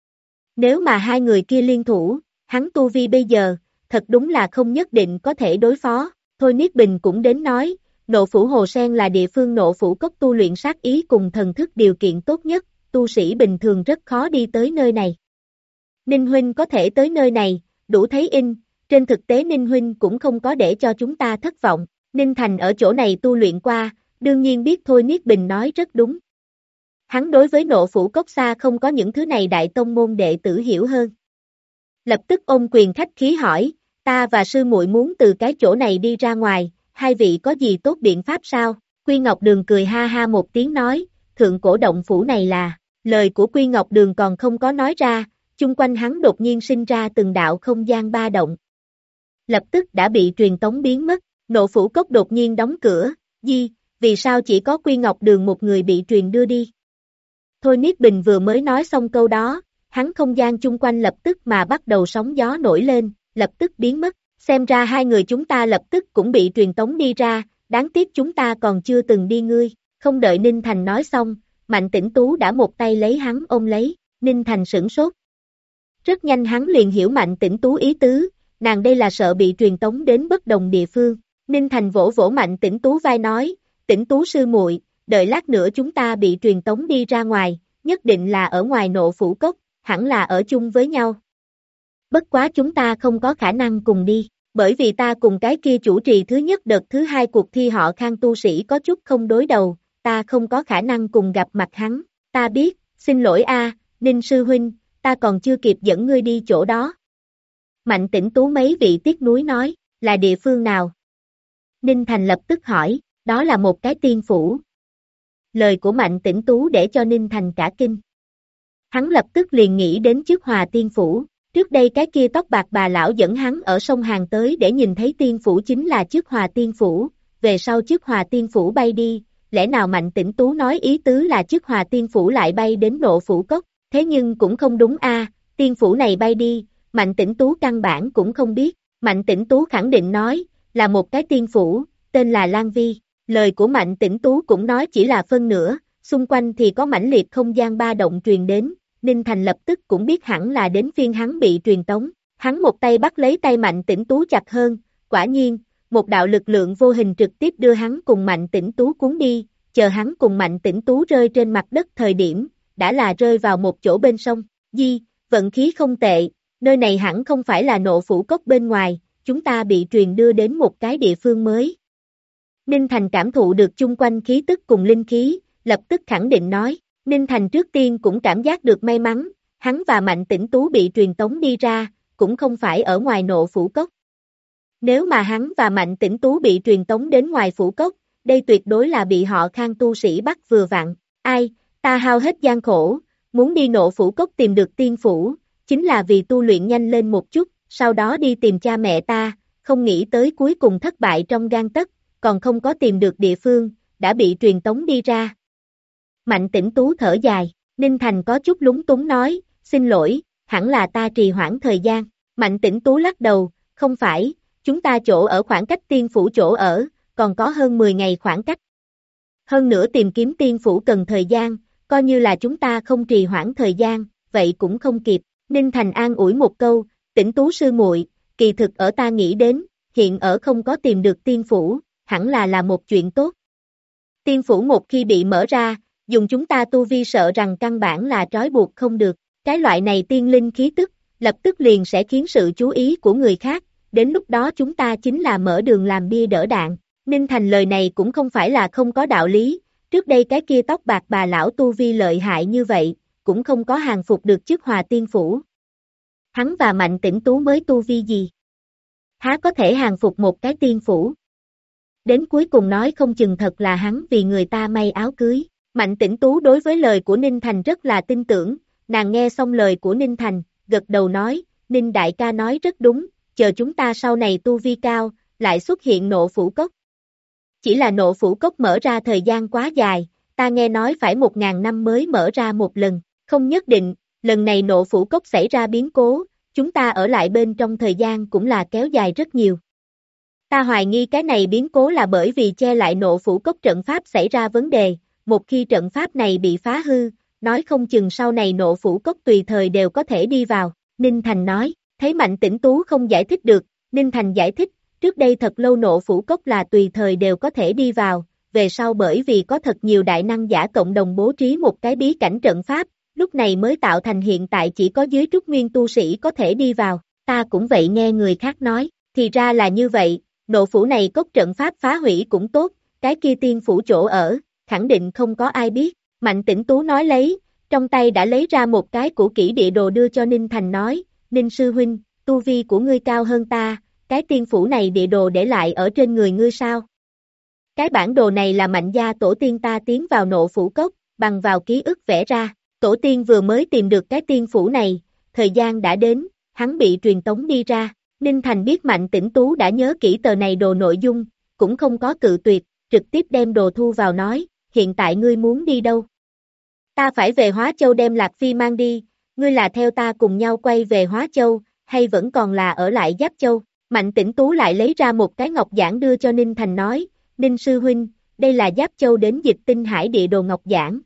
Nếu mà hai người kia liên thủ, hắn tu vi bây giờ, thật đúng là không nhất định có thể đối phó. Thôi Niết Bình cũng đến nói, Nộ Phủ Hồ Sen là địa phương Nộ Phủ Cốc tu luyện sát ý cùng thần thức điều kiện tốt nhất, tu sĩ bình thường rất khó đi tới nơi này. Ninh Huynh có thể tới nơi này, đủ thấy in, trên thực tế Ninh Huynh cũng không có để cho chúng ta thất vọng. Ninh Thành ở chỗ này tu luyện qua, đương nhiên biết Thôi Niết Bình nói rất đúng. Hắn đối với Nộ Phủ Cốc xa không có những thứ này đại tông môn đệ tử hiểu hơn. Lập tức ôm quyền khách khí hỏi, ta và sư muội muốn từ cái chỗ này đi ra ngoài, hai vị có gì tốt biện pháp sao? Quy Ngọc Đường cười ha ha một tiếng nói, thượng cổ động phủ này là, lời của Quy Ngọc Đường còn không có nói ra, chung quanh hắn đột nhiên sinh ra từng đạo không gian ba động. Lập tức đã bị truyền tống biến mất, Nộ Phủ Cốc đột nhiên đóng cửa, vì sao chỉ có Quy Ngọc Đường một người bị truyền đưa đi? Thôi Niết Bình vừa mới nói xong câu đó, hắn không gian chung quanh lập tức mà bắt đầu sóng gió nổi lên, lập tức biến mất, xem ra hai người chúng ta lập tức cũng bị truyền tống đi ra, đáng tiếc chúng ta còn chưa từng đi ngươi, không đợi Ninh Thành nói xong, Mạnh Tĩnh Tú đã một tay lấy hắn ôm lấy, Ninh Thành sửng sốt. Rất nhanh hắn liền hiểu Mạnh Tĩnh Tú ý tứ, nàng đây là sợ bị truyền tống đến bất đồng địa phương, Ninh Thành vỗ vỗ Mạnh Tĩnh Tú vai nói, Tĩnh Tú sư muội, đợi lát nữa chúng ta bị truyền tống đi ra ngoài, nhất định là ở ngoài Nộ Phủ Cốc, hẳn là ở chung với nhau. Bất quá chúng ta không có khả năng cùng đi, bởi vì ta cùng cái kia chủ trì thứ nhất đợt thứ hai cuộc thi họ Khang tu sĩ có chút không đối đầu, ta không có khả năng cùng gặp mặt hắn, ta biết, xin lỗi a, Ninh sư huynh, ta còn chưa kịp dẫn ngươi đi chỗ đó. Mạnh Tĩnh Tú mấy vị tiếc nuối nói, là địa phương nào? Ninh Thành lập tức hỏi, đó là một cái tiên phủ. Lời của Mạnh Tĩnh Tú để cho Ninh Thành cả kinh. Hắn lập tức liền nghĩ đến Chức Hòa Tiên Phủ, trước đây cái kia tóc bạc bà lão dẫn hắn ở sông Hàn tới để nhìn thấy tiên phủ chính là Chức Hòa Tiên Phủ, về sau Chức Hòa Tiên Phủ bay đi, lẽ nào Mạnh Tĩnh Tú nói ý tứ là Chức Hòa Tiên Phủ lại bay đến Nộ Phủ Cốc, thế nhưng cũng không đúng a, tiên phủ này bay đi, Mạnh Tĩnh Tú căn bản cũng không biết, Mạnh Tĩnh Tú khẳng định nói, là một cái tiên phủ, tên là Lan Vi, lời của Mạnh Tĩnh Tú cũng nói chỉ là phân nửa, xung quanh thì có mãnh liệt không gian ba động truyền đến, Ninh Thành lập tức cũng biết hẳn là đến phiên hắn bị truyền tống, hắn một tay bắt lấy tay Mạnh Tĩnh Tú chặt hơn, quả nhiên, một đạo lực lượng vô hình trực tiếp đưa hắn cùng Mạnh Tĩnh Tú cuốn đi, chờ hắn cùng Mạnh Tĩnh Tú rơi trên mặt đất thời điểm, đã là rơi vào một chỗ bên sông, vận khí không tệ, nơi này hẳn không phải là Nộ Phủ Cốc bên ngoài, chúng ta bị truyền đưa đến một cái địa phương mới. Ninh Thành cảm thụ được chung quanh khí tức cùng linh khí, lập tức khẳng định nói, Ninh Thành trước tiên cũng cảm giác được may mắn, hắn và Mạnh Tĩnh Tú bị truyền tống đi ra, cũng không phải ở ngoài Nộ Phủ Cốc. Nếu mà hắn và Mạnh Tĩnh Tú bị truyền tống đến ngoài Phủ Cốc, đây tuyệt đối là bị họ Khang tu sĩ bắt vừa vặn, ai, ta hao hết gian khổ, muốn đi Nộ Phủ Cốc tìm được tiên phủ, chính là vì tu luyện nhanh lên một chút, sau đó đi tìm cha mẹ ta, không nghĩ tới cuối cùng thất bại trong gang tấc, còn không có tìm được địa phương, đã bị truyền tống đi ra. Mạnh Tĩnh Tú thở dài, Ninh Thành có chút lúng túng nói, xin lỗi, hẳn là ta trì hoãn thời gian. Mạnh Tĩnh Tú lắc đầu, không phải, chúng ta chỗ ở khoảng cách tiên phủ chỗ ở, còn có hơn 10 ngày khoảng cách. Hơn nữa tìm kiếm tiên phủ cần thời gian, coi như là chúng ta không trì hoãn thời gian, vậy cũng không kịp. Ninh Thành an ủi một câu, Tĩnh Tú sư muội, kỳ thực ở ta nghĩ đến, hiện ở không có tìm được tiên phủ, hẳn là một chuyện tốt. Tiên phủ một khi bị mở ra, dùng chúng ta tu vi sợ rằng căn bản là trói buộc không được, cái loại này tiên linh khí tức, lập tức liền sẽ khiến sự chú ý của người khác, đến lúc đó chúng ta chính là mở đường làm bia đỡ đạn. Ninh Thành lời này cũng không phải là không có đạo lý, trước đây cái kia tóc bạc bà lão tu vi lợi hại như vậy, cũng không có hàng phục được Chức Hòa Tiên Phủ. Hắn và Mạnh Tĩnh Tú mới tu vi gì? Há có thể hàng phục một cái tiên phủ? đến cuối cùng nói không chừng thật là hắn vì người ta may áo cưới. Mạnh Tĩnh Tú đối với lời của Ninh Thành rất là tin tưởng, nàng nghe xong lời của Ninh Thành, gật đầu nói, Ninh đại ca nói rất đúng, chờ chúng ta sau này tu vi cao, lại xuất hiện Nộ Phủ Cốc. Chỉ là Nộ Phủ Cốc mở ra thời gian quá dài, ta nghe nói phải 1000 năm mới mở ra một lần, không nhất định, lần này Nộ Phủ Cốc xảy ra biến cố, chúng ta ở lại bên trong thời gian cũng là kéo dài rất nhiều. Ta hoài nghi cái này biến cố là bởi vì che lại Nộ Phủ Cốc trận pháp xảy ra vấn đề, một khi trận pháp này bị phá hư, nói không chừng sau này Nộ Phủ Cốc tùy thời đều có thể đi vào, Ninh Thành nói, thấy Mạnh Tĩnh Tú không giải thích được, Ninh Thành giải thích, trước đây thật lâu Nộ Phủ Cốc là tùy thời đều có thể đi vào, về sau bởi vì có thật nhiều đại năng giả cộng đồng bố trí một cái bí cảnh trận pháp, lúc này mới tạo thành hiện tại chỉ có dưới trúc nguyên tu sĩ có thể đi vào, ta cũng vậy nghe người khác nói, thì ra là như vậy, Nộ Phủ này cốc trận pháp phá hủy cũng tốt, cái kia tiên phủ chỗ ở, khẳng định không có ai biết, Mạnh Tĩnh Tú nói lấy, trong tay đã lấy ra một cái cũ kỹ địa đồ đưa cho Ninh Thành nói, Ninh sư huynh, tu vi của ngươi cao hơn ta, cái tiên phủ này địa đồ để lại ở trên người ngươi sao? Cái bản đồ này là Mạnh gia tổ tiên ta tiến vào Nộ Phủ Cốc, bằng vào ký ức vẽ ra, tổ tiên vừa mới tìm được cái tiên phủ này, thời gian đã đến, hắn bị truyền tống đi ra, Ninh Thành biết Mạnh Tĩnh Tú đã nhớ kỹ tờ này đồ nội dung, cũng không có cự tuyệt, trực tiếp đem đồ thu vào nói, hiện tại ngươi muốn đi đâu? Ta phải về Hóa Châu đem Lạc Phi mang đi, ngươi là theo ta cùng nhau quay về Hóa Châu, hay vẫn còn là ở lại Giáp Châu? Mạnh Tĩnh Tú lại lấy ra một cái ngọc giản đưa cho Ninh Thành nói, Ninh sư huynh, đây là Giáp Châu đến Dịch Tinh Hải địa đồ ngọc giản.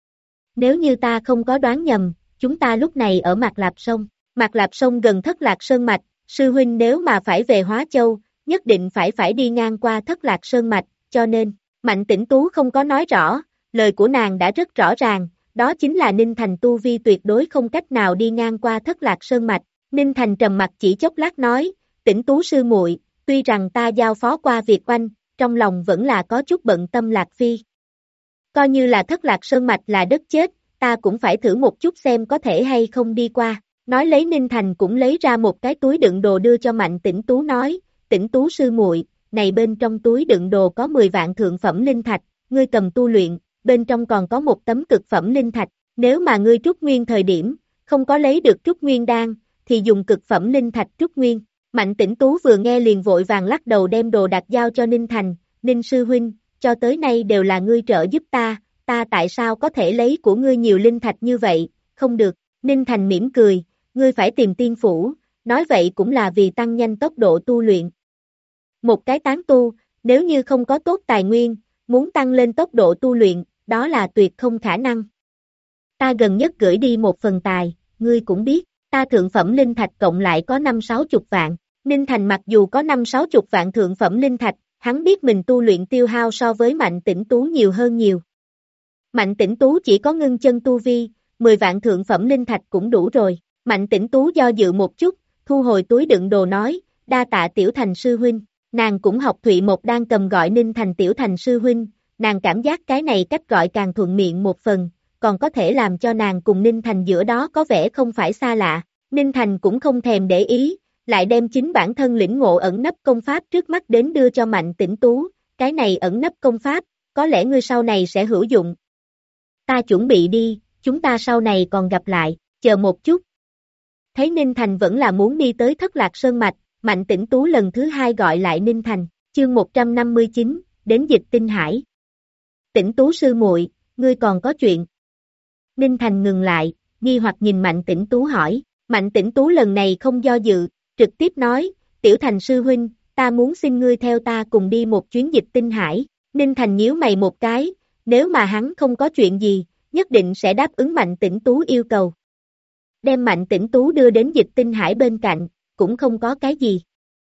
Nếu như ta không có đoán nhầm, chúng ta lúc này ở Mạc Lạp Sông. Mạc Lạp Sông gần Thất Lạc Sơn Mạch, sư huynh nếu mà phải về Hóa Châu, nhất định phải đi ngang qua Thất Lạc Sơn Mạch, cho nên, Mạnh Tĩnh Tú không có nói rõ, lời của nàng đã rất rõ ràng, đó chính là Ninh Thành tu vi tuyệt đối không cách nào đi ngang qua Thất Lạc Sơn Mạch. Ninh Thành trầm mặt chỉ chốc lát nói, Tĩnh Tú sư muội, tuy rằng ta giao phó qua việc oanh, trong lòng vẫn là có chút bận tâm Lạc Phi. Coi như là Thất Lạc Sơn Mạch là đất chết, ta cũng phải thử một chút xem có thể hay không đi qua. Nói lấy Ninh Thành cũng lấy ra một cái túi đựng đồ đưa cho Mạnh Tĩnh Tú nói, Tĩnh Tú sư muội, này bên trong túi đựng đồ có 10 vạn thượng phẩm linh thạch, ngươi cầm tu luyện, bên trong còn có một tấm cực phẩm linh thạch, nếu mà ngươi trúc nguyên thời điểm, không có lấy được trúc nguyên đan, thì dùng cực phẩm linh thạch trúc nguyên. Mạnh Tĩnh Tú vừa nghe liền vội vàng lắc đầu đem đồ đặt giao cho Ninh Thành, Ninh sư huynh, cho tới nay đều là ngươi trợ giúp ta tại sao có thể lấy của ngươi nhiều linh thạch như vậy, không được, Ninh Thành mỉm cười, ngươi phải tìm tiên phủ, nói vậy cũng là vì tăng nhanh tốc độ tu luyện. Một cái tán tu, nếu như không có tốt tài nguyên, muốn tăng lên tốc độ tu luyện, đó là tuyệt không khả năng. Ta gần nhất gửi đi một phần tài, ngươi cũng biết, ta thượng phẩm linh thạch cộng lại có 5-60 vạn, Ninh Thành mặc dù có 5-60 vạn thượng phẩm linh thạch, hắn biết mình tu luyện tiêu hao so với Mạnh Tĩnh Tú nhiều hơn nhiều. Mạnh Tĩnh Tú chỉ có ngưng chân tu vi, 10 vạn thượng phẩm linh thạch cũng đủ rồi. Mạnh Tĩnh Tú do dự một chút, thu hồi túi đựng đồ nói, đa tạ Tiểu Thành sư huynh, nàng cũng học Thụy Một đang cầm gọi Ninh Thành Tiểu Thành sư huynh, nàng cảm giác cái này cách gọi càng thuận miệng một phần, còn có thể làm cho nàng cùng Ninh Thành giữa đó có vẻ không phải xa lạ. Ninh Thành cũng không thèm để ý, lại đem chính bản thân lĩnh ngộ ẩn nấp công pháp trước mắt đến đưa cho Mạnh Tĩnh Tú, cái này ẩn nấp công pháp, có lẽ ngươi sau này sẽ hữu dụng. Ta chuẩn bị đi, chúng ta sau này còn gặp lại, chờ một chút. Thấy Ninh Thành vẫn là muốn đi tới Thất Lạc Sơn Mạch, Mạnh Tĩnh Tú lần thứ hai gọi lại Ninh Thành, chương 159, đến Dịch Tinh Hải. Tĩnh Tú sư muội, ngươi còn có chuyện. Ninh Thành ngừng lại, nghi hoặc nhìn Mạnh Tĩnh Tú hỏi, Mạnh Tĩnh Tú lần này không do dự, trực tiếp nói, Tiểu Thành sư huynh, ta muốn xin ngươi theo ta cùng đi một chuyến Dịch Tinh Hải. Ninh Thành nhíu mày một cái, nếu mà hắn không có chuyện gì, nhất định sẽ đáp ứng Mạnh Tĩnh Tú yêu cầu. Đem Mạnh Tĩnh Tú đưa đến Dịch Tinh Hải bên cạnh, cũng không có cái gì.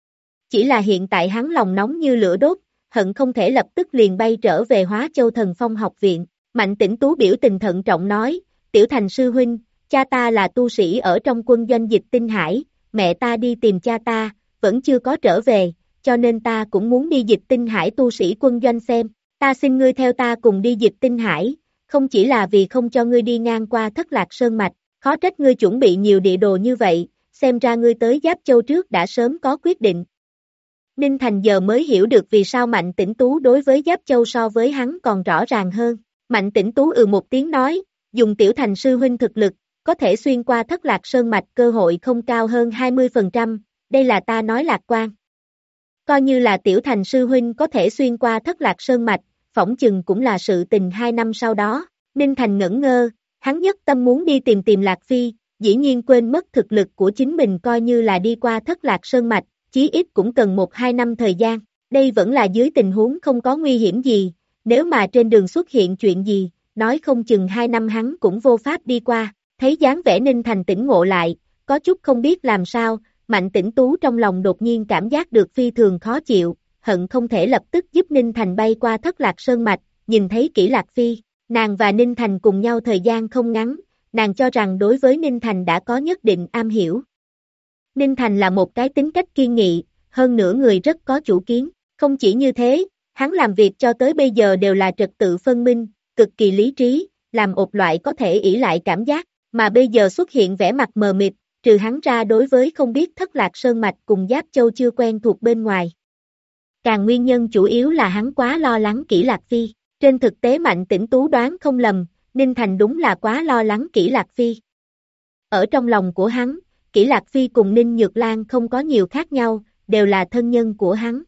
Chỉ là hiện tại hắn lòng nóng như lửa đốt, hận không thể lập tức liền bay trở về Hóa Châu Thần Phong học viện. Mạnh Tĩnh Tú biểu tình thận trọng nói, Tiểu Thành sư huynh, cha ta là tu sĩ ở trong quân doanh Dịch Tinh Hải, mẹ ta đi tìm cha ta, vẫn chưa có trở về, cho nên ta cũng muốn đi Dịch Tinh Hải tu sĩ quân doanh xem, ta xin ngươi theo ta cùng đi Dịch Tinh Hải, không chỉ là vì không cho ngươi đi ngang qua Thất Lạc Sơn Mạch, khó trách ngươi chuẩn bị nhiều địa đồ như vậy, xem ra ngươi tới Giáp Châu trước đã sớm có quyết định. Ninh Thành giờ mới hiểu được vì sao Mạnh Tĩnh Tú đối với Giáp Châu so với hắn còn rõ ràng hơn. Mạnh Tĩnh Tú một tiếng nói, dùng Tiểu Thành sư huynh thực lực, có thể xuyên qua Thất Lạc Sơn Mạch cơ hội không cao hơn 20%, đây là ta nói lạc quan. Coi như là Tiểu Thành sư huynh có thể xuyên qua Thất Lạc Sơn Mạch, phỏng chừng cũng là sự tình 2 năm sau đó. Ninh Thành ngẩn ngơ, hắn nhất tâm muốn đi tìm Lạc Phi, dĩ nhiên quên mất thực lực của chính mình coi như là đi qua Thất Lạc Sơn Mạch, chí ít cũng cần 1-2 năm thời gian. Đây vẫn là dưới tình huống không có nguy hiểm gì, nếu mà trên đường xuất hiện chuyện gì, nói không chừng 2 năm hắn cũng vô pháp đi qua. Thấy dáng vẻ Ninh Thành tỉnh ngộ lại, có chút không biết làm sao, Mạnh Tĩnh Tú trong lòng đột nhiên cảm giác được phi thường khó chịu, hận không thể lập tức giúp Ninh Thành bay qua Thất Lạc Sơn Mạch, nhìn thấy kỹ Lạc Phi, nàng và Ninh Thành cùng nhau thời gian không ngắn, nàng cho rằng đối với Ninh Thành đã có nhất định am hiểu. Ninh Thành là một cái tính cách kiên nghị, hơn nữa người rất có chủ kiến, không chỉ như thế, hắn làm việc cho tới bây giờ đều là trật tự phân minh, cực kỳ lý trí, làm một loại có thể ỷ lại cảm giác, mà bây giờ xuất hiện vẻ mặt mờ mịt, trừ hắn ra đối với không biết Thất Lạc Sơn Mạch cùng Giáp Châu chưa quen thuộc bên ngoài. Càng nguyên nhân chủ yếu là hắn quá lo lắng kỹ Lạc Phi, trên thực tế Mạnh Tĩnh Tú đoán không lầm, Ninh Thành đúng là quá lo lắng kỹ Lạc Phi. Ở trong lòng của hắn, kỹ Lạc Phi cùng Ninh Nhược Lan không có nhiều khác nhau, đều là thân nhân của hắn.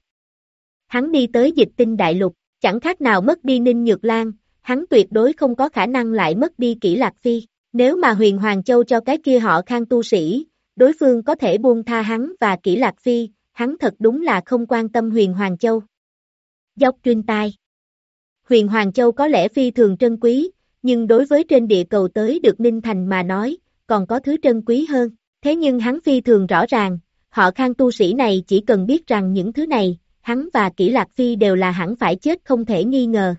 Hắn đi tới Dịch Tinh Đại Lục, chẳng khác nào mất đi Ninh Nhược Lan, hắn tuyệt đối không có khả năng lại mất đi kỹ Lạc Phi. Nếu mà Huyền Hoàng Châu cho cái kia họ Khang tu sĩ, đối phương có thể buông tha hắn và kỹ Lạc Phi, hắn thật đúng là không quan tâm Huyền Hoàng Châu. Dốc truyền tai. Huyền Hoàng Châu có lẽ phi thường trân quý, nhưng đối với trên địa cầu tới được Ninh Thành mà nói, còn có thứ trân quý hơn. Thế nhưng hắn phi thường rõ ràng, họ Khang tu sĩ này chỉ cần biết rằng những thứ này, hắn và kỹ Lạc Phi đều là hẳn phải chết không thể nghi ngờ.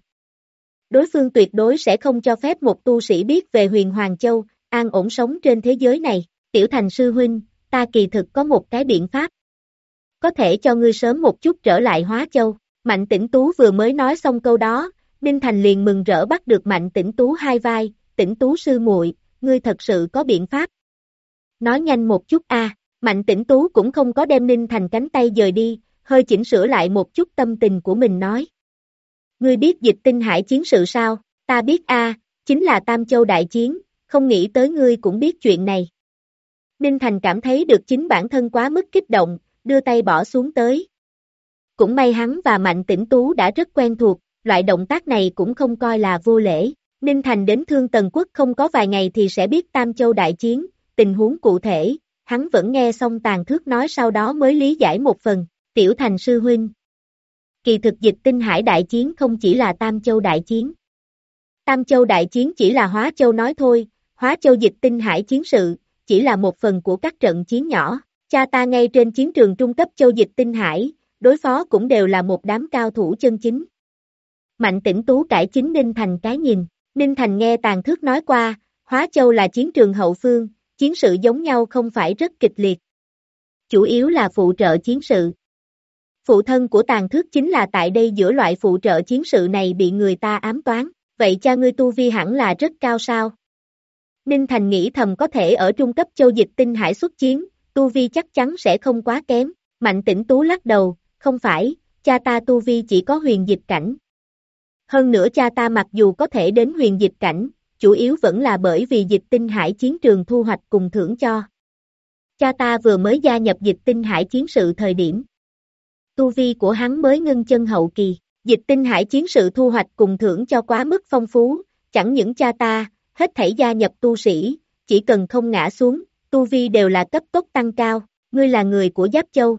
Đối phương tuyệt đối sẽ không cho phép một tu sĩ biết về Huyền Hoàng Châu, an ổn sống trên thế giới này. Tiểu Thành sư huynh, ta kỳ thực có một cái biện pháp. Có thể cho ngươi sớm một chút trở lại Hóa Châu. Mạnh Tĩnh Tú vừa mới nói xong câu đó, Ninh Thành liền mừng rỡ bắt được Mạnh Tĩnh Tú hai vai, Tĩnh Tú sư muội, ngươi thật sự có biện pháp. Nói nhanh một chút a. Mạnh Tĩnh Tú cũng không có đem Ninh Thành cánh tay dời đi, hơi chỉnh sửa lại một chút tâm tình của mình nói. Ngươi biết Dịch Tinh Hải chiến sự sao? Ta biết a, chính là Tam Châu đại chiến, không nghĩ tới ngươi cũng biết chuyện này. Ninh Thành cảm thấy được chính bản thân quá mức kích động, đưa tay bỏ xuống tới. Cũng may hắn và Mạnh Tĩnh Tú đã rất quen thuộc, loại động tác này cũng không coi là vô lễ. Ninh Thành đến Thương Tần Quốc không có vài ngày thì sẽ biết Tam Châu đại chiến, tình huống cụ thể, hắn vẫn nghe xong Tàn Thước nói sau đó mới lý giải một phần. Tiểu Thành sư huynh. Kỳ thực Dịch Tinh Hải đại chiến không chỉ là Tam Châu đại chiến. Tam Châu đại chiến chỉ là Hóa Châu nói thôi, Hóa Châu Dịch Tinh Hải chiến sự, chỉ là một phần của các trận chiến nhỏ. Cha ta ngay trên chiến trường trung cấp Châu Dịch Tinh Hải, đối phó cũng đều là một đám cao thủ chân chính. Mạnh Tĩnh Tú cải chính Ninh Thành cái nhìn. Ninh Thành nghe Tàn Thước nói qua, Hóa Châu là chiến trường hậu phương, chiến sự giống nhau không phải rất kịch liệt. Chủ yếu là phụ trợ chiến sự. Phụ thân của Tàn Thước chính là tại đây giữa loại phụ trợ chiến sự này bị người ta ám toán, vậy cha ngươi tu vi hẳn là rất cao sao? Ninh Thành nghĩ thầm có thể ở trung cấp Châu Dịch Tinh Hải xuất chiến, tu vi chắc chắn sẽ không quá kém. Mạnh Tĩnh Tú lắc đầu, không phải, cha ta tu vi chỉ có huyền dịch cảnh. Hơn nữa cha ta mặc dù có thể đến huyền dịch cảnh, chủ yếu vẫn là bởi vì Dịch Tinh Hải chiến trường thu hoạch cùng thưởng cho. Cha ta vừa mới gia nhập Dịch Tinh Hải chiến sự thời điểm. Tu vi của hắn mới ngưng chân hậu kỳ, Dịch Tinh Hải chiến sự thu hoạch cùng thưởng cho quá mức phong phú, chẳng những cha ta, hết thảy gia nhập tu sĩ, chỉ cần không ngã xuống, tu vi đều là cấp tốc tăng cao, ngươi là người của Giáp Châu.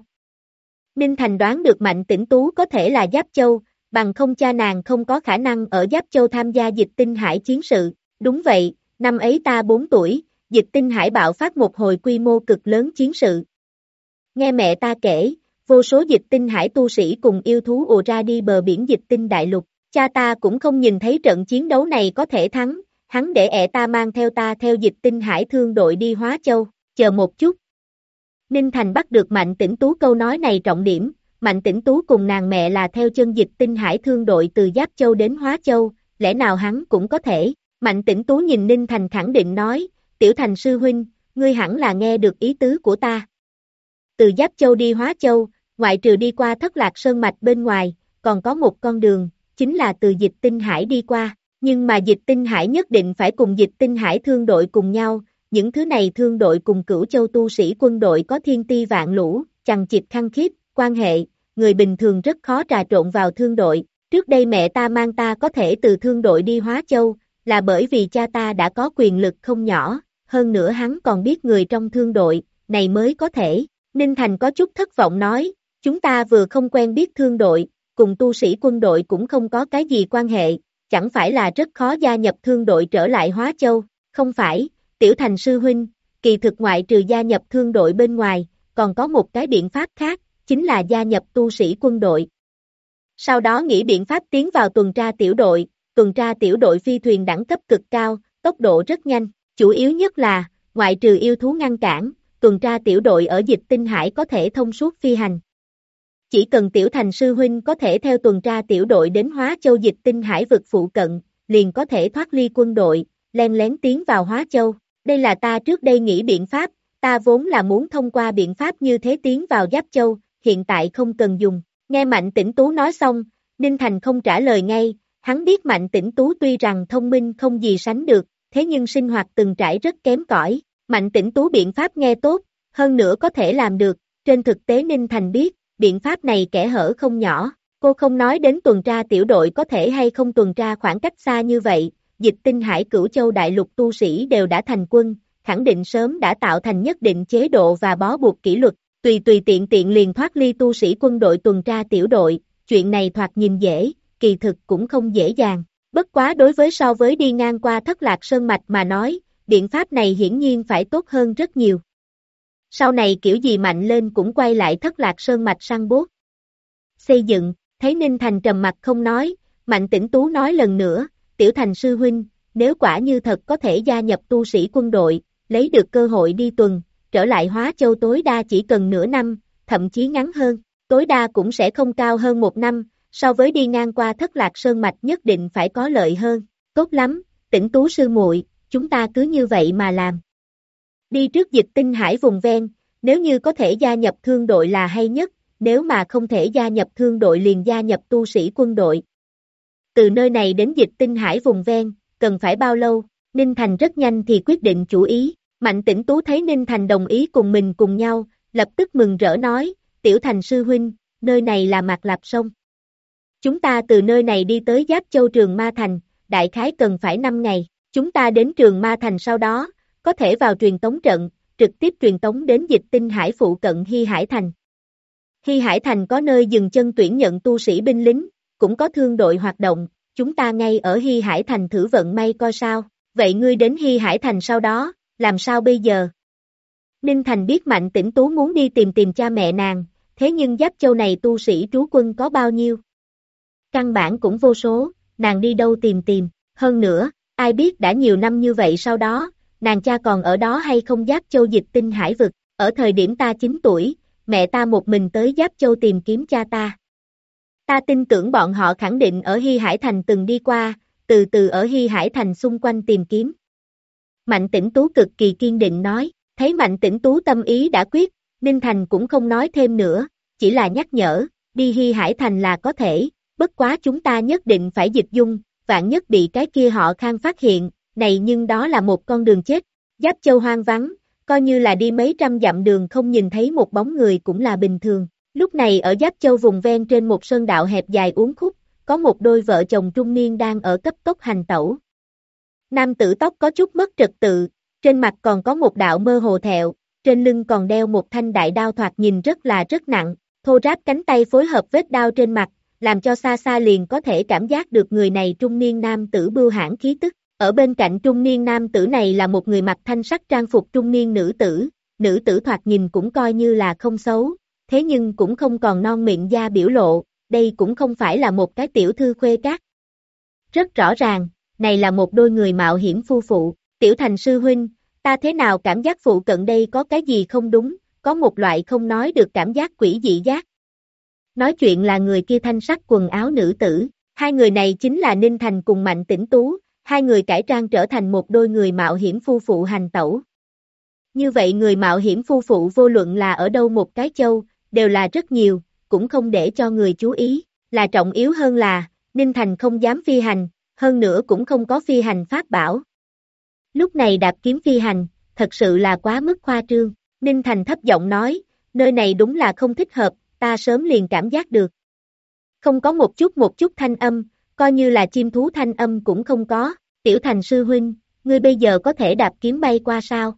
Ninh Thành đoán được Mạnh Tĩnh Tú có thể là Giáp Châu, bằng không cha nàng không có khả năng ở Giáp Châu tham gia Dịch Tinh Hải chiến sự, đúng vậy, năm ấy ta 4 tuổi, Dịch Tinh Hải bạo phát một hồi quy mô cực lớn chiến sự. Nghe mẹ ta kể, vô số Dịch Tinh Hải tu sĩ cùng yêu thú ùa ra đi bờ biển Dịch Tinh Đại Lục, cha ta cũng không nhìn thấy trận chiến đấu này có thể thắng, hắn để ta mang theo ta theo Dịch Tinh Hải thương đội đi Hóa Châu, chờ một chút. Ninh Thành bắt được Mạnh Tĩnh Tú câu nói này trọng điểm, Mạnh Tĩnh Tú cùng nàng mẹ là theo chân Dịch Tinh Hải thương đội từ Giáp Châu đến Hóa Châu, lẽ nào hắn cũng có thể? Mạnh Tĩnh Tú nhìn Ninh Thành khẳng định nói, Tiểu Thành sư huynh, ngươi hẳn là nghe được ý tứ của ta. Từ Giáp Châu đi Hóa Châu, ngoại trừ đi qua Thất Lạc Sơn Mạch bên ngoài, còn có một con đường, chính là từ Dịch Tinh Hải đi qua, nhưng mà Dịch Tinh Hải nhất định phải cùng Dịch Tinh Hải thương đội cùng nhau, những thứ này thương đội cùng Cửu Châu tu sĩ quân đội có thiên ti vạn lũ, chằng chịt khăng khít, quan hệ, người bình thường rất khó trà trộn vào thương đội, trước đây mẹ ta mang ta có thể từ thương đội đi Hóa Châu, là bởi vì cha ta đã có quyền lực không nhỏ, hơn nữa hắn còn biết người trong thương đội, này mới có thể. Ninh Thành có chút thất vọng nói, chúng ta vừa không quen biết thương đội, cùng tu sĩ quân đội cũng không có cái gì quan hệ, chẳng phải là rất khó gia nhập thương đội trở lại Hóa Châu, không phải, Tiểu Thành sư huynh, kỳ thực ngoại trừ gia nhập thương đội bên ngoài, còn có một cái biện pháp khác, chính là gia nhập tu sĩ quân đội. Sau đó nghĩ biện pháp tiến vào tuần tra tiểu đội phi thuyền đẳng cấp cực cao, tốc độ rất nhanh, chủ yếu nhất là, ngoại trừ yêu thú ngăn cản, tuần tra tiểu đội ở Dịch Tinh Hải có thể thông suốt phi hành. Chỉ cần Tiểu Thành sư huynh có thể theo tuần tra tiểu đội đến Hóa Châu Dịch Tinh Hải vực phụ cận, liền có thể thoát ly quân đội, len lén tiến vào Hóa Châu. Đây là ta trước đây nghĩ biện pháp, ta vốn là muốn thông qua biện pháp như thế tiến vào Giáp Châu, hiện tại không cần dùng. Nghe Mạnh Tĩnh Tú nói xong, Ninh Thành không trả lời ngay, hắn biết Mạnh Tĩnh Tú tuy rằng thông minh không gì sánh được, thế nhưng sinh hoạt từng trải rất kém cỏi. Mạnh Tĩnh Tú biện pháp nghe tốt, hơn nữa có thể làm được, trên thực tế Ninh Thành biết, biện pháp này kẽ hở không nhỏ, cô không nói đến tuần tra tiểu đội có thể hay không tuần tra khoảng cách xa như vậy, Dịch Tinh Hải Cửu Châu đại lục tu sĩ đều đã thành quân, khẳng định sớm đã tạo thành nhất định chế độ và bó buộc kỷ luật, tùy tiện liền thoát ly tu sĩ quân đội tuần tra tiểu đội, chuyện này thoạt nhìn dễ, kỳ thực cũng không dễ dàng, bất quá đối với so với đi ngang qua Thất Lạc Sơn Mạch mà nói, biện pháp này hiển nhiên phải tốt hơn rất nhiều. Sau này kiểu gì mạnh lên cũng quay lại Thất Lạc Sơn Mạch săn bốt. Xây dựng, thấy Ninh Thành trầm mặt không nói, Mạnh Tĩnh Tú nói lần nữa, Tiểu Thành sư huynh, nếu quả như thật có thể gia nhập tu sĩ quân đội, lấy được cơ hội đi tuần, trở lại Hóa Châu tối đa chỉ cần nửa năm, thậm chí ngắn hơn, tối đa cũng sẽ không cao hơn 1 năm, so với đi ngang qua Thất Lạc Sơn Mạch nhất định phải có lợi hơn, tốt lắm, Tĩnh Tú sư muội, chúng ta cứ như vậy mà làm. Đi trước Dịch Tinh Hải vùng ven, nếu như có thể gia nhập thương đội là hay nhất, nếu mà không thể gia nhập thương đội liền gia nhập tu sĩ quân đội. Từ nơi này đến Dịch Tinh Hải vùng ven, cần phải bao lâu? Ninh Thành rất nhanh thì quyết định chủ ý, Mạnh Tĩnh Tú thấy Ninh Thành đồng ý cùng mình cùng nhau, lập tức mừng rỡ nói, Tiểu Thành sư huynh, nơi này là Mạc Lạp Sông. Chúng ta từ nơi này đi tới Giáp Châu Trường Ma Thành, đại khái cần phải 5 ngày, chúng ta đến Trường Ma Thành sau đó, có thể vào truyền tống trận, trực tiếp truyền tống đến Dịch Tinh Hải phụ cận Hy Hải Thành. Hy Hải Thành có nơi dừng chân tuyển nhận tu sĩ binh lính, cũng có thương đội hoạt động, chúng ta ngay ở Hy Hải Thành thử vận may coi sao, vậy ngươi đến Hy Hải Thành sau đó, làm sao bây giờ? Ninh Thành biết Mạnh Tĩnh Tú muốn đi tìm cha mẹ nàng, thế nhưng Giáp Châu này tu sĩ trú quân có bao nhiêu? Căn bản cũng vô số, nàng đi đâu tìm, hơn nữa, ai biết đã nhiều năm như vậy sau đó, nàng cha còn ở đó hay không Giáp Châu Dịch Tinh Hải vực, ở thời điểm ta 9 tuổi, mẹ ta một mình tới Giáp Châu tìm kiếm cha ta. Ta tin tưởng bọn họ khẳng định ở Hy Hải Thành từng đi qua, từ từ ở Hy Hải Thành xung quanh tìm kiếm. Mạnh Tĩnh Tú cực kỳ kiên định nói, thấy Mạnh Tĩnh Tú tâm ý đã quyết, Ninh Thành cũng không nói thêm nữa, chỉ là nhắc nhở, đi Hy Hải Thành là có thể, bất quá chúng ta nhất định phải dịch dung, vạn nhất bị cái kia họ Khang phát hiện, này nhưng đó là một con đường chết, Giáp Châu hoang vắng, coi như là đi mấy trăm dặm đường không nhìn thấy một bóng người cũng là bình thường. Lúc này ở Giáp Châu vùng ven trên một sơn đạo hẹp dài uốn khúc, có một đôi vợ chồng trung niên đang ở cấp tốc hành tẩu. Nam tử tóc có chút mất trật tự, trên mặt còn có một đạo mơ hồ thẹo, trên lưng còn đeo một thanh đại đao thoạt nhìn rất nặng, thô ráp cánh tay phối hợp vết đao trên mặt, làm cho xa xa liền có thể cảm giác được người này trung niên nam tử bưu hãn khí tức. Ở bên cạnh trung niên nam tử này là một người mặc thanh sắc trang phục trung niên nữ tử thoạt nhìn cũng coi như là không xấu, thế nhưng cũng không còn non miệng da biểu lộ, đây cũng không phải là một cái tiểu thư khuê các. Rất rõ ràng, này là một đôi người mạo hiểm phu phụ, Tiểu Thành sư huynh, ta thế nào cảm giác phụ cận đây có cái gì không đúng, có một loại không nói được cảm giác quỷ dị giác. Nói chuyện là người kia thanh sắc quần áo nữ tử, hai người này chính là Ninh Thành cùng Mạnh Tĩnh Tú, hai người cải trang trở thành một đôi người mạo hiểm phu phụ hành tẩu. Như vậy người mạo hiểm phu phụ vô luận là ở đâu một cái châu, đều là rất nhiều, cũng không để cho người chú ý, là trọng yếu hơn là, Ninh Thành không dám phi hành, hơn nữa cũng không có phi hành pháp bảo. Lúc này đạp kiếm phi hành, thật sự là quá mức khoa trương, Ninh Thành thấp giọng nói, nơi này đúng là không thích hợp, ta sớm liền cảm giác được. Không có một chút thanh âm, coi như là chim thú thanh âm cũng không có, Tiểu Thành sư huynh, ngươi bây giờ có thể đạp kiếm bay qua sao?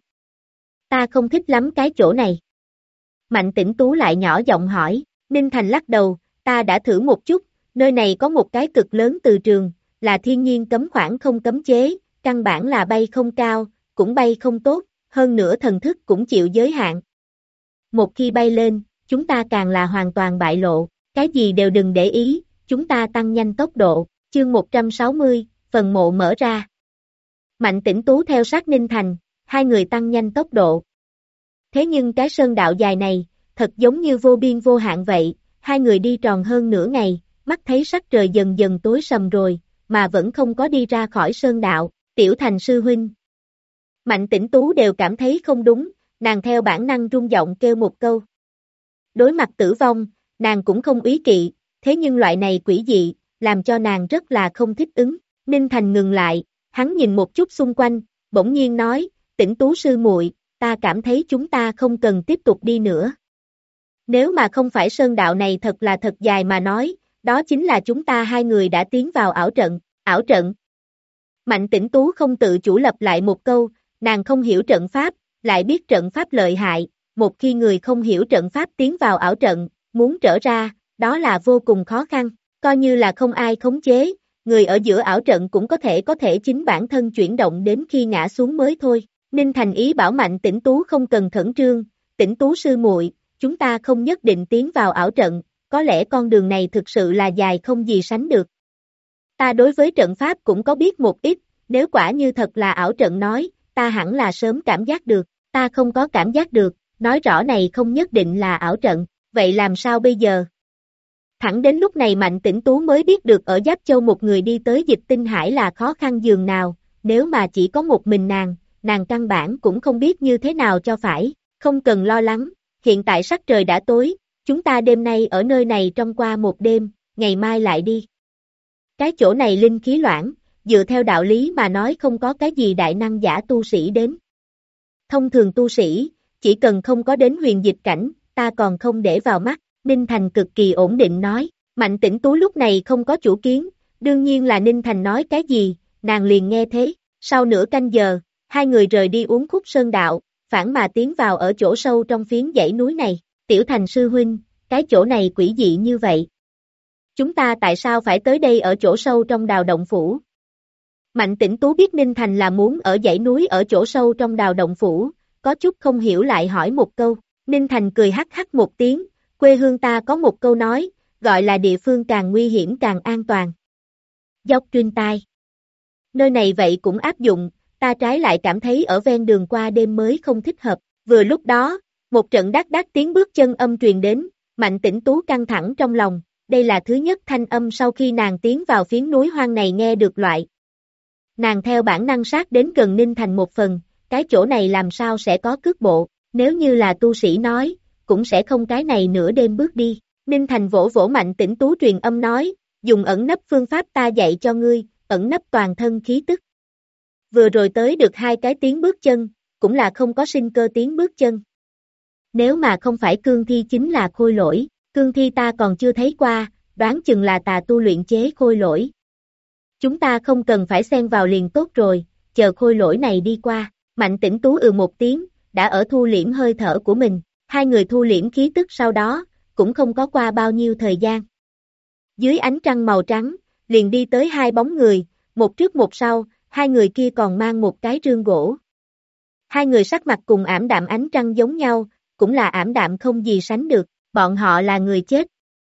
Ta không thích lắm cái chỗ này. Mạnh Tĩnh Tú lại nhỏ giọng hỏi, Ninh Thành lắc đầu, ta đã thử một chút, nơi này có một cái cực lớn từ trường, là thiên nhiên cấm khoảng không cấm chế, căn bản là bay không cao, cũng bay không tốt, hơn nữa thần thức cũng chịu giới hạn. Một khi bay lên, chúng ta càng là hoàn toàn bại lộ, cái gì đều đừng để ý, chúng ta tăng nhanh tốc độ, chương 160, phần mộ mở ra. Mạnh Tĩnh Tú theo sát Ninh Thành, hai người tăng nhanh tốc độ. Thế nhưng cái sơn đạo dài này, thật giống như vô biên vô hạn vậy, hai người đi tròn hơn nửa ngày, mắt thấy sắc trời dần dần tối sầm rồi, mà vẫn không có đi ra khỏi sơn đạo, Tiểu Thành sư huynh. Mạnh Tĩnh Tú đều cảm thấy không đúng, nàng theo bản năng rung giọng kêu một câu. Đối mặt tử vong, nàng cũng không úy kỵ, thế nhưng loại này quỷ dị, làm cho nàng rất là không thích ứng. Ninh Thành ngừng lại, hắn nhìn một chút xung quanh, bỗng nhiên nói, Tĩnh Tú sư muội, ta cảm thấy chúng ta không cần tiếp tục đi nữa. Nếu mà không phải sơn đạo này thật là thật dài mà nói, đó chính là chúng ta hai người đã tiến vào ảo trận. Mạnh Tĩnh Tú không tự chủ lập lại một câu, nàng không hiểu trận pháp, lại biết trận pháp lợi hại, một khi người không hiểu trận pháp tiến vào ảo trận, muốn trở ra, đó là vô cùng khó khăn, coi như là không ai khống chế, người ở giữa ảo trận cũng có thể chính bản thân chuyển động đến khi ngã xuống mới thôi. Ninh Thành ý bảo Mạnh Tĩnh Tú không cần khẩn trương, Tĩnh Tú sư muội, chúng ta không nhất định tiến vào ảo trận, có lẽ con đường này thực sự là dài không gì sánh được. Ta đối với trận pháp cũng có biết một ít, nếu quả như thật là ảo trận nói, ta hẳn là sớm cảm giác được, ta không có cảm giác được, nói rõ này không nhất định là ảo trận, vậy làm sao bây giờ? Thẳng đến lúc này Mạnh Tĩnh Tú mới biết được ở Giáp Châu một người đi tới Dịch Tinh Hải là khó khăn dường nào, nếu mà chỉ có một mình nàng căn bản cũng không biết như thế nào cho phải, không cần lo lắng, hiện tại sắc trời đã tối, chúng ta đêm nay ở nơi này trong qua một đêm, ngày mai lại đi. Cái chỗ này linh khí loãng, dựa theo đạo lý mà nói không có cái gì đại năng giả tu sĩ đến. Thông thường tu sĩ, chỉ cần không có đến huyền dịch cảnh, ta còn không để vào mắt, Ninh Thành cực kỳ ổn định nói, Mạnh Tĩnh Tú lúc này không có chủ kiến, đương nhiên là Ninh Thành nói cái gì, nàng liền nghe thế, sau nửa canh giờ, hai người rời đi uốn khúc sơn đạo, phản mà tiến vào ở chỗ sâu trong phiến dãy núi này, Tiểu Thành sư huynh, cái chỗ này quỷ dị như vậy. Chúng ta tại sao phải tới đây ở chỗ sâu trong đào động phủ? Mạnh Tĩnh Tú biết Ninh Thành là muốn ở dãy núi ở chỗ sâu trong đào động phủ, có chút không hiểu lại hỏi một câu, Ninh Thành cười hắc hắc một tiếng, quê hương ta có một câu nói, gọi là địa phương càng nguy hiểm càng an toàn. Dốc Truyên tai. Nơi này vậy cũng áp dụng, ta trái lại cảm thấy ở ven đường qua đêm mới không thích hợp, vừa lúc đó, một trận đắc đắc tiếng bước chân âm truyền đến, Mạnh Tĩnh Tú căng thẳng trong lòng, đây là thứ nhất thanh âm sau khi nàng tiến vào phiến núi hoang này nghe được loại. Nàng theo bản năng sát đến gần Ninh Thành một phần, cái chỗ này làm sao sẽ có cước bộ, nếu như là tu sĩ nói, cũng sẽ không cái này nửa đêm bước đi. Ninh Thành vỗ vỗ Mạnh Tĩnh Tú truyền âm nói, dùng ẩn nấp phương pháp ta dạy cho ngươi, ẩn nấp toàn thân khí tức. Vừa rồi tới được hai cái tiếng bước chân, cũng là không có sinh cơ tiếng bước chân. Nếu mà không phải cương thi chính là khôi lỗi, cương thi ta còn chưa thấy qua, đoán chừng là tà tu luyện chế khôi lỗi. Chúng ta không cần phải xen vào liền tốt rồi, chờ khôi lỗi này đi qua, Mạnh Tĩnh Tú một tiếng, đã ở thu liễm hơi thở của mình, hai người thu liễm khí tức sau đó, cũng không có qua bao nhiêu thời gian. Dưới ánh trăng màu trắng, liền đi tới hai bóng người, một trước một sau, hai người kia còn mang một cái rương gỗ. Hai người sắc mặt cùng ảm đạm ánh trăng giống nhau, cũng là ảm đạm không gì sánh được, bọn họ là người chết.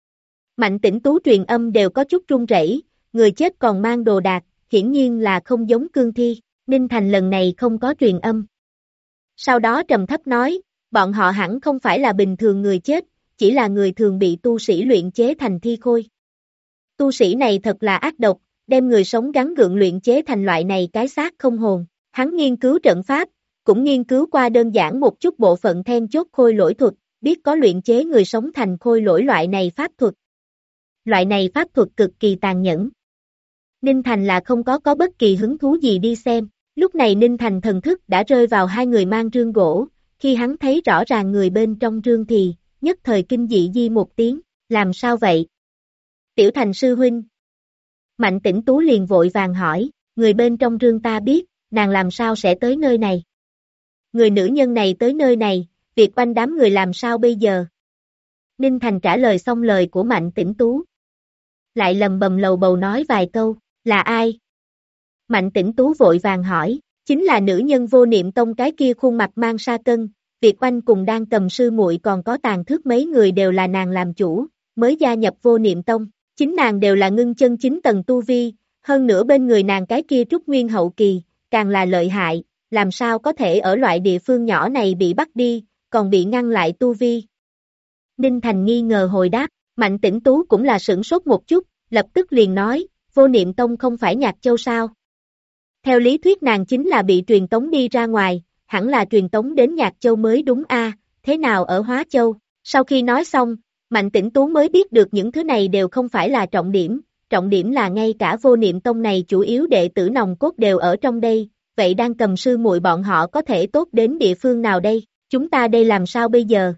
Mạnh Tĩnh Tú truyền âm đều có chút run rẩy, người chết còn mang đồ đạc, hiển nhiên là không giống cương thi, Ninh Thành lần này không có truyền âm. Sau đó trầm thấp nói, bọn họ hẳn không phải là bình thường người chết, chỉ là người thường bị tu sĩ luyện chế thành thi khôi. Tu sĩ này thật là ác độc, đem người sống gắn gượng luyện chế thành loại này cái xác không hồn. Hắn nghiên cứu trận pháp, cũng nghiên cứu qua đơn giản một chút bộ phận then chốt khôi lỗi thuật, biết có luyện chế người sống thành khôi lỗi loại này pháp thuật. Loại này pháp thuật cực kỳ tàn nhẫn. Ninh Thành là không có bất kỳ hứng thú gì đi xem. Lúc này Ninh Thành thần thức đã rơi vào hai người mang rương gỗ, khi hắn thấy rõ ràng người bên trong rương thì, nhất thời kinh dị di một tiếng, làm sao vậy? Tiểu Thành sư huynh. Mạnh Tĩnh Tú liền vội vàng hỏi, người bên trong rương ta biết, nàng làm sao sẽ tới nơi này? Người nữ nhân này tới nơi này, việc quanh đám người làm sao bây giờ? Ninh Thành trả lời xong lời của Mạnh Tĩnh Tú. Lại lầm bầm lầu bầu nói vài câu, là ai? Mạnh Tĩnh Tú vội vàng hỏi, chính là nữ nhân Vô Niệm Tông cái kia khuôn mặt mang sa cân, Việt Oanh cùng đang cầm sư muội còn có Tàn Thước mấy người đều là nàng làm chủ, mới gia nhập Vô Niệm Tông, chính nàng đều là ngưng chân 9 tầng tu vi, hơn nữa bên người nàng cái kia trúc nguyên hậu kỳ, càng là lợi hại, làm sao có thể ở loại địa phương nhỏ này bị bắt đi, còn bị ngăn lại tu vi. Ninh Thành nghi ngờ hồi đáp, Mạnh Tĩnh Tú cũng là sửng sốt một chút, lập tức liền nói, Vô Niệm Tông không phải Nhạc Châu sao? Theo lý thuyết nàng chính là bị truyền tống đi ra ngoài, hẳn là truyền tống đến Nhạc Châu mới đúng a, thế nào ở Hóa Châu? Sau khi nói xong, Mạnh Tĩnh Tú mới biết được những thứ này đều không phải là trọng điểm là ngay cả Vô Niệm Tông này chủ yếu đệ tử nòng cốt đều ở trong đây, vậy đang cầm sư muội bọn họ có thể tốt đến địa phương nào đây, chúng ta đây làm sao bây giờ?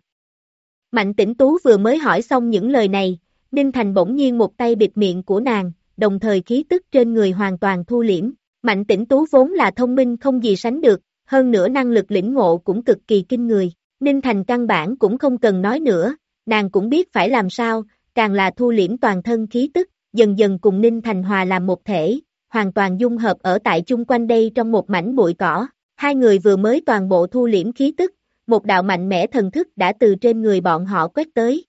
Mạnh Tĩnh Tú vừa mới hỏi xong những lời này, Ninh Thành bỗng nhiên một tay bịt miệng của nàng, đồng thời khí tức trên người hoàn toàn thu liễm. Mạnh Tĩnh Tú vốn là thông minh không gì sánh được, hơn nữa năng lực lĩnh ngộ cũng cực kỳ kinh người. Ninh Thành căn bản cũng không cần nói nữa, nàng cũng biết phải làm sao, càng là thu liễm toàn thân khí tức, dần dần cùng Ninh Thành hòa làm một thể, hoàn toàn dung hợp ở tại chung quanh đây trong một mảnh bụi cỏ. Hai người vừa mới toàn bộ thu liễm khí tức, một đạo mạnh mẽ thần thức đã từ trên người bọn họ quét tới.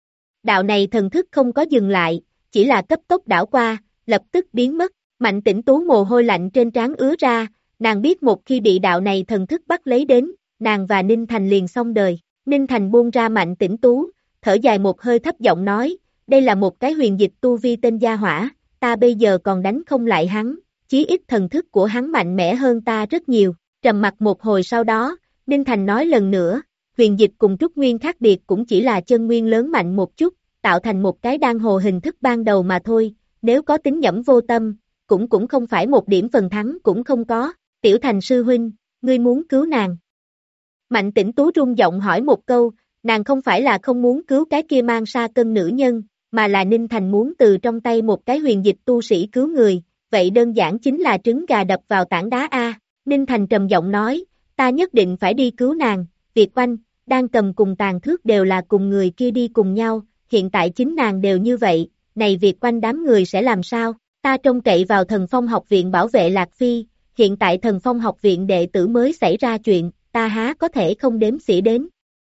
Đạo này thần thức không có dừng lại, chỉ là cấp tốc đảo qua, lập tức biến mất. Mạnh Tĩnh Tú mồ hôi lạnh trên trán ứa ra, nàng biết một khi bị đạo này thần thức bắt lấy đến, nàng và Ninh Thành liền xong đời. Ninh Thành buông ra Mạnh Tĩnh Tú, thở dài một hơi thấp giọng nói, đây là một cái huyền dịch tu vi tên gia hỏa, ta bây giờ còn đánh không lại hắn, chí ít thần thức của hắn mạnh mẽ hơn ta rất nhiều. Trầm mặc một hồi sau đó, Ninh Thành nói lần nữa, huyền dịch cùng trúc nguyên khác biệt cũng chỉ là chân nguyên lớn mạnh một chút, tạo thành một cái đan hồ hình thức ban đầu mà thôi, nếu có tính nhẫm vô tâm, cũng không phải một điểm phần thắng cũng không có. Tiểu Thành sư huynh, ngươi muốn cứu nàng. Mạnh Tĩnh Tú rung giọng hỏi một câu, nàng không phải là không muốn cứu cái kia mang sa cân nữ nhân, mà là Ninh Thành muốn từ trong tay một cái huyền dịch tu sĩ cứu người, vậy đơn giản chính là trứng gà đập vào tảng đá a. Ninh Thành trầm giọng nói, ta nhất định phải đi cứu nàng, Việt Oanh, đang cầm cùng Tàn Thước đều là cùng người kia đi cùng nhau, hiện tại chính nàng đều như vậy, này Việt Oanh đám người sẽ làm sao? Ta trông cậy vào Thần Phong học viện bảo vệ Lạc Phi, hiện tại Thần Phong học viện đệ tử mới xảy ra chuyện, ta há có thể không đếm xỉa đến.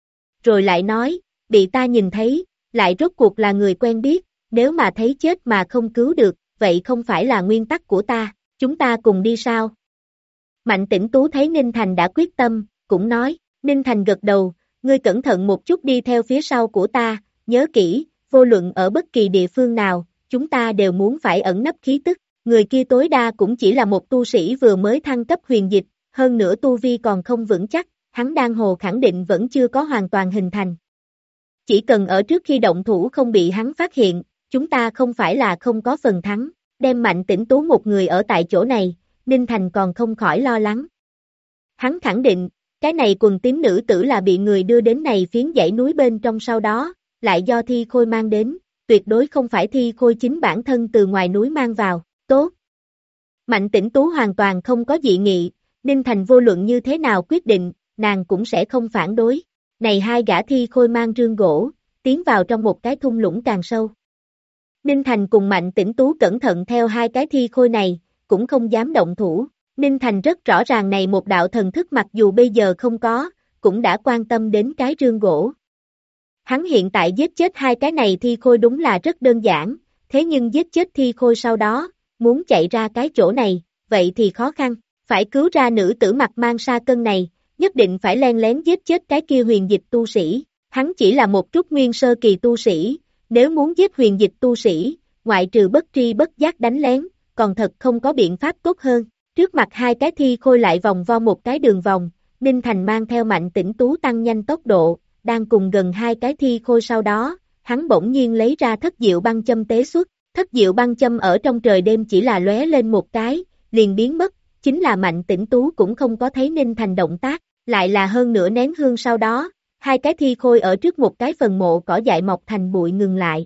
Rồi lại nói, bị ta nhìn thấy, lại rốt cuộc là người quen biết, nếu mà thấy chết mà không cứu được, vậy không phải là nguyên tắc của ta, chúng ta cùng đi sao? Mạnh Tĩnh Tú thấy Ninh Thành đã quyết tâm, cũng nói, Ninh Thành gật đầu, ngươi cẩn thận một chút đi theo phía sau của ta, nhớ kỹ, vô luận ở bất kỳ địa phương nào, chúng ta đều muốn phải ẩn nấp khí tức, người kia tối đa cũng chỉ là một tu sĩ vừa mới thăng cấp huyền dịch, hơn nữa tu vi còn không vững chắc, hắn đan hồ khẳng định vẫn chưa có hoàn toàn hình thành. Chỉ cần ở trước khi động thủ không bị hắn phát hiện, chúng ta không phải là không có phần thắng, đem Mạnh Tĩnh Tú một người ở tại chỗ này, Ninh Thành còn không khỏi lo lắng. Hắn khẳng định, cái này quần tím nữ tử là bị người đưa đến này phiến dãy núi bên trong sau đó, lại do Thi Khôi mang đến, tuyệt đối không phải Thi Khôi chính bản thân từ ngoài núi mang vào, tốt. Mạnh Tĩnh Tú hoàn toàn không có dị nghị, Ninh Thành vô luận như thế nào quyết định, nàng cũng sẽ không phản đối. Này hai gã Thi Khôi mang rương gỗ, tiến vào trong một cái thung lũng càng sâu. Ninh Thành cùng Mạnh Tĩnh Tú cẩn thận theo hai cái Thi Khôi này, cũng không dám động thủ. Ninh Thành rất rõ ràng này một đạo thần thức mặc dù bây giờ không có, cũng đã quan tâm đến cái rương gỗ. Hắn hiện tại giết chết hai cái này Thi Khôi đúng là rất đơn giản, thế nhưng giết chết Thi Khôi sau đó, muốn chạy ra cái chỗ này, vậy thì khó khăn, phải cứu ra nữ tử mặt mang sa cân này, nhất định phải len lén giết chết cái kia huyền dịch tu sĩ, hắn chỉ là một trúc nguyên sơ kỳ tu sĩ, nếu muốn giết huyền dịch tu sĩ, ngoại trừ bất tri bất giác đánh lén, còn thật không có biện pháp tốt hơn. Trước mặt hai cái Thi Khôi lại vòng vo một cái đường vòng, Ninh Thành mang theo Mạnh Tĩnh Tú tăng nhanh tốc độ, đang cùng gần hai cái thi khôi sau đó, hắn bỗng nhiên lấy ra thất diệu băng châm tế xuất, thất diệu băng châm ở trong trời đêm chỉ là lóe lên một cái, liền biến mất, chính là Mạnh Tĩnh Tú cũng không có thấy Ninh Thành động tác, lại là hơn nửa nén hương sau đó, hai cái thi khôi ở trước một cái phần mộ cỏ dại mọc thành bụi ngừng lại.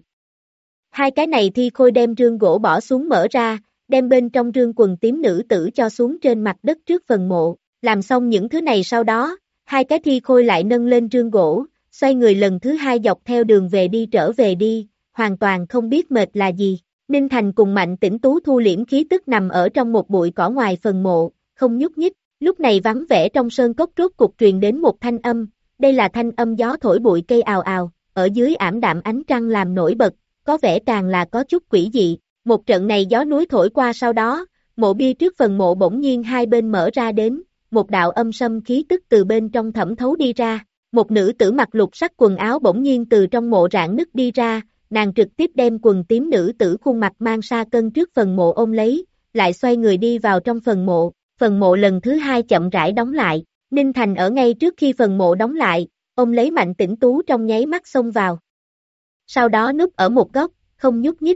Hai cái này thi khôi đem rương gỗ bỏ xuống mở ra, đem bên trong rương quần tím nữ tử cho xuống trên mặt đất trước phần mộ, làm xong những thứ này sau đó, hai cái thi khôi lại nâng lên rương gỗ, xoay người lần thứ hai dọc theo đường về đi trở về đi, hoàn toàn không biết mệt là gì. Ninh Thành cùng Mạnh Tĩnh Tú thu liễm khí tức nằm ở trong một bụi cỏ ngoài phần mộ, không nhúc nhích, lúc này vắng vẻ trong sơn cốc rốt cục truyền đến một thanh âm, đây là thanh âm gió thổi bụi cây ào ào, ở dưới ảm đạm ánh trăng làm nổi bật, có vẻ càng là có chút quỷ dị. Một trận này gió núi thổi qua sau đó, mộ bia trước phần mộ bỗng nhiên hai bên mở ra đến, một đạo âm sâm khí tức từ bên trong thẩm thấu đi ra, một nữ tử mặc lục sắc quần áo bỗng nhiên từ trong mộ rạn nứt đi ra, nàng trực tiếp đem quần tím nữ tử khuôn mặt mang sa cân trước phần mộ ôm lấy, lại xoay người đi vào trong phần mộ lần thứ hai chậm rãi đóng lại, Ninh Thành ở ngay trước khi phần mộ đóng lại, ôm lấy Mạnh Tĩnh Tú trong nháy mắt xông vào. Sau đó núp ở một góc, không nhúc nhích.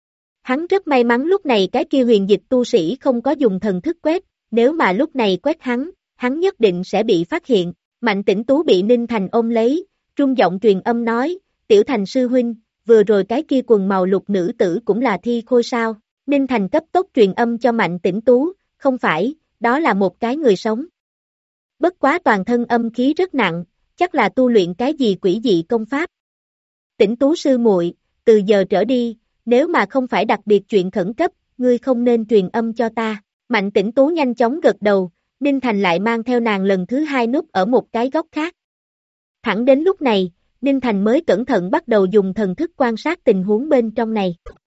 Hắn rất may mắn lúc này cái kia huyền dịch tu sĩ không có dùng thần thức quét, nếu mà lúc này quét hắn nhất định sẽ bị phát hiện. Mạnh Tĩnh Tú bị Ninh Thành ôm lấy, trung giọng truyền âm nói, Tiểu Thành sư huynh, vừa rồi cái kia quần màu lục nữ tử cũng là thi khôi sao. Ninh Thành cấp tốc truyền âm cho Mạnh Tĩnh Tú, không phải, đó là một cái người sống. Bất quá toàn thân âm khí rất nặng, chắc là tu luyện cái gì quỷ dị công pháp. Tĩnh Tú sư muội, từ giờ trở đi, nếu mà không phải đặc biệt chuyện khẩn cấp, ngươi không nên truyền âm cho ta. Mạnh Tĩnh Tú nhanh chóng gật đầu, Ninh Thành lại mang theo nàng lần thứ hai núp ở một cái góc khác. Thẳng đến lúc này, Ninh Thành mới cẩn thận bắt đầu dùng thần thức quan sát tình huống bên trong này.